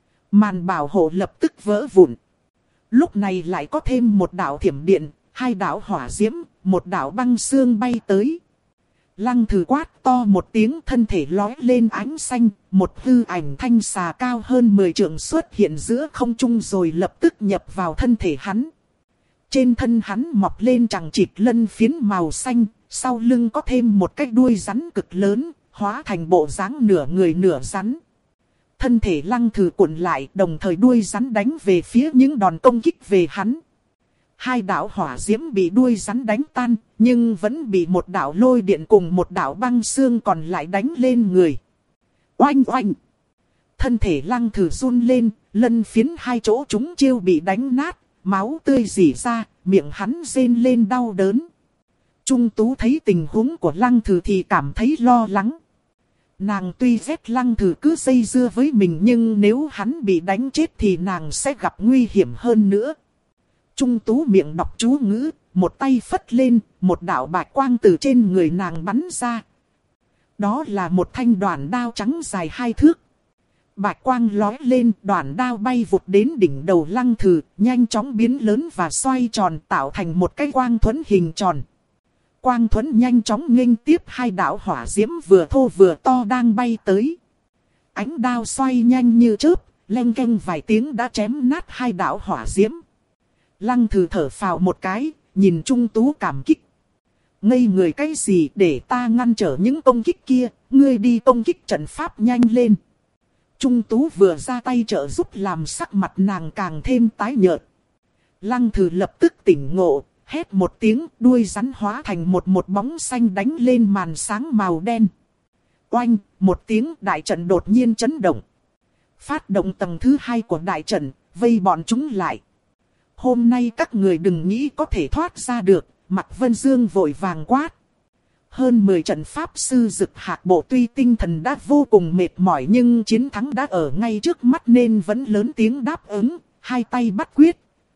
Màn bảo hộ lập tức vỡ vụn. Lúc này lại có thêm một đạo thiểm điện, hai đạo hỏa diễm, một đạo băng xương bay tới. Lăng Thử quát to một tiếng, thân thể lói lên ánh xanh, một hư ảnh thanh xà cao hơn mười trượng xuất hiện giữa không trung rồi lập tức nhập vào thân thể hắn. Trên thân hắn mọc lên chằng chịt lân phiến màu xanh, sau lưng có thêm một cái đuôi rắn cực lớn, hóa thành bộ dáng nửa người nửa rắn. Thân thể Lăng Thử cuộn lại, đồng thời đuôi rắn đánh về phía những đòn công kích về hắn. Hai đạo hỏa diễm bị đuôi rắn đánh tan, nhưng vẫn bị một đạo lôi điện cùng một đạo băng xương còn lại đánh lên người. Oanh oanh! Thân thể Lăng Thử run lên, lân phiến hai chỗ chúng chiêu bị đánh nát. Máu tươi rỉ ra, miệng hắn rên lên đau đớn. Trung Tú thấy tình huống của Lăng Thử thì cảm thấy lo lắng. Nàng tuy ghét Lăng Thử cứ dây dưa với mình nhưng nếu hắn bị đánh chết thì nàng sẽ gặp nguy hiểm hơn nữa. Trung Tú miệng đọc chú ngữ, một tay phất lên, một đạo bạch quang từ trên người nàng bắn ra. Đó là một thanh đoản đao trắng dài hai thước. Bạch quang lói lên, đoản đao bay vụt đến đỉnh đầu Lăng Thử, nhanh chóng biến lớn và xoay tròn tạo thành một cái quang thuẫn hình tròn. Quang thuẫn nhanh chóng nghênh tiếp hai đạo hỏa diễm vừa thô vừa to đang bay tới. Ánh đao xoay nhanh như chớp, leng keng vài tiếng đã chém nát hai đạo hỏa diễm. Lăng Thử thở phào một cái, nhìn Trung Tú cảm kích. Ngây người cái gì, để ta ngăn trở những công kích kia, ngươi đi công kích trận pháp nhanh lên. Trung Tú vừa ra tay trợ giúp làm sắc mặt nàng càng thêm tái nhợt. Lăng Thử lập tức tỉnh ngộ, hét một tiếng, đuôi rắn hóa thành một một bóng xanh đánh lên màn sáng màu đen. Oanh, một tiếng, đại trận đột nhiên chấn động. Phát động tầng thứ hai của đại trận, vây bọn chúng lại. Hôm nay các người đừng nghĩ có thể thoát ra được, Mạc Vân Dương vội vàng quát. Hơn mười trận pháp sư rực hạc bộ tuy tinh thần đã vô cùng mệt mỏi nhưng chiến thắng đã ở ngay trước mắt nên vẫn lớn tiếng đáp ứng, hai tay bắt quyết.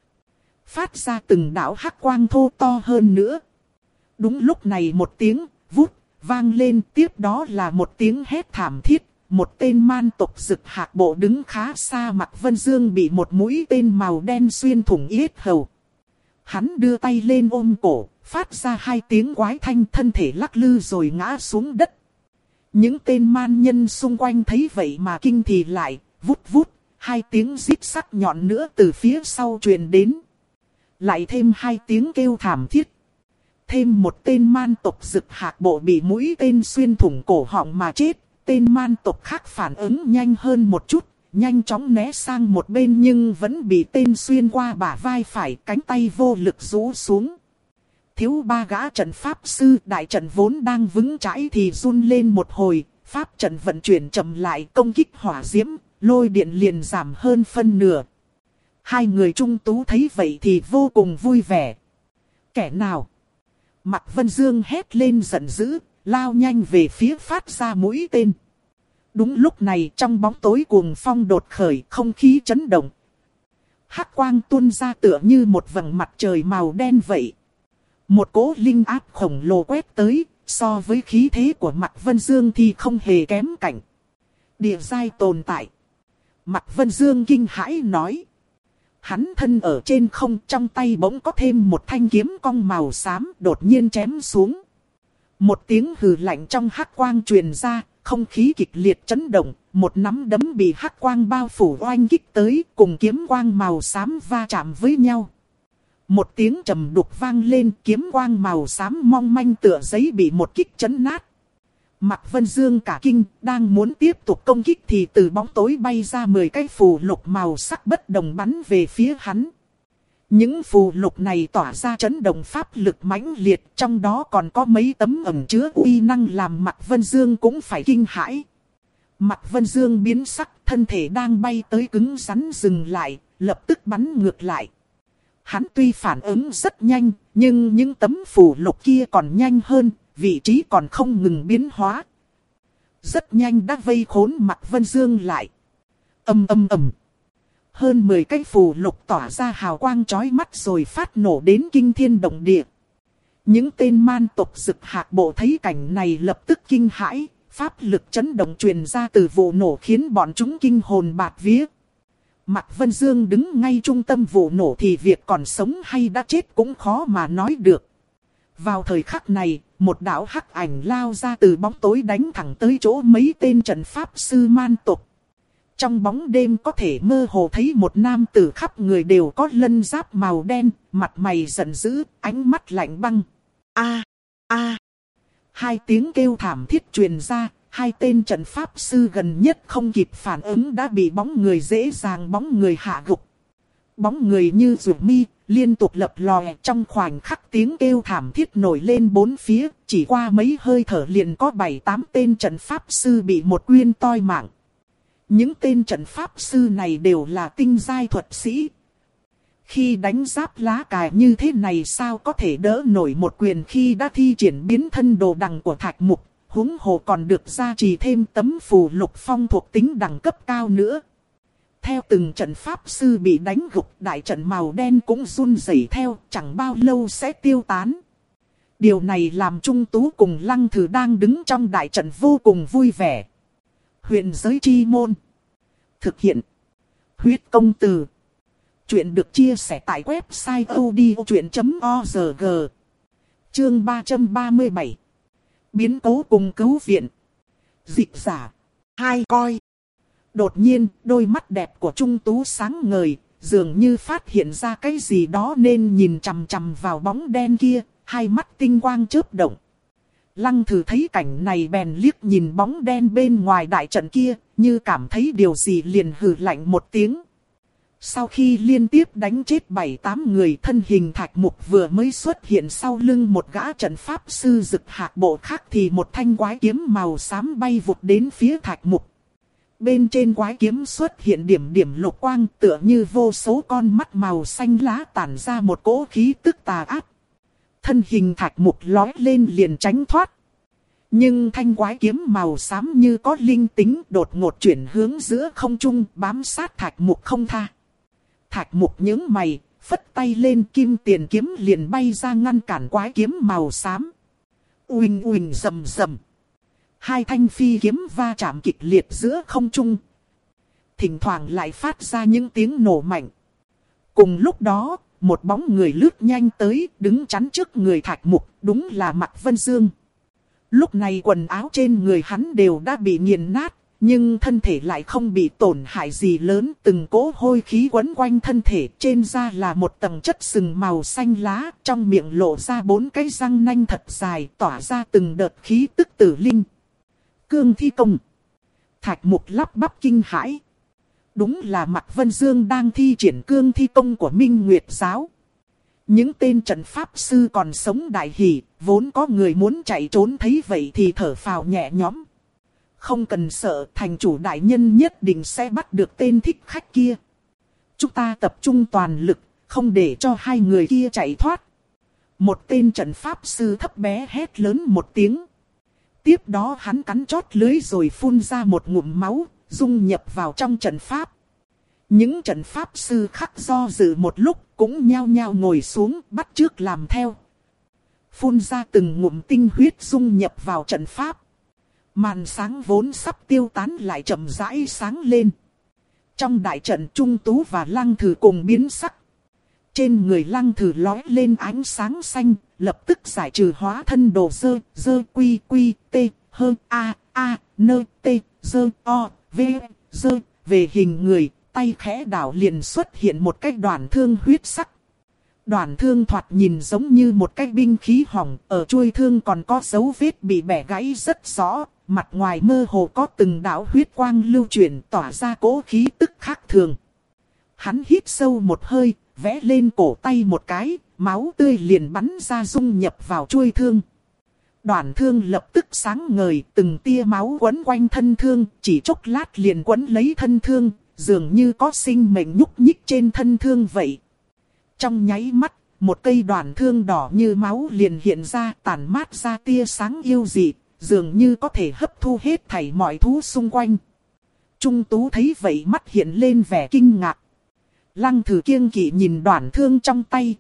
Phát ra từng đạo hắc quang thô to hơn nữa. Đúng lúc này một tiếng, vút, vang lên, tiếp đó là một tiếng hét thảm thiết. Một tên man tộc rực hạc bộ đứng khá xa Mạc Vân Dương bị một mũi tên màu đen xuyên thủng yết hầu. Hắn đưa tay lên ôm cổ, phát ra hai tiếng quái thanh, thân thể lắc lư rồi ngã xuống đất. Những tên man nhân xung quanh thấy vậy mà kinh thì lại, vút vút, hai tiếng rít sắc nhọn nữa từ phía sau truyền đến. Lại thêm hai tiếng kêu thảm thiết. Thêm một tên man tộc rực hạc bộ bị mũi tên xuyên thủng cổ họng mà chết. Tên man tộc khác phản ứng nhanh hơn một chút, nhanh chóng né sang một bên nhưng vẫn bị tên xuyên qua bả vai phải, cánh tay vô lực rũ xuống. Thiếu ba gã trận pháp sư, đại trận vốn đang vững chãi thì run lên một hồi, pháp trận vận chuyển chậm lại, công kích hỏa diễm, lôi điện liền giảm hơn phân nửa. Hai người trung tú thấy vậy thì vô cùng vui vẻ. Kẻ nào? Mạc Vân Dương hét lên giận dữ, lao nhanh về phía phát ra mũi tên. Đúng lúc này trong bóng tối cuồng phong đột khởi, không khí chấn động. Hắc quang tuôn ra tựa như một vầng mặt trời màu đen vậy. Một cỗ linh áp khổng lồ quét tới, so với khí thế của Mạc Vân Dương thì không hề kém cạnh. Địa giai tồn tại. Mạc Vân Dương kinh hãi nói. Hắn thân ở trên không, trong tay bỗng có thêm một thanh kiếm cong màu xám đột nhiên chém xuống. Một tiếng hừ lạnh trong hắc quang truyền ra, không khí kịch liệt chấn động, một nắm đấm bị hắc quang bao phủ oanh kích tới, cùng kiếm quang màu xám va chạm với nhau. Một tiếng trầm đục vang lên, kiếm quang màu xám mong manh tựa giấy bị một kích chấn nát. Mạc Vân Dương cả kinh, đang muốn tiếp tục công kích thì từ bóng tối bay ra mười cái phù lục màu sắc bất đồng bắn về phía hắn. Những phù lục này tỏa ra chấn động pháp lực mãnh liệt, trong đó còn có mấy tấm ẩn chứa uy năng làm Mạc Vân Dương cũng phải kinh hãi. Mạc Vân Dương biến sắc, thân thể đang bay tới cứng rắn dừng lại, lập tức bắn ngược lại. Hắn tuy phản ứng rất nhanh, nhưng những tấm phù lục kia còn nhanh hơn, vị trí còn không ngừng biến hóa. Rất nhanh đã vây khốn Mạc Vân Dương lại. Ầm ầm ầm. Hơn mười cái phù lục tỏa ra hào quang chói mắt rồi phát nổ đến kinh thiên động địa. Những tên man tộc rực hạc bộ thấy cảnh này lập tức kinh hãi, pháp lực chấn động truyền ra từ vụ nổ khiến bọn chúng kinh hồn bạt vía. Mạc Vân Dương đứng ngay trung tâm vụ nổ thì việc còn sống hay đã chết cũng khó mà nói được. Vào thời khắc này, một đạo hắc ảnh lao ra từ bóng tối đánh thẳng tới chỗ mấy tên trận pháp sư man tộc. Trong bóng đêm có thể mơ hồ thấy một nam tử khắp người đều có lân giáp màu đen, mặt mày giận dữ, ánh mắt lạnh băng. A, a. Hai tiếng kêu thảm thiết truyền ra, hai tên trận pháp sư gần nhất không kịp phản ứng đã bị bóng người dễ dàng bóng người hạ gục. Bóng người như rùa mi, liên tục lập lòe, trong khoảnh khắc tiếng kêu thảm thiết nổi lên bốn phía, chỉ qua mấy hơi thở liền có bảy tám tên trận pháp sư bị một quyên toi mạng. Những tên trận pháp sư này đều là tinh giai thuật sĩ. Khi đánh giáp lá cài như thế này sao có thể đỡ nổi một quyền khi đã thi triển biến thân đồ đằng của Thạch Mục, huống hồ còn được gia trì thêm tấm phù lục phong thuộc tính đẳng cấp cao nữa. Theo từng trận pháp sư bị đánh gục, đại trận màu đen cũng run rẩy theo, chẳng bao lâu sẽ tiêu tán. Điều này làm Trung Tú cùng Lăng Thử đang đứng trong đại trận vô cùng vui vẻ. Huyền giới chi môn. Thực hiện. Huyết công từ. Chuyện được chia sẻ tại website odchuyện chấm org. Chương ba trăm ba mươi bảy. Biến cố cùng cứu viện. Dịch giả. Hai coi. Đột nhiên, đôi mắt đẹp của Trung Tú sáng ngời, dường như phát hiện ra cái gì đó nên nhìn chằm chằm vào bóng đen kia, hai mắt tinh quang chớp động. Lăng Thử thấy cảnh này bèn liếc nhìn bóng đen bên ngoài đại trận kia, như cảm thấy điều gì liền hừ lạnh một tiếng. Sau khi liên tiếp đánh chết bảy tám người, thân hình Thạch Mục vừa mới xuất hiện sau lưng một gã trận pháp sư rực hạc bộ khác thì một thanh quái kiếm màu xám bay vụt đến phía Thạch Mục. Bên trên quái kiếm xuất hiện điểm điểm lục quang tựa như vô số con mắt màu xanh lá tản ra một cỗ khí tức tà ác. Thân hình Thạch Mục lói lên liền tránh thoát. Nhưng thanh quái kiếm màu xám như có linh tính đột ngột chuyển hướng giữa không trung bám sát Thạch Mục không tha. Thạch Mục nhướng mày, phất tay lên kim tiền kiếm liền bay ra ngăn cản quái kiếm màu xám. Uỳnh uỳnh rầm rầm. Hai thanh phi kiếm va chạm kịch liệt giữa không trung. Thỉnh thoảng lại phát ra những tiếng nổ mạnh. Cùng lúc đó, một bóng người lướt nhanh tới đứng chắn trước người Thạch Mục, đúng là Mạc Vân Dương. Lúc này quần áo trên người hắn đều đã bị nghiền nát, nhưng thân thể lại không bị tổn hại gì lớn. Từng cỗ hôi khí quấn quanh thân thể, trên da là một tầng chất sừng màu xanh lá, trong miệng lộ ra bốn cái răng nanh thật dài, tỏa ra từng đợt khí tức tử linh. Cương thi công. Thạch Mục lắp bắp kinh hãi. Đúng là Mạc Vân Dương đang thi triển cương thi công của Minh Nguyệt Giáo. Những tên trận pháp sư còn sống đại hỉ, vốn có người muốn chạy trốn thấy vậy thì thở phào nhẹ nhõm. Không cần sợ, thành chủ đại nhân nhất định sẽ bắt được tên thích khách kia. Chúng ta tập trung toàn lực, không để cho hai người kia chạy thoát. Một tên trận pháp sư thấp bé hét lớn một tiếng. Tiếp đó hắn cắn chót lưỡi rồi phun ra một ngụm máu, dung nhập vào trong trận pháp. Những trận pháp sư khắc do dự một lúc cũng nhao nhao ngồi xuống bắt chước làm theo. Phun ra từng ngụm tinh huyết dung nhập vào trận pháp. Màn sáng vốn sắp tiêu tán lại chậm rãi sáng lên. Trong đại trận Trung Tú và Lăng Thử cùng biến sắc. Trên người Lăng Thử lói lên ánh sáng xanh, lập tức giải trừ hóa thân đồ dơ, dơ quy quy tê, hơ a a, nơ tê, dơ o, v, dơ, về hình người, tay khẽ đảo liền xuất hiện một cái đoàn thương huyết sắc. Đoàn thương thoạt nhìn giống như một cái binh khí hỏng, ở chuôi thương còn có dấu vết bị bẻ gãy rất rõ, mặt ngoài mơ hồ có từng đạo huyết quang lưu chuyển tỏa ra cỗ khí tức khác thường. Hắn hít sâu một hơi, vẽ lên cổ tay một cái, máu tươi liền bắn ra dung nhập vào chuôi thương. Đoàn thương lập tức sáng ngời, từng tia máu quấn quanh thân thương, chỉ chốc lát liền quấn lấy thân thương, dường như có sinh mệnh nhúc nhích trên thân thương vậy. Trong nháy mắt, một cây đoàn thương đỏ như máu liền hiện ra, tản mát ra tia sáng yêu dị, dường như có thể hấp thu hết thảy mọi thú xung quanh. Trung Tú thấy vậy mắt hiện lên vẻ kinh ngạc. Lăng Thử kiêng kỵ nhìn đoàn thương trong tay.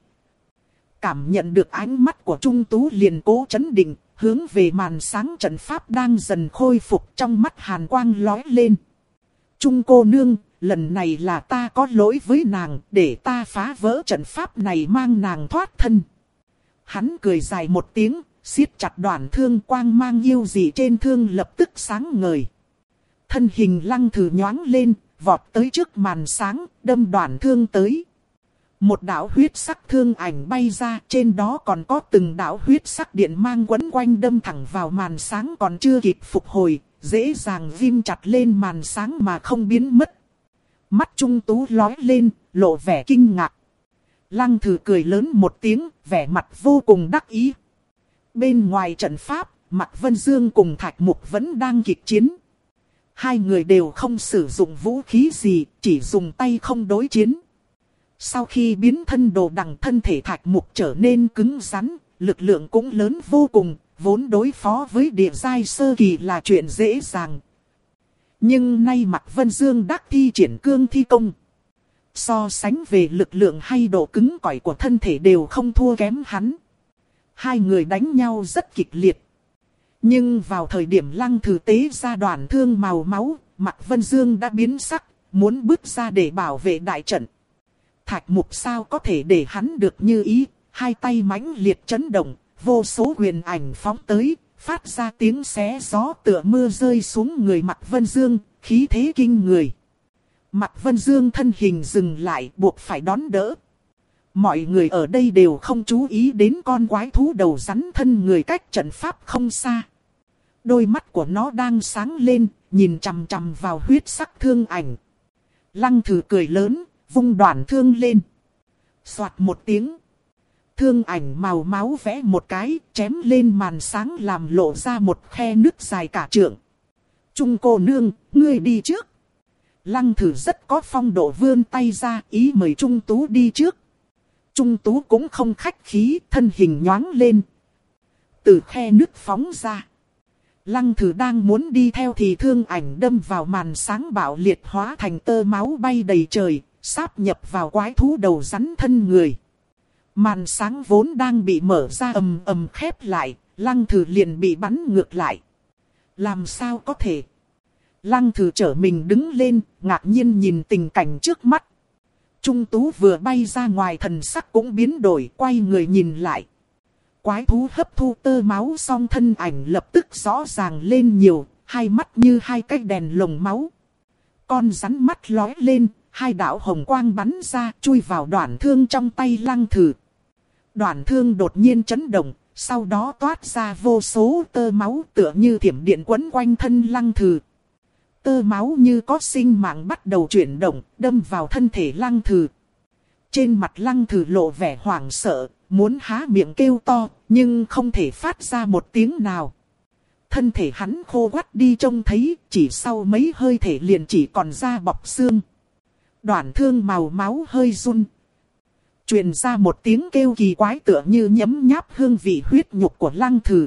Cảm nhận được ánh mắt của Trung Tú liền cố trấn định, hướng về màn sáng trận pháp đang dần khôi phục, trong mắt hàn quang lóe lên. Trung cô nương, lần này là ta có lỗi với nàng, để ta phá vỡ trận pháp này mang nàng thoát thân. Hắn cười dài một tiếng, siết chặt đoàn thương, quang mang yêu dị trên thương lập tức sáng ngời. Thân hình Lăng Thử nhoáng lên, vọt tới trước màn sáng, đâm đoàn thương tới. Một đạo huyết sắc thương ảnh bay ra, trên đó còn có từng đạo huyết sắc điện mang quấn quanh đâm thẳng vào màn sáng còn chưa kịp phục hồi, dễ dàng ghim chặt lên màn sáng mà không biến mất. Mắt Trung Tú lói lên, lộ vẻ kinh ngạc. Lăng Thử cười lớn một tiếng, vẻ mặt vô cùng đắc ý. Bên ngoài trận pháp, Mạc Vân Dương cùng Thạch Mục vẫn đang kịch chiến. Hai người đều không sử dụng vũ khí gì, chỉ dùng tay không đối chiến. Sau khi biến thân đồ đằng, thân thể Thạch Mục trở nên cứng rắn, lực lượng cũng lớn vô cùng, vốn đối phó với địa giai sơ kỳ là chuyện dễ dàng. Nhưng nay Mạc Vân Dương đắc thi triển cương thi công. So sánh về lực lượng hay độ cứng cỏi của thân thể đều không thua kém hắn. Hai người đánh nhau rất kịch liệt. Nhưng vào thời điểm Lăng Thử tế ra đoàn thương màu máu, Mạc Vân Dương đã biến sắc, muốn bước ra để bảo vệ đại trận. Thạch Mục sao có thể để hắn được như ý, hai tay mãnh liệt chấn động, vô số huyền ảnh phóng tới, phát ra tiếng xé gió tựa mưa rơi xuống người Mạc Vân Dương, khí thế kinh người. Mạc Vân Dương thân hình dừng lại, buộc phải đón đỡ. Mọi người ở đây đều không chú ý đến con quái thú đầu rắn thân người cách trận pháp không xa. Đôi mắt của nó đang sáng lên, nhìn chằm chằm vào huyết sắc thương ảnh. Lăng Thử cười lớn, vung đoàn thương lên. Soạt một tiếng. Thương ảnh màu máu vẽ một cái, chém lên màn sáng làm lộ ra một khe nứt dài cả trượng. Trung cô nương, ngươi đi trước. Lăng Thử rất có phong độ vươn tay ra, ý mời Trung Tú đi trước. Trung Tú cũng không khách khí, thân hình nhoáng lên. Từ khe nứt phóng ra. Lăng Thử đang muốn đi theo thì thương ảnh đâm vào màn sáng bạo liệt hóa thành tơ máu bay đầy trời, sáp nhập vào quái thú đầu rắn thân người. Màn sáng vốn đang bị mở ra ầm ầm khép lại, Lăng Thử liền bị bắn ngược lại. Làm sao có thể? Lăng Thử trở mình đứng lên, ngạc nhiên nhìn tình cảnh trước mắt. Trung Tú vừa bay ra ngoài thần sắc cũng biến đổi, quay người nhìn lại. Quái thú hấp thu tơ máu xong thân ảnh lập tức rõ ràng lên nhiều, hai mắt như hai cái đèn lồng máu. Con rắn mắt lóe lên, hai đạo hồng quang bắn ra chui vào đoạn thương trong tay Lăng Thử. Đoạn thương đột nhiên chấn động, sau đó toát ra vô số tơ máu tựa như thiểm điện quấn quanh thân Lăng Thử. Tơ máu như có sinh mạng bắt đầu chuyển động, đâm vào thân thể Lăng Thử. Trên mặt Lăng Thử lộ vẻ hoảng sợ, muốn há miệng kêu to, nhưng không thể phát ra một tiếng nào. Thân thể hắn khô quắt đi trông thấy, chỉ sau mấy hơi thể liền chỉ còn da bọc xương. Đoạn thương màu máu hơi run. Truyền ra một tiếng kêu kỳ quái tựa như nhấm nháp hương vị huyết nhục của Lăng Thử.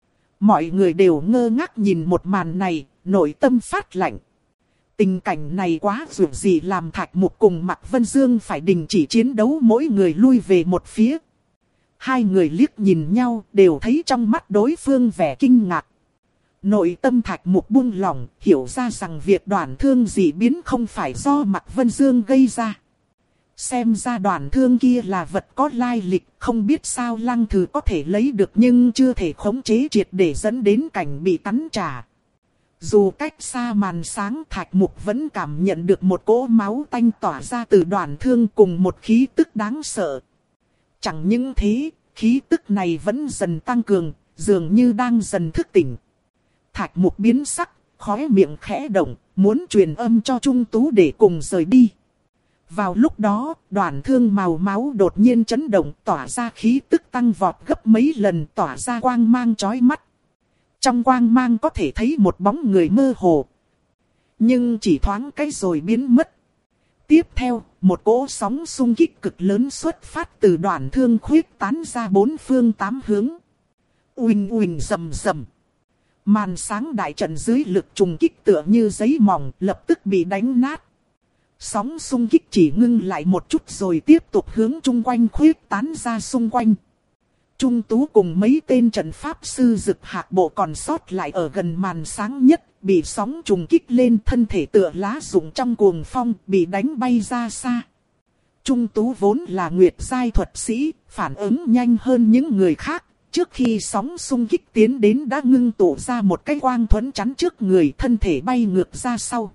Mọi người đều ngơ ngác nhìn một màn này, nội tâm phát lạnh. Tình cảnh này quá dù gì làm Thạch Mục cùng Mạc Vân Dương phải đình chỉ chiến đấu, mỗi người lui về một phía. Hai người liếc nhìn nhau đều thấy trong mắt đối phương vẻ kinh ngạc. Nội tâm Thạch Mục buông lỏng, hiểu ra rằng việc Đoạn thương dị biến không phải do Mạc Vân Dương gây ra. Xem ra đoạn thương kia là vật có lai lịch, không biết sao Lăng Thử có thể lấy được nhưng chưa thể khống chế triệt để dẫn đến cảnh bị cắn trả. Dù cách xa màn sáng, Thạch Mục vẫn cảm nhận được một cỗ máu tanh tỏa ra từ đoạn thương cùng một khí tức đáng sợ. Chẳng những thế, khí tức này vẫn dần tăng cường, dường như đang dần thức tỉnh. Thạch Mục biến sắc, khóe miệng khẽ động, muốn truyền âm cho Trung Tú để cùng rời đi. Vào lúc đó, đoạn thương màu máu đột nhiên chấn động, tỏa ra khí tức tăng vọt gấp mấy lần, tỏa ra quang mang chói mắt. Trong quang mang có thể thấy một bóng người mơ hồ, nhưng chỉ thoáng cái rồi biến mất. Tiếp theo, một cỗ sóng xung kích cực lớn xuất phát từ đoạn thương khuyết tán ra bốn phương tám hướng. Uỳnh uỳnh rầm rầm. Màn sáng đại trận dưới lực trùng kích tựa như giấy mỏng, lập tức bị đánh nát. Sóng xung kích chỉ ngưng lại một chút rồi tiếp tục hướng chung quanh khuyết tán ra xung quanh. Trung Tú cùng mấy tên trận pháp sư Dực Hạc Bộ còn sót lại ở gần màn sáng nhất, bị sóng trùng kích lên, thân thể tựa lá rụng trong cuồng phong, bị đánh bay ra xa. Trung Tú vốn là nguyệt giai thuật sĩ, phản ứng nhanh hơn những người khác, trước khi sóng xung kích tiến đến đã ngưng tụ ra một cái quang thuẫn chắn trước người, thân thể bay ngược ra sau.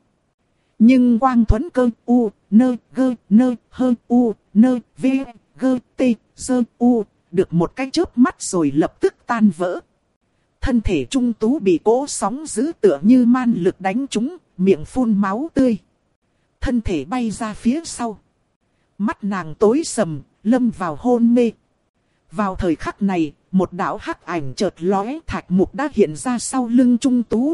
Nhưng quang thuẫn cơ u, nơ, gơ, nơ, hơ, u, nơ, v, gơ, t, dơ, u, được một cái chớp mắt rồi lập tức tan vỡ. Thân thể Trung Tú bị cỗ sóng dữ tựa như man lực đánh trúng, miệng phun máu tươi. Thân thể bay ra phía sau. Mắt nàng tối sầm, lâm vào hôn mê. Vào thời khắc này, một đạo hắc ảnh chợt lóe, Thạch Mục đã hiện ra sau lưng Trung Tú,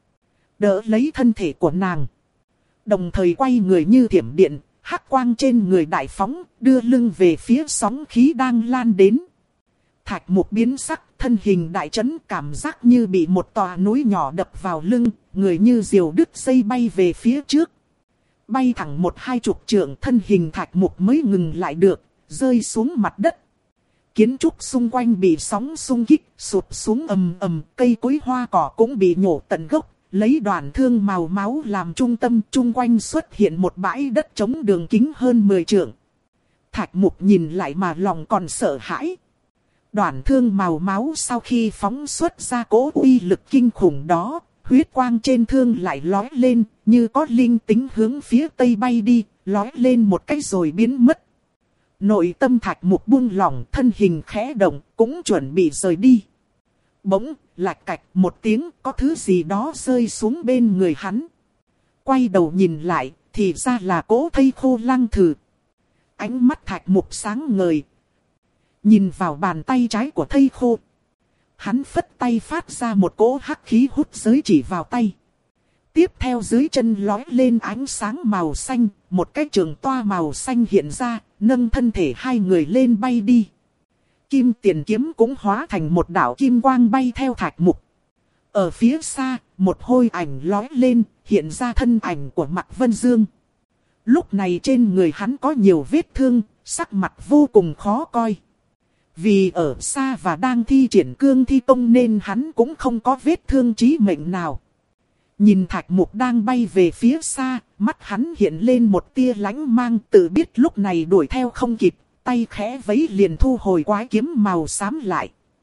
đỡ lấy thân thể của nàng. Đồng thời quay người như thiểm điện, hắc quang trên người đại phóng, đưa lưng về phía sóng khí đang lan đến. Thạch Mục biến sắc, thân hình đại chấn, cảm giác như bị một tòa núi nhỏ đập vào lưng, người như diều đứt dây bay về phía trước. Bay thẳng một hai chục trượng, thân hình Thạch Mục mới ngừng lại được, rơi xuống mặt đất. Kiến trúc xung quanh bị sóng xung kích, sụp xuống ầm ầm, cây cối hoa cỏ cũng bị nhổ tận gốc. Lấy đoạn thương màu máu làm trung tâm, chung quanh xuất hiện một bãi đất trống đường kính hơn mười trượng. Thạch Mục nhìn lại mà lòng còn sợ hãi. Đoạn thương màu máu sau khi phóng xuất ra cỗ uy lực kinh khủng đó, huyết quang trên thương lại lói lên, như có linh tính hướng phía tây bay đi, lói lên một cái rồi biến mất. Nội tâm Thạch Mục buông lỏng, thân hình khẽ động, cũng chuẩn bị rời đi. Bỗng, lạch cạch một tiếng, có thứ gì đó rơi xuống bên người hắn. Quay đầu nhìn lại, thì ra là cỗ thây khô Lăng Thử. Ánh mắt Thạch Mục sáng ngời. Nhìn vào bàn tay trái của thây khô. Hắn phất tay phát ra một cỗ hắc khí hút giới chỉ vào tay. Tiếp theo dưới chân lói lên ánh sáng màu xanh, một cái trường toa màu xanh hiện ra, nâng thân thể hai người lên bay đi. Kim tiền kiếm cũng hóa thành một đạo kim quang bay theo Thạch Mục. Ở phía xa, một hôi ảnh lói lên, hiện ra thân ảnh của Mạc Vân Dương. Lúc này trên người hắn có nhiều vết thương, sắc mặt vô cùng khó coi. Vì ở xa và đang thi triển cương thi công nên hắn cũng không có vết thương chí mệnh nào. Nhìn Thạch Mục đang bay về phía xa, mắt hắn hiện lên một tia lãnh mang, tự biết lúc này đuổi theo không kịp. Tay khẽ vấy liền thu hồi quái kiếm màu xám lại.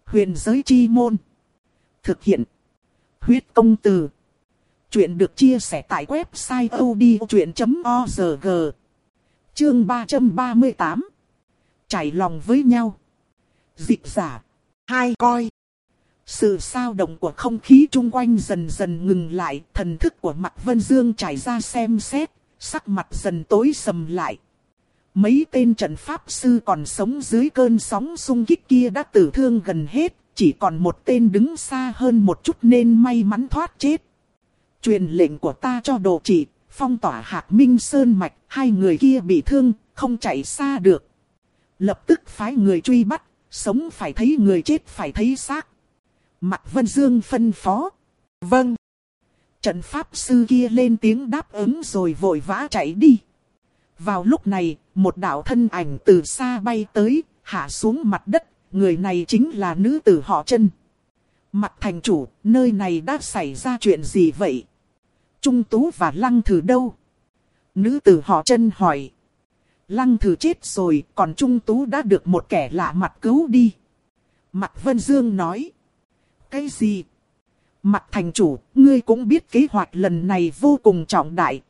Huyền giới chi môn. Thực hiện. Huyết công từ. Chuyện được chia sẻ tại website odchuyện chấm org. Chương ba trăm ba mươi tám. Trải lòng với nhau. Dịch giả. Hai coi. Sự sao động của không khí chung quanh dần dần ngừng lại. Thần thức của Mạc Vân Dương trải ra xem xét. Sắc mặt dần tối sầm lại. Mấy tên trận pháp sư còn sống dưới cơn sóng xung kích kia đã tử thương gần hết. Chỉ còn một tên đứng xa hơn một chút nên may mắn thoát chết. Truyền lệnh của ta cho Đồ Chỉ, phong tỏa Hạc Minh Sơn Mạch. Hai người kia bị thương, không chạy xa được. Lập tức phái người truy bắt, sống phải thấy người, chết phải thấy xác. Mạc Vân Dương phân phó. Vâng. Trận pháp sư kia lên tiếng đáp ứng rồi vội vã chạy đi. Vào lúc này, một đạo thân ảnh từ xa bay tới, hạ xuống mặt đất. Người này chính là nữ tử họ Trân. Mạc thành chủ, nơi này đã xảy ra chuyện gì vậy? Trung Tú và Lăng Thử đâu? Nữ tử họ Trân hỏi. Lăng Thử chết rồi, còn Trung Tú đã được một kẻ lạ mặt cứu đi. Mạc Vân Dương nói. Cái gì? Mạc thành chủ, ngươi cũng biết kế hoạch lần này vô cùng trọng đại.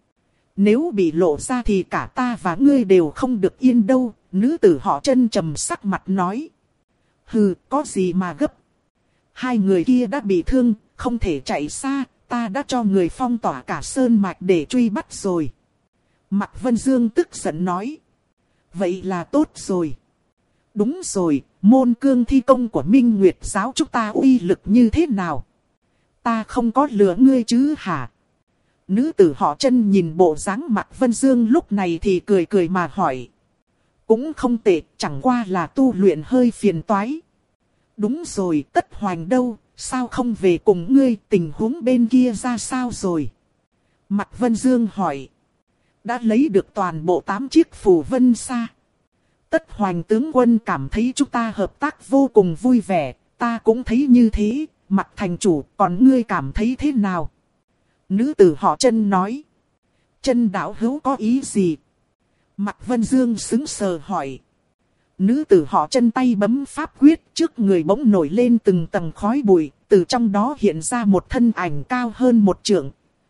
Nếu bị lộ ra thì cả ta và ngươi đều không được yên đâu. Nữ tử họ Trân trầm sắc mặt nói. Hừ, có gì mà gấp. Hai người kia đã bị thương, không thể chạy xa. Ta đã cho người phong tỏa cả sơn mạch để truy bắt rồi. Mạc Vân Dương tức giận nói. Vậy là tốt rồi. Đúng rồi, môn cương thi công của Minh Nguyệt giáo chúng ta uy lực như thế nào? Ta không có lừa ngươi chứ hả? Nữ tử họ Trân nhìn bộ dáng Mạc Vân Dương lúc này thì cười cười mà hỏi. Cũng không tệ, chẳng qua là tu luyện hơi phiền toái. Đúng rồi, Tất Hoành đâu, sao không về cùng ngươi, tình huống bên kia ra sao rồi? Mạc Vân Dương hỏi. Đã lấy được toàn bộ tám chiếc phù vân sa. Tất Hoành tướng quân cảm thấy chúng ta hợp tác vô cùng vui vẻ, ta cũng thấy như thế. Mạc thành chủ, còn ngươi cảm thấy thế nào? Nữ tử họ Trân nói. Trân đạo hữu có ý gì? Mạc Vân Dương sững sờ hỏi. Nữ tử họ Trân tay bấm pháp quyết, trước người bỗng nổi lên từng tầng khói bụi, từ trong đó hiện ra một thân ảnh cao hơn một trượng.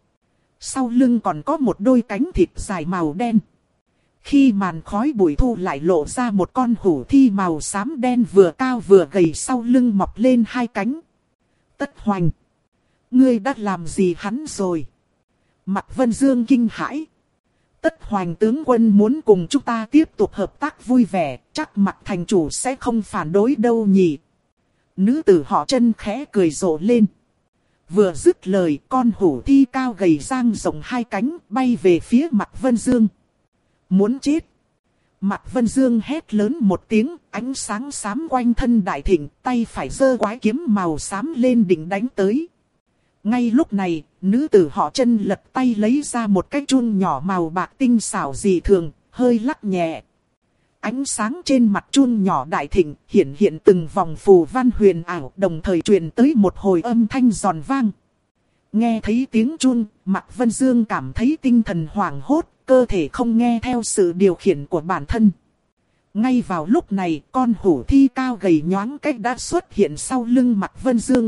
Sau lưng còn có một đôi cánh thịt dài màu đen. Khi màn khói bụi thu lại lộ ra một con hổ thi màu xám đen vừa cao vừa gầy, sau lưng mọc lên hai cánh. Tất Hoành, ngươi đã làm gì hắn rồi? Mạc Vân Dương kinh hãi. Tất Hoành tướng quân muốn cùng chúng ta tiếp tục hợp tác vui vẻ, chắc Mạc thành chủ sẽ không phản đối đâu nhỉ? Nữ tử họ Trân khẽ cười rộ lên. Vừa dứt lời, con hổ thi cao gầy dang rộng hai cánh, bay về phía Mạc Vân Dương. Muốn chết! Mạc Vân Dương hét lớn một tiếng, ánh sáng xám quanh thân đại thịnh, tay phải giơ quái kiếm màu xám lên định đánh tới. Ngay lúc này, nữ tử họ Trân lật tay lấy ra một cái chun nhỏ màu bạc tinh xảo dị thường, hơi lắc nhẹ. Ánh sáng trên mặt chun nhỏ đại thịnh hiện hiện từng vòng phù văn huyền ảo, đồng thời truyền tới một hồi âm thanh giòn vang. Nghe thấy tiếng chun, Mạc Vân Dương cảm thấy tinh thần hoảng hốt, cơ thể không nghe theo sự điều khiển của bản thân. Ngay vào lúc này, con hổ thi cao gầy nhoáng cách đã xuất hiện sau lưng Mạc Vân Dương.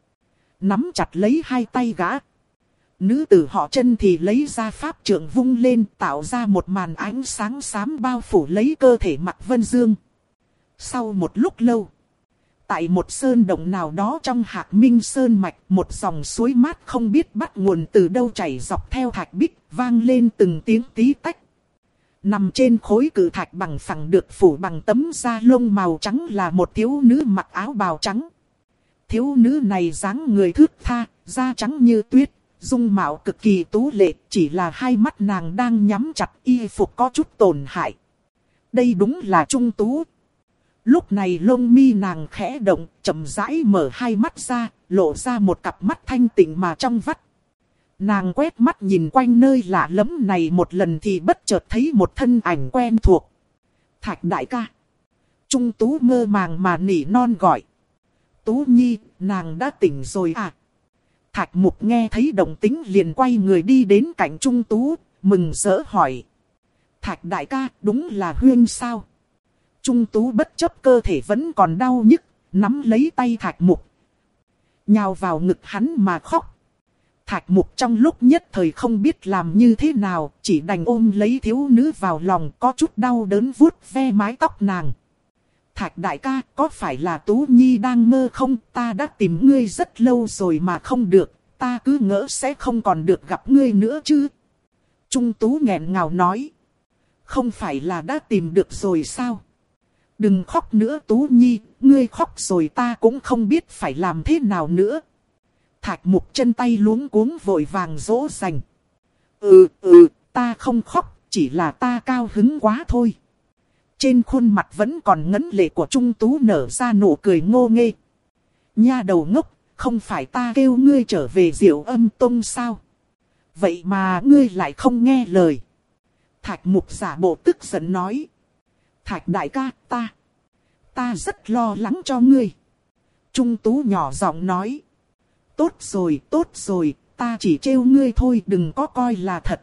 Nắm chặt lấy hai tay gã. Nữ tử họ Trân thì lấy ra pháp trượng vung lên, tạo ra một màn ánh sáng xám bao phủ lấy cơ thể Mạc Vân Dương. Sau một lúc lâu, tại một sơn động nào đó trong Hạc Minh Sơn Mạch, một dòng suối mát không biết bắt nguồn từ đâu chảy dọc theo thạch bích, vang lên từng tiếng tí tách. Nằm trên khối cự thạch bằng phẳng được phủ bằng tấm da lông màu trắng là một thiếu nữ mặc áo bào trắng. Thiếu nữ này dáng người thướt tha, da trắng như tuyết, dung mạo cực kỳ tú lệ, chỉ là hai mắt nàng đang nhắm chặt, y phục có chút tổn hại. Đây đúng là Trung Tú. Lúc này lông mi nàng khẽ động, chậm rãi mở hai mắt ra, lộ ra một cặp mắt thanh tịnh mà trong vắt. Nàng quét mắt nhìn quanh nơi lạ lẫm này một lần thì bất chợt thấy một thân ảnh quen thuộc. Thạch đại ca. Trung Tú mơ màng mà nỉ non gọi. Tú Nhi, nàng đã tỉnh rồi à? Thạch Mục nghe thấy động tĩnh liền quay người đi đến cạnh Trung Tú, mừng rỡ hỏi. Thạch đại ca, đúng là Huyên sao? Trung Tú bất chấp cơ thể vẫn còn đau nhức, nắm lấy tay Thạch Mục, nhào vào ngực hắn mà khóc. Thạch Mục trong lúc nhất thời không biết làm như thế nào, chỉ đành ôm lấy thiếu nữ vào lòng, có chút đau đớn vuốt ve mái tóc nàng. Thạch đại ca, có phải là Tú Nhi đang mơ không? Ta đã tìm ngươi rất lâu rồi mà không được, ta cứ ngỡ sẽ không còn được gặp ngươi nữa chứ. Trung Tú nghẹn ngào nói. Không phải là đã tìm được rồi sao? Đừng khóc nữa Tú Nhi, ngươi khóc rồi ta cũng không biết phải làm thế nào nữa. Thạch Mục chân tay luống cuống vội vàng dỗ dành. Ừ, ừ, ta không khóc, chỉ là ta cao hứng quá thôi. Trên khuôn mặt vẫn còn ngấn lệ của Trung Tú nở ra nụ cười ngô nghê. Nha đầu ngốc, không phải ta kêu ngươi trở về Diệu Âm Tông sao? Vậy mà ngươi lại không nghe lời. Thạch Mục giả bộ tức giận nói. Thạch đại ca, ta, ta rất lo lắng cho ngươi. Trung Tú nhỏ giọng nói. Tốt rồi, tốt rồi, ta chỉ trêu ngươi thôi, đừng có coi là thật.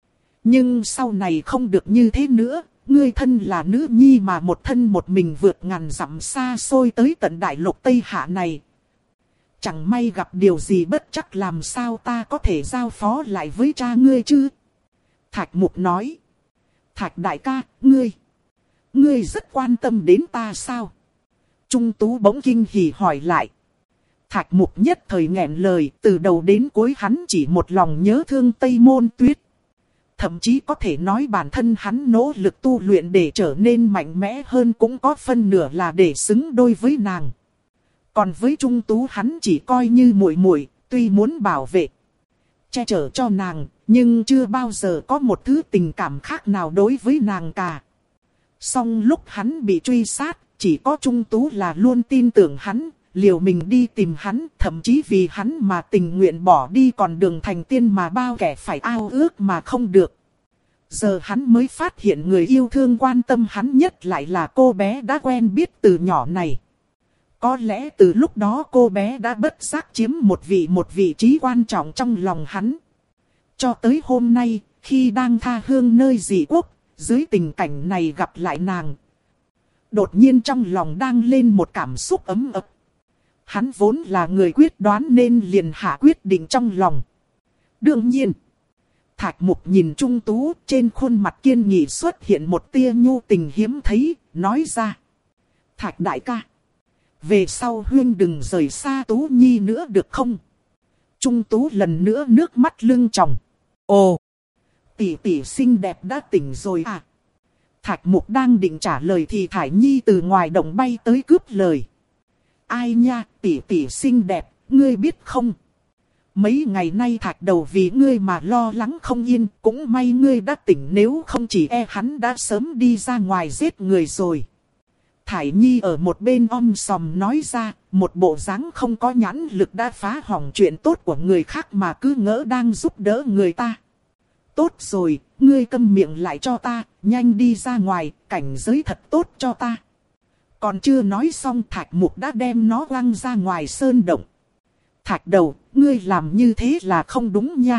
Nhưng sau này không được như thế nữa, ngươi thân là nữ nhi mà một thân một mình vượt ngàn dặm xa xôi tới tận đại lục Tây Hạ này. Chẳng may gặp điều gì bất chắc làm sao ta có thể giao phó lại với cha ngươi chứ? Thạch Mục nói. Thạch đại ca, ngươi, ngươi rất quan tâm đến ta sao? Trung Tú bỗng kinh hỉ hỏi lại. Thạch Mục nhất thời nghẹn lời, từ đầu đến cuối hắn chỉ một lòng nhớ thương Tây Môn Tuyết. Thậm chí có thể nói bản thân hắn nỗ lực tu luyện để trở nên mạnh mẽ hơn cũng có phân nửa là để xứng đôi với nàng. Còn với Trung Tú hắn chỉ coi như muội muội, tuy muốn bảo vệ, che chở cho nàng, nhưng chưa bao giờ có một thứ tình cảm khác nào đối với nàng cả. Song lúc hắn bị truy sát, chỉ có Trung Tú là luôn tin tưởng hắn, liều mình đi tìm hắn, thậm chí vì hắn mà tình nguyện bỏ đi con đường thành tiên mà bao kẻ phải ao ước mà không được. Giờ hắn mới phát hiện người yêu thương quan tâm hắn nhất lại là cô bé đã quen biết từ nhỏ này. Có lẽ từ lúc đó cô bé đã bất giác chiếm một vị một vị trí quan trọng trong lòng hắn. Cho tới hôm nay, khi đang tha hương nơi dị quốc, dưới tình cảnh này gặp lại nàng. Đột nhiên trong lòng đang lên một cảm xúc ấm ập. Hắn vốn là người quyết đoán nên liền hạ quyết định trong lòng. Đương nhiên, Thạch Mục nhìn Trung Tú, trên khuôn mặt kiên nghị xuất hiện một tia nhu tình hiếm thấy, nói ra. Thạch đại ca, về sau huyên đừng rời xa Tú Nhi nữa được không? Trung Tú lần nữa nước mắt lưng tròng. Ồ, tỷ tỷ xinh đẹp đã tỉnh rồi à? Thạch Mục đang định trả lời thì Thải Nhi từ ngoài động bay tới cướp lời. Ai nha, tỷ tỷ xinh đẹp, ngươi biết không? Mấy ngày nay Thạch đầu vì ngươi mà lo lắng không yên, cũng may ngươi đã tỉnh, nếu không chỉ e hắn đã sớm đi ra ngoài giết người rồi. Thải Nhi ở một bên om sòm nói ra, một bộ dáng không có nhãn lực đã phá hỏng chuyện tốt của người khác mà cứ ngỡ đang giúp đỡ người ta. Tốt rồi, ngươi câm miệng lại cho ta, nhanh đi ra ngoài, cảnh giới thật tốt cho ta. Còn chưa nói xong Thạch Mục đã đem nó quăng ra ngoài sơn động. Thạch đầu, ngươi làm như thế là không đúng nha.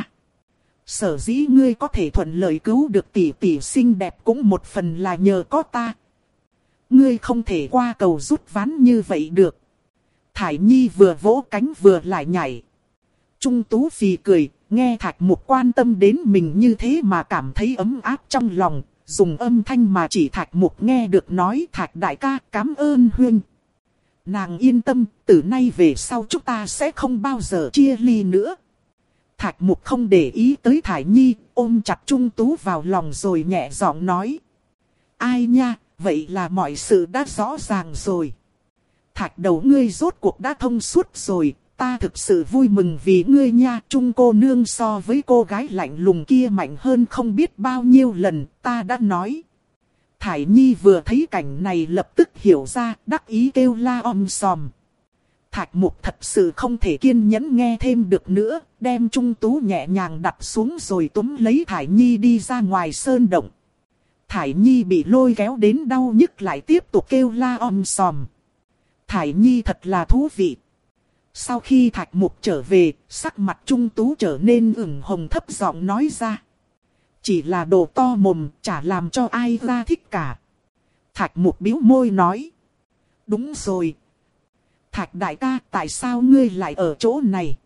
Sở dĩ ngươi có thể thuận lợi cứu được tỷ tỷ xinh đẹp cũng một phần là nhờ có ta. Ngươi không thể qua cầu rút ván như vậy được. Thải Nhi vừa vỗ cánh vừa lại nhảy. Trung Tú phì cười, nghe Thạch Mục quan tâm đến mình như thế mà cảm thấy ấm áp trong lòng. Dùng âm thanh mà chỉ Thạch Mục nghe được nói, Thạch đại ca cảm ơn huynh. Nàng yên tâm, từ nay về sau chúng ta sẽ không bao giờ chia ly nữa. Thạch Mục không để ý tới Thải Nhi, ôm chặt Trung Tú vào lòng rồi nhẹ giọng nói. Ai nha, vậy là mọi sự đã rõ ràng rồi. Thạch đầu ngươi rốt cuộc đã thông suốt rồi, ta thực sự vui mừng vì ngươi nha. Trung cô nương so với cô gái lạnh lùng kia mạnh hơn không biết bao nhiêu lần, ta đã nói. Thải Nhi vừa thấy cảnh này lập tức hiểu ra, đắc ý kêu la om sòm. Thạch Mục thật sự không thể kiên nhẫn nghe thêm được nữa, đem Trung Tú nhẹ nhàng đặt xuống rồi túm lấy Thải Nhi đi ra ngoài sơn động. Thải Nhi bị lôi kéo đến đau nhức lại tiếp tục kêu la om sòm. Thải Nhi thật là thú vị. Sau khi Thạch Mục trở về, sắc mặt Trung Tú trở nên ửng hồng, thấp giọng nói ra. Chỉ là đồ to mồm, chả làm cho ai ra thích cả. Thạch Mục bĩu môi nói. Đúng rồi. Thạch đại ca, tại sao ngươi lại ở chỗ này?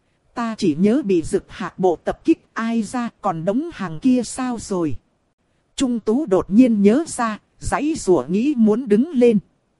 Ta chỉ nhớ bị Dực Hạc bộ tập kích, ai ra, còn đống hàng kia sao rồi? Trung Tú đột nhiên nhớ ra, giãy giụa nghĩ muốn đứng lên.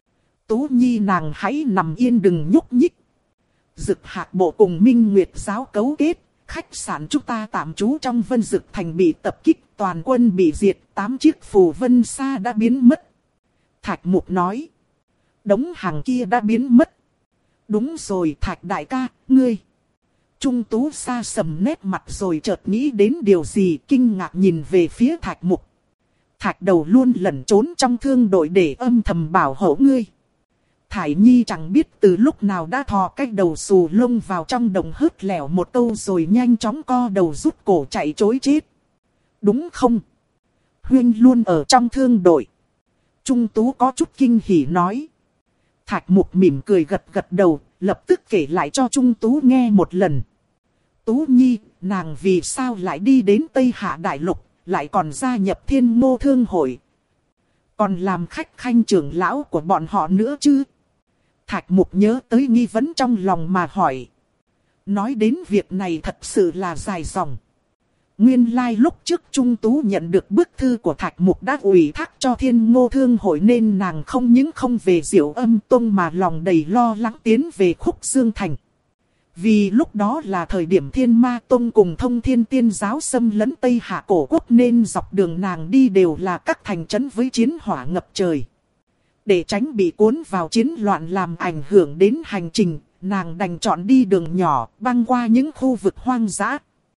Tú Nhi nàng hãy nằm yên đừng nhúc nhích. Dực Hạc bộ cùng Minh Nguyệt giáo cấu kết, khách sạn chúng ta tạm trú trong Vân Dực Thành bị tập kích, toàn quân bị diệt, tám chiếc phù vân sa đã biến mất. Thạch Mục nói, đống hàng kia đã biến mất. Đúng rồi Thạch đại ca, ngươi. Trung Tú xa sầm nét mặt rồi chợt nghĩ đến điều gì, kinh ngạc nhìn về phía Thạch Mục. Thạch đầu luôn lẩn trốn trong thương đội để âm thầm bảo hộ ngươi. Thải Nhi chẳng biết từ lúc nào đã thò cái đầu xù lông vào trong đồng hớt lẻo một câu rồi nhanh chóng co đầu rút cổ chạy trối chết. Đúng không? Huyên luôn ở trong thương đội. Trung Tú có chút kinh hỉ nói. Thạch Mục mỉm cười gật gật đầu, lập tức kể lại cho Trung Tú nghe một lần. Tú Nhi, nàng vì sao lại đi đến Tây Hạ Đại Lục, lại còn gia nhập Thiên Ngô Thương Hội. Còn làm khách khanh trưởng lão của bọn họ nữa chứ? Thạch Mục nhớ tới nghi vấn trong lòng mà hỏi. Nói đến việc này thật sự là dài dòng. Nguyên lai like lúc trước Trung Tú nhận được bức thư của Thạch Mục đã ủy thác cho Thiên Ngô Thương Hội nên nàng không những không về Diệu Âm Tông mà lòng đầy lo lắng tiến về Khúc Dương Thành. Vì lúc đó là thời điểm Thiên Ma Tông cùng Thông Thiên Tiên Giáo xâm lấn Tây Hạ Cổ Quốc nên dọc đường nàng đi đều là các thành trấn với chiến hỏa ngập trời. Để tránh bị cuốn vào chiến loạn làm ảnh hưởng đến hành trình, nàng đành chọn đi đường nhỏ băng qua những khu vực hoang dã.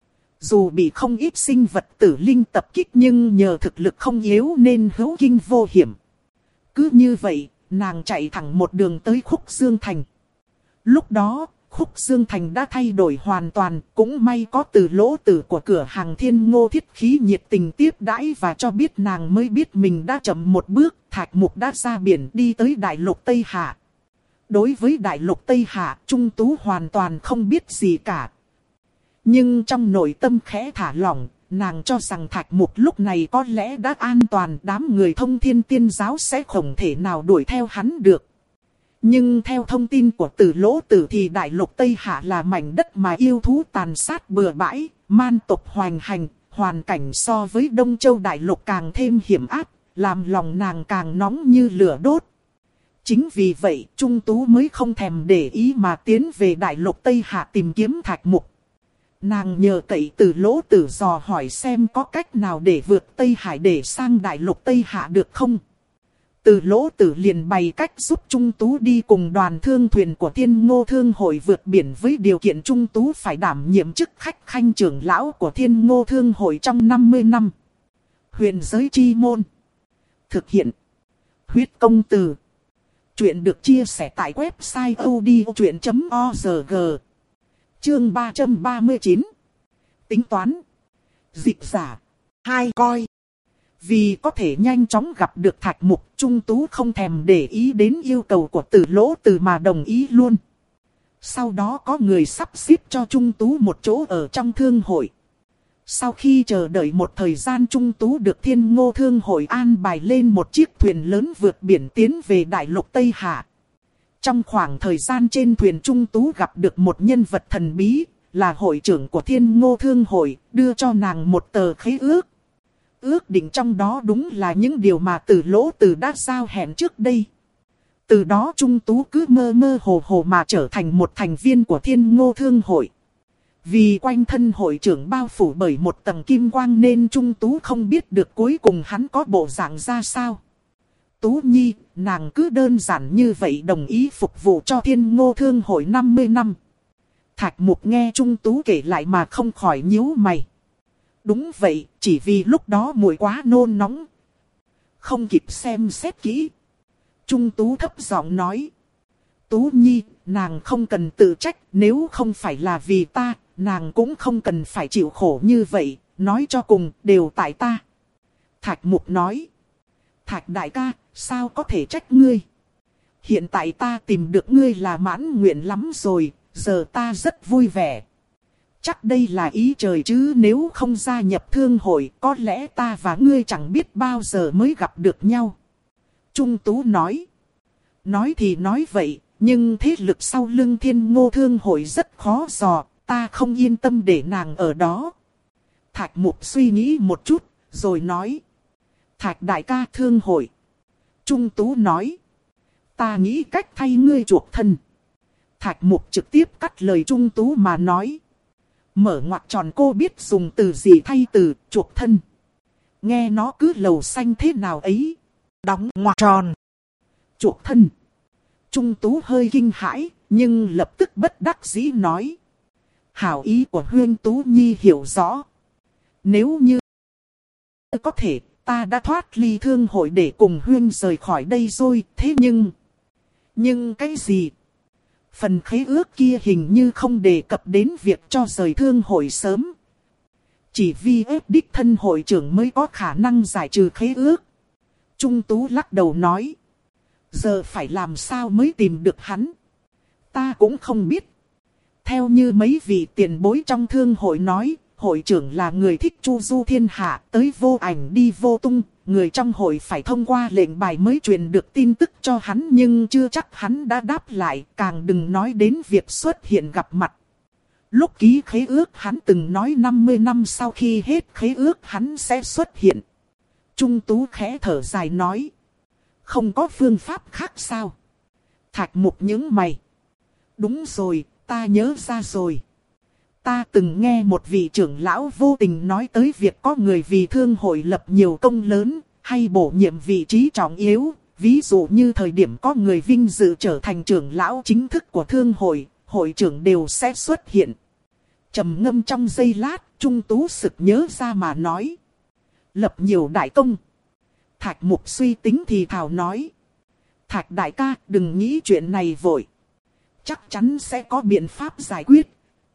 Dù bị không ít sinh vật tử linh tập kích nhưng nhờ thực lực không yếu nên hữu kinh vô hiểm. Cứ như vậy, nàng chạy thẳng một đường tới Khúc Dương Thành. Lúc đó, Khúc Dương Thành đã thay đổi hoàn toàn, cũng may có Từ Lỗ Tử của cửa hàng Thiên Ngô Thiết Khí nhiệt tình tiếp đãi và cho biết nàng mới biết mình đã chậm một bước, Thạch Mục đã ra biển đi tới Đại Lục Tây Hạ. Đối với Đại Lục Tây Hạ, Trung Tú hoàn toàn không biết gì cả. Nhưng trong nội tâm khẽ thả lỏng, nàng cho rằng Thạch Mục lúc này có lẽ đã an toàn, đám người Thông Thiên Tiên Giáo sẽ không thể nào đuổi theo hắn được. Nhưng theo thông tin của Từ Lỗ Tử thì Đại Lục Tây Hạ là mảnh đất mà yêu thú tàn sát bừa bãi, man tộc hoành hành, hoàn cảnh so với Đông Châu Đại Lục càng thêm hiểm ác, làm lòng nàng càng nóng như lửa đốt. Chính vì vậy, Trung Tú mới không thèm để ý mà tiến về Đại Lục Tây Hạ tìm kiếm Thạch Mục. Nàng nhờ cậy Từ Lỗ Tử dò hỏi xem có cách nào để vượt Tây Hải để sang Đại Lục Tây Hạ được không. Từ Lỗ Tử liền bày cách giúp Trung Tú đi cùng đoàn thương thuyền của Thiên Ngô Thương Hội vượt biển với điều kiện Trung Tú phải đảm nhiệm chức khách khanh trưởng lão của Thiên Ngô Thương Hội trong năm mươi năm. Huyền giới chi môn. Thực hiện. Huyết công từ. Chuyện được chia sẻ tại website odchuyện chấm org. Chương ba trăm ba mươi chín. Tính toán. Dịch giả. Hai coi. Vì có thể nhanh chóng gặp được Thạch Mục, Trung Tú không thèm để ý đến yêu cầu của Từ Lỗ Tử mà đồng ý luôn. Sau đó có người sắp xếp cho Trung Tú một chỗ ở trong thương hội. Sau khi chờ đợi một thời gian, Trung Tú được Thiên Ngô Thương Hội an bài lên một chiếc thuyền lớn vượt biển tiến về Đại Lục Tây Hạ. Trong khoảng thời gian trên thuyền, Trung Tú gặp được một nhân vật thần bí, là hội trưởng của Thiên Ngô Thương Hội, đưa cho nàng một tờ khế ước. Ước định trong đó đúng là những điều mà Từ Lỗ Tử đã giao hẹn trước đây. Từ đó Trung Tú cứ mơ mơ hồ hồ mà trở thành một thành viên của Thiên Ngô Thương Hội. Vì quanh thân hội trưởng bao phủ bởi một tầng kim quang nên Trung Tú không biết được cuối cùng hắn có bộ dạng ra sao. Tú Nhi, nàng cứ đơn giản như vậy đồng ý phục vụ cho Thiên Ngô Thương Hội năm mươi năm. Thạch Mục nghe Trung Tú kể lại mà không khỏi nhíu mày. Đúng vậy, chỉ vì lúc đó muội quá nôn nóng. Không kịp xem xét kỹ. Trung Tú thấp giọng nói. Tú Nhi, nàng không cần tự trách, nếu không phải là vì ta, nàng cũng không cần phải chịu khổ như vậy, nói cho cùng, đều tại ta. Thạch Mục nói. Thạch đại ca, sao có thể trách ngươi? Hiện tại ta tìm được ngươi là mãn nguyện lắm rồi, giờ ta rất vui vẻ. Chắc đây là ý trời chứ, nếu không gia nhập thương hội, có lẽ ta và ngươi chẳng biết bao giờ mới gặp được nhau. Trung Tú nói. Nói thì nói vậy, Nhưng thế lực sau lưng Thiên Ngô Thương hội rất khó dò, ta không yên tâm để nàng ở đó. Thạch Mục suy nghĩ một chút, rồi nói. Thạch đại ca thương hội. Trung Tú nói. Ta nghĩ cách thay ngươi chuộc thân. Thạch Mục trực tiếp cắt lời Trung Tú mà nói. Mở ngoặc tròn, cô biết dùng từ gì thay từ chuộc thân. Nghe nó cứ lầu xanh thế nào ấy. Đóng ngoặc tròn. Chuộc thân. Trung Tú hơi kinh hãi, nhưng lập tức bất đắc dĩ nói. Hảo ý của Huyên Tú Nhi hiểu rõ. Nếu như có thể, ta đã thoát ly thương hội để cùng Huyên rời khỏi đây rồi, thế nhưng... Nhưng cái gì? Phần khế ước kia hình như không đề cập đến việc cho rời thương hội sớm. Chỉ vì ép đích thân hội trưởng mới có khả năng giải trừ khế ước. Trung Tú lắc đầu nói. Giờ phải làm sao mới tìm được hắn? Ta cũng không biết. Theo như mấy vị tiền bối trong thương hội nói, hội trưởng là người thích chu du thiên hạ, tới vô ảnh đi vô tung. Người trong hội phải thông qua lệnh bài mới truyền được tin tức cho hắn, nhưng chưa chắc hắn đã đáp lại, càng đừng nói đến việc xuất hiện gặp mặt. Lúc ký khế ước hắn từng nói năm mươi năm sau khi hết khế ước hắn sẽ xuất hiện. Trung Tú khẽ thở dài nói. Không có phương pháp khác sao? Thạch Mục nhướng mày. Đúng rồi, ta nhớ ra rồi. Ta từng nghe một vị trưởng lão vô tình nói tới việc có người vì thương hội lập nhiều công lớn, hay bổ nhiệm vị trí trọng yếu. Ví dụ như thời điểm có người vinh dự trở thành trưởng lão chính thức của thương hội, hội trưởng đều sẽ xuất hiện. Trầm ngâm trong giây lát, Trung Tú sực nhớ ra mà nói. Lập nhiều đại công. Thạch Mục suy tính thì thào nói. Thạch đại ca, đừng nghĩ chuyện này vội. Chắc chắn sẽ có biện pháp giải quyết.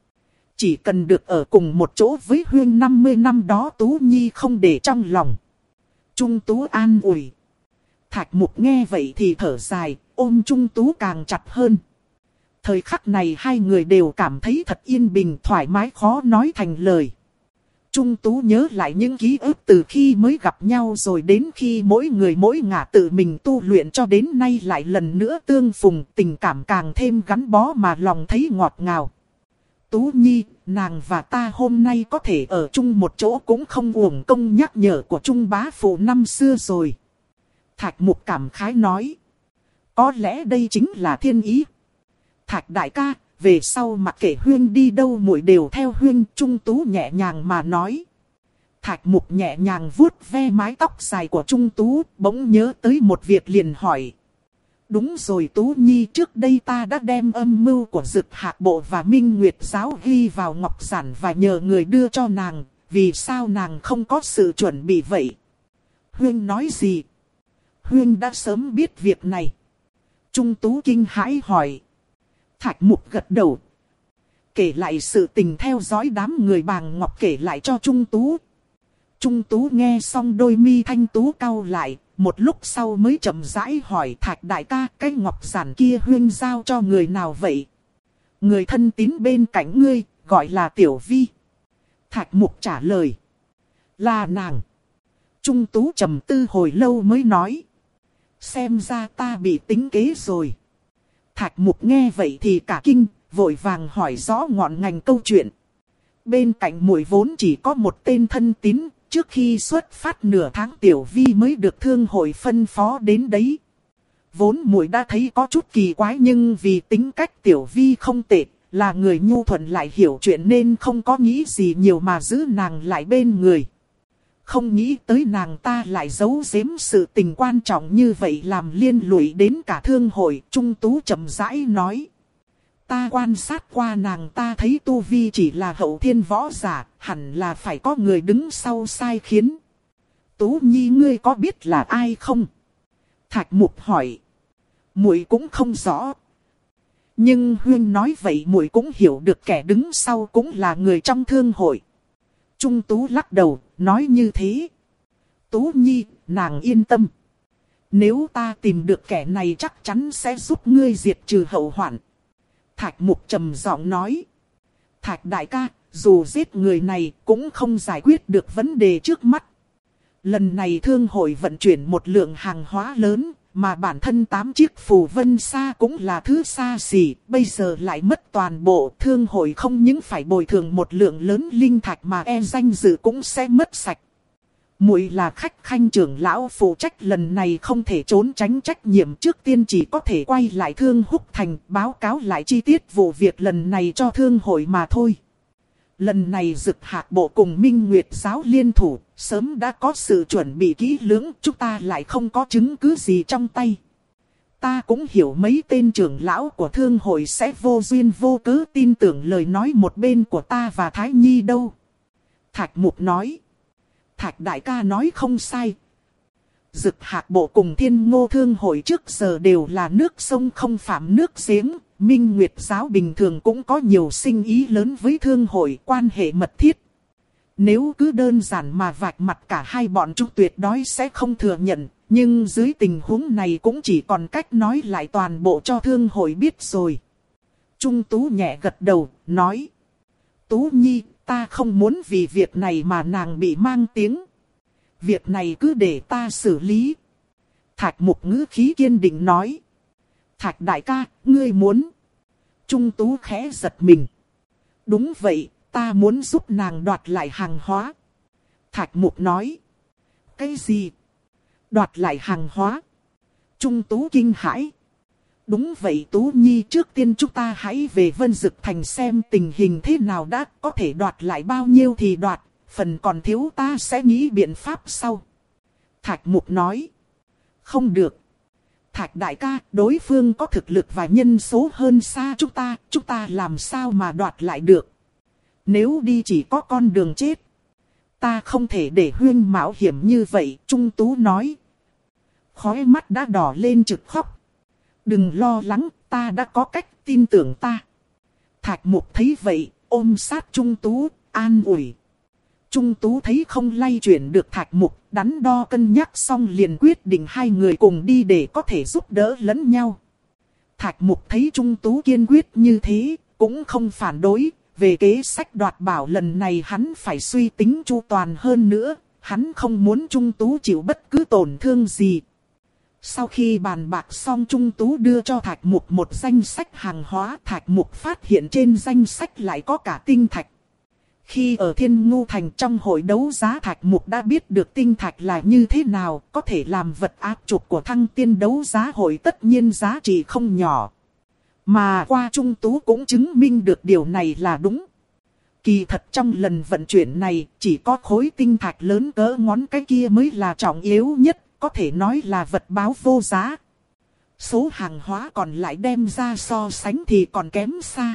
Chỉ cần được ở cùng một chỗ với Huyên năm mươi năm đó Tú Nhi không để trong lòng. Trung Tú an ủi. Thạch Mục nghe vậy thì thở dài, ôm Trung Tú càng chặt hơn. Thời khắc này hai người đều cảm thấy thật yên bình, thoải mái khó nói thành lời. Trung Tú nhớ lại những ký ức từ khi mới gặp nhau rồi đến khi mỗi người mỗi ngả tự mình tu luyện cho đến nay lại lần nữa tương phùng, tình cảm càng thêm gắn bó mà lòng thấy ngọt ngào. Tú Nhi, nàng và ta hôm nay có thể ở chung một chỗ cũng không uổng công nhắc nhở của Trung bá phụ năm xưa rồi. Thạch Mục cảm khái nói. Có lẽ đây chính là thiên ý. Thạch đại ca, về sau mặc kệ Huyên đi đâu muội đều theo Huyên. Trung Tú nhẹ nhàng mà nói. Thạch Mục nhẹ nhàng vuốt ve mái tóc dài của Trung Tú, bỗng nhớ tới một việc liền hỏi. Đúng rồi Tú Nhi, trước đây ta đã đem âm mưu của Dực Hạc Bộ và Minh Nguyệt Giáo ghi vào ngọc giản và nhờ người đưa cho nàng. Vì sao nàng không có sự chuẩn bị vậy? Huyên nói gì? Huyên đã sớm biết việc này. Trung Tú kinh hãi hỏi. Thạch Mục gật đầu. Kể lại sự tình theo dõi đám người Bàng Ngọc kể lại cho Trung Tú. Trung Tú nghe xong đôi mi thanh tú cau lại. Một lúc sau mới chậm rãi hỏi Thạch đại ca, cái ngọc giản kia Huyên giao cho người nào vậy? Người thân tín bên cạnh ngươi, gọi là Tiểu Vi. Thạch Mục trả lời. Là nàng. Trung Tú trầm tư hồi lâu mới nói. Xem ra ta bị tính kế rồi. Thạch Mục nghe vậy thì cả kinh, vội vàng hỏi rõ ngọn ngành câu chuyện. Bên cạnh muội vốn chỉ có một tên thân tín. Trước khi xuất phát nửa tháng Tiểu Vi mới được thương hội phân phó đến đấy. Vốn muội đã thấy có chút kỳ quái, nhưng vì tính cách Tiểu Vi không tệ, là người nhu thuận lại hiểu chuyện nên không có nghĩ gì nhiều mà giữ nàng lại bên người. Không nghĩ tới nàng ta lại giấu giếm sự tình quan trọng như vậy, làm liên lụy đến cả thương hội. Trung Tú chậm rãi nói. Ta quan sát qua nàng ta thấy tu vi chỉ là hậu thiên võ giả, hẳn là phải có người đứng sau sai khiến. Tú Nhi ngươi có biết là ai không? Thạch Mục hỏi. Muội cũng không rõ. Nhưng Huyên nói vậy muội cũng hiểu được kẻ đứng sau cũng là người trong thương hội. Trung Tú lắc đầu, nói như thế. Tú Nhi, nàng yên tâm. Nếu ta tìm được kẻ này chắc chắn sẽ giúp ngươi diệt trừ hậu hoạn. Thạch Mục trầm giọng nói. Thạch đại ca, dù giết người này cũng không giải quyết được vấn đề trước mắt. Lần này thương hội vận chuyển một lượng hàng hóa lớn, mà bản thân tám chiếc phù vân sa cũng là thứ xa xỉ, bây giờ lại mất toàn bộ. Thương hội không những phải bồi thường một lượng lớn linh thạch mà e danh dự cũng sẽ mất sạch. Muội là khách khanh trưởng lão phụ trách lần này không thể trốn tránh trách nhiệm, trước tiên chỉ có thể quay lại Thương Húc Thành báo cáo lại chi tiết vụ việc lần này cho thương hội mà thôi. Lần này Dực Hạc Bộ cùng Minh Nguyệt Giáo liên thủ, sớm đã có sự chuẩn bị kỹ lưỡng, chúng ta lại không có chứng cứ gì trong tay. Ta cũng hiểu mấy tên trưởng lão của thương hội sẽ vô duyên vô cớ tin tưởng lời nói một bên của ta và Thái Nhi đâu. Thạch Mục nói. Thạch đại ca nói không sai. Dực Hạc Bộ cùng Thiên Ngô Thương hội trước giờ đều là nước sông không phạm nước giếng. Minh Nguyệt Giáo bình thường cũng có nhiều sinh ý lớn với thương hội, quan hệ mật thiết. Nếu cứ đơn giản mà vạch mặt cả hai bọn chúng tuyệt đối sẽ không thừa nhận. Nhưng dưới tình huống này cũng chỉ còn cách nói lại toàn bộ cho thương hội biết rồi. Trung Tú nhẹ gật đầu, nói. Tú Nhi, ta không muốn vì việc này mà nàng bị mang tiếng. Việc này cứ để ta xử lý. Thạch Mục ngữ khí kiên định nói. Thạch đại ca, ngươi muốn. Trung Tú khẽ giật mình. Đúng vậy, ta muốn giúp nàng đoạt lại hàng hóa. Thạch Mục nói. Cái gì? Đoạt lại hàng hóa? Trung Tú kinh hãi. Đúng vậy Tú Nhi, trước tiên chúng ta hãy về Vân Dực Thành xem tình hình thế nào đã, có thể đoạt lại bao nhiêu thì đoạt, phần còn thiếu ta sẽ nghĩ biện pháp sau. Thạch Mục nói. Không được. Thạch đại ca, đối phương có thực lực và nhân số hơn xa chúng ta, chúng ta làm sao mà đoạt lại được. Nếu đi chỉ có con đường chết. Ta không thể để Huyên mạo hiểm như vậy, Trung Tú nói. Khóe mắt đã đỏ lên trực khóc. Đừng lo lắng, ta đã có cách, tin tưởng ta. Thạch Mục thấy vậy, ôm sát Trung Tú, an ủi. Trung Tú thấy không lay chuyển được Thạch Mục, đắn đo cân nhắc xong liền quyết định hai người cùng đi để có thể giúp đỡ lẫn nhau. Thạch Mục thấy Trung Tú kiên quyết như thế, cũng không phản đối. Về kế sách đoạt bảo lần này hắn phải suy tính chu toàn hơn nữa, hắn không muốn Trung Tú chịu bất cứ tổn thương gì. Sau khi bàn bạc xong, Trung Tú đưa cho Thạch Mục một danh sách hàng hóa. Thạch Mục phát hiện trên danh sách lại có cả tinh thạch. Khi ở Thiên Ngô Thành trong hội đấu giá, Thạch Mục đã biết được tinh thạch là như thế nào, có thể làm vật áp trục của Thăng Tiên đấu giá hội, tất nhiên giá trị không nhỏ. Mà qua Trung Tú cũng chứng minh được điều này là đúng. Kỳ thật trong lần vận chuyển này, chỉ có khối tinh thạch lớn cỡ ngón cái kia mới là trọng yếu nhất, có thể nói là vật báo vô giá. Số hàng hóa còn lại đem ra so sánh thì còn kém xa.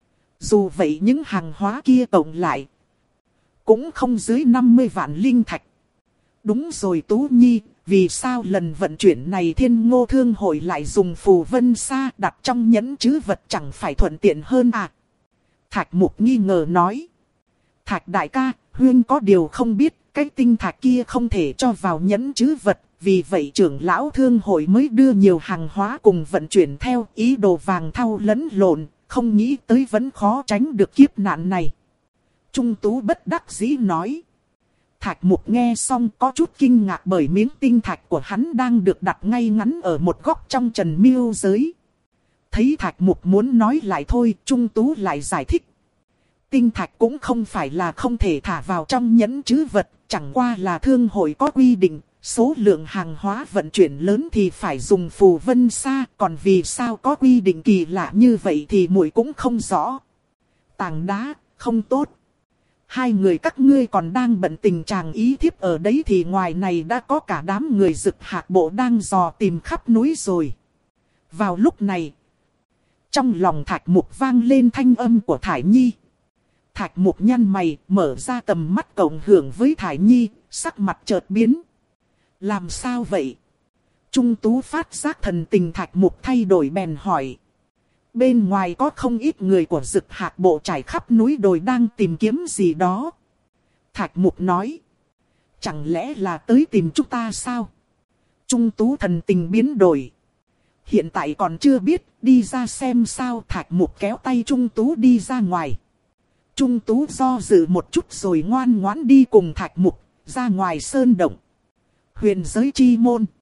Dù vậy những hàng hóa kia cộng lại cũng không dưới năm mươi vạn linh thạch. Đúng rồi Tú Nhi, vì sao lần vận chuyển này Thiên Ngô Thương hội lại dùng phù vân sa đặt trong nhẫn trữ vật, chẳng phải thuận tiện hơn à? Thạch Mục nghi ngờ nói. Thạch đại ca, Huyên có điều không biết, cái tinh thạch kia không thể cho vào nhẫn trữ vật. Vì vậy trưởng lão thương hội mới đưa nhiều hàng hóa cùng vận chuyển theo ý đồ vàng thau lẫn lộn, không nghĩ tới vẫn khó tránh được kiếp nạn này. Trung Tú bất đắc dĩ nói. Thạch Mục nghe xong có chút kinh ngạc bởi miếng tinh thạch của hắn đang được đặt ngay ngắn ở một góc trong trần miêu giới. Thấy Thạch Mục muốn nói lại thôi, Trung Tú lại giải thích. Tinh thạch cũng không phải là không thể thả vào trong nhẫn trữ vật, chẳng qua là thương hội có quy định, số lượng hàng hóa vận chuyển lớn thì phải dùng phù vân sa, còn vì sao có quy định kỳ lạ như vậy thì muội cũng không rõ. Tảng đá, không tốt. Hai người các ngươi còn đang bận tình chàng ý thiếp ở đấy thì ngoài này đã có cả đám người Dực Hạc Bộ đang dò tìm khắp núi rồi. Vào lúc này, trong lòng Thạch Mục vang lên thanh âm của Thải Nhi. Thạch Mục nhăn mày, mở ra tầm mắt cộng hưởng với Thải Nhi, sắc mặt chợt biến. Làm sao vậy? Trung Tú phát giác thần tình Thạch Mục thay đổi bèn hỏi. Bên ngoài có không ít người của Dực Hạc Bộ trải khắp núi đồi đang tìm kiếm gì đó. Thạch Mục nói. Chẳng lẽ là tới tìm chúng ta sao? Trung Tú thần tình biến đổi. Hiện tại còn chưa biết, đi ra xem sao. Thạch Mục kéo tay Trung Tú đi ra ngoài. Trung Tú do dự một chút rồi ngoan ngoãn đi cùng Thạch Mục ra ngoài sơn động. Huyền giới chi môn.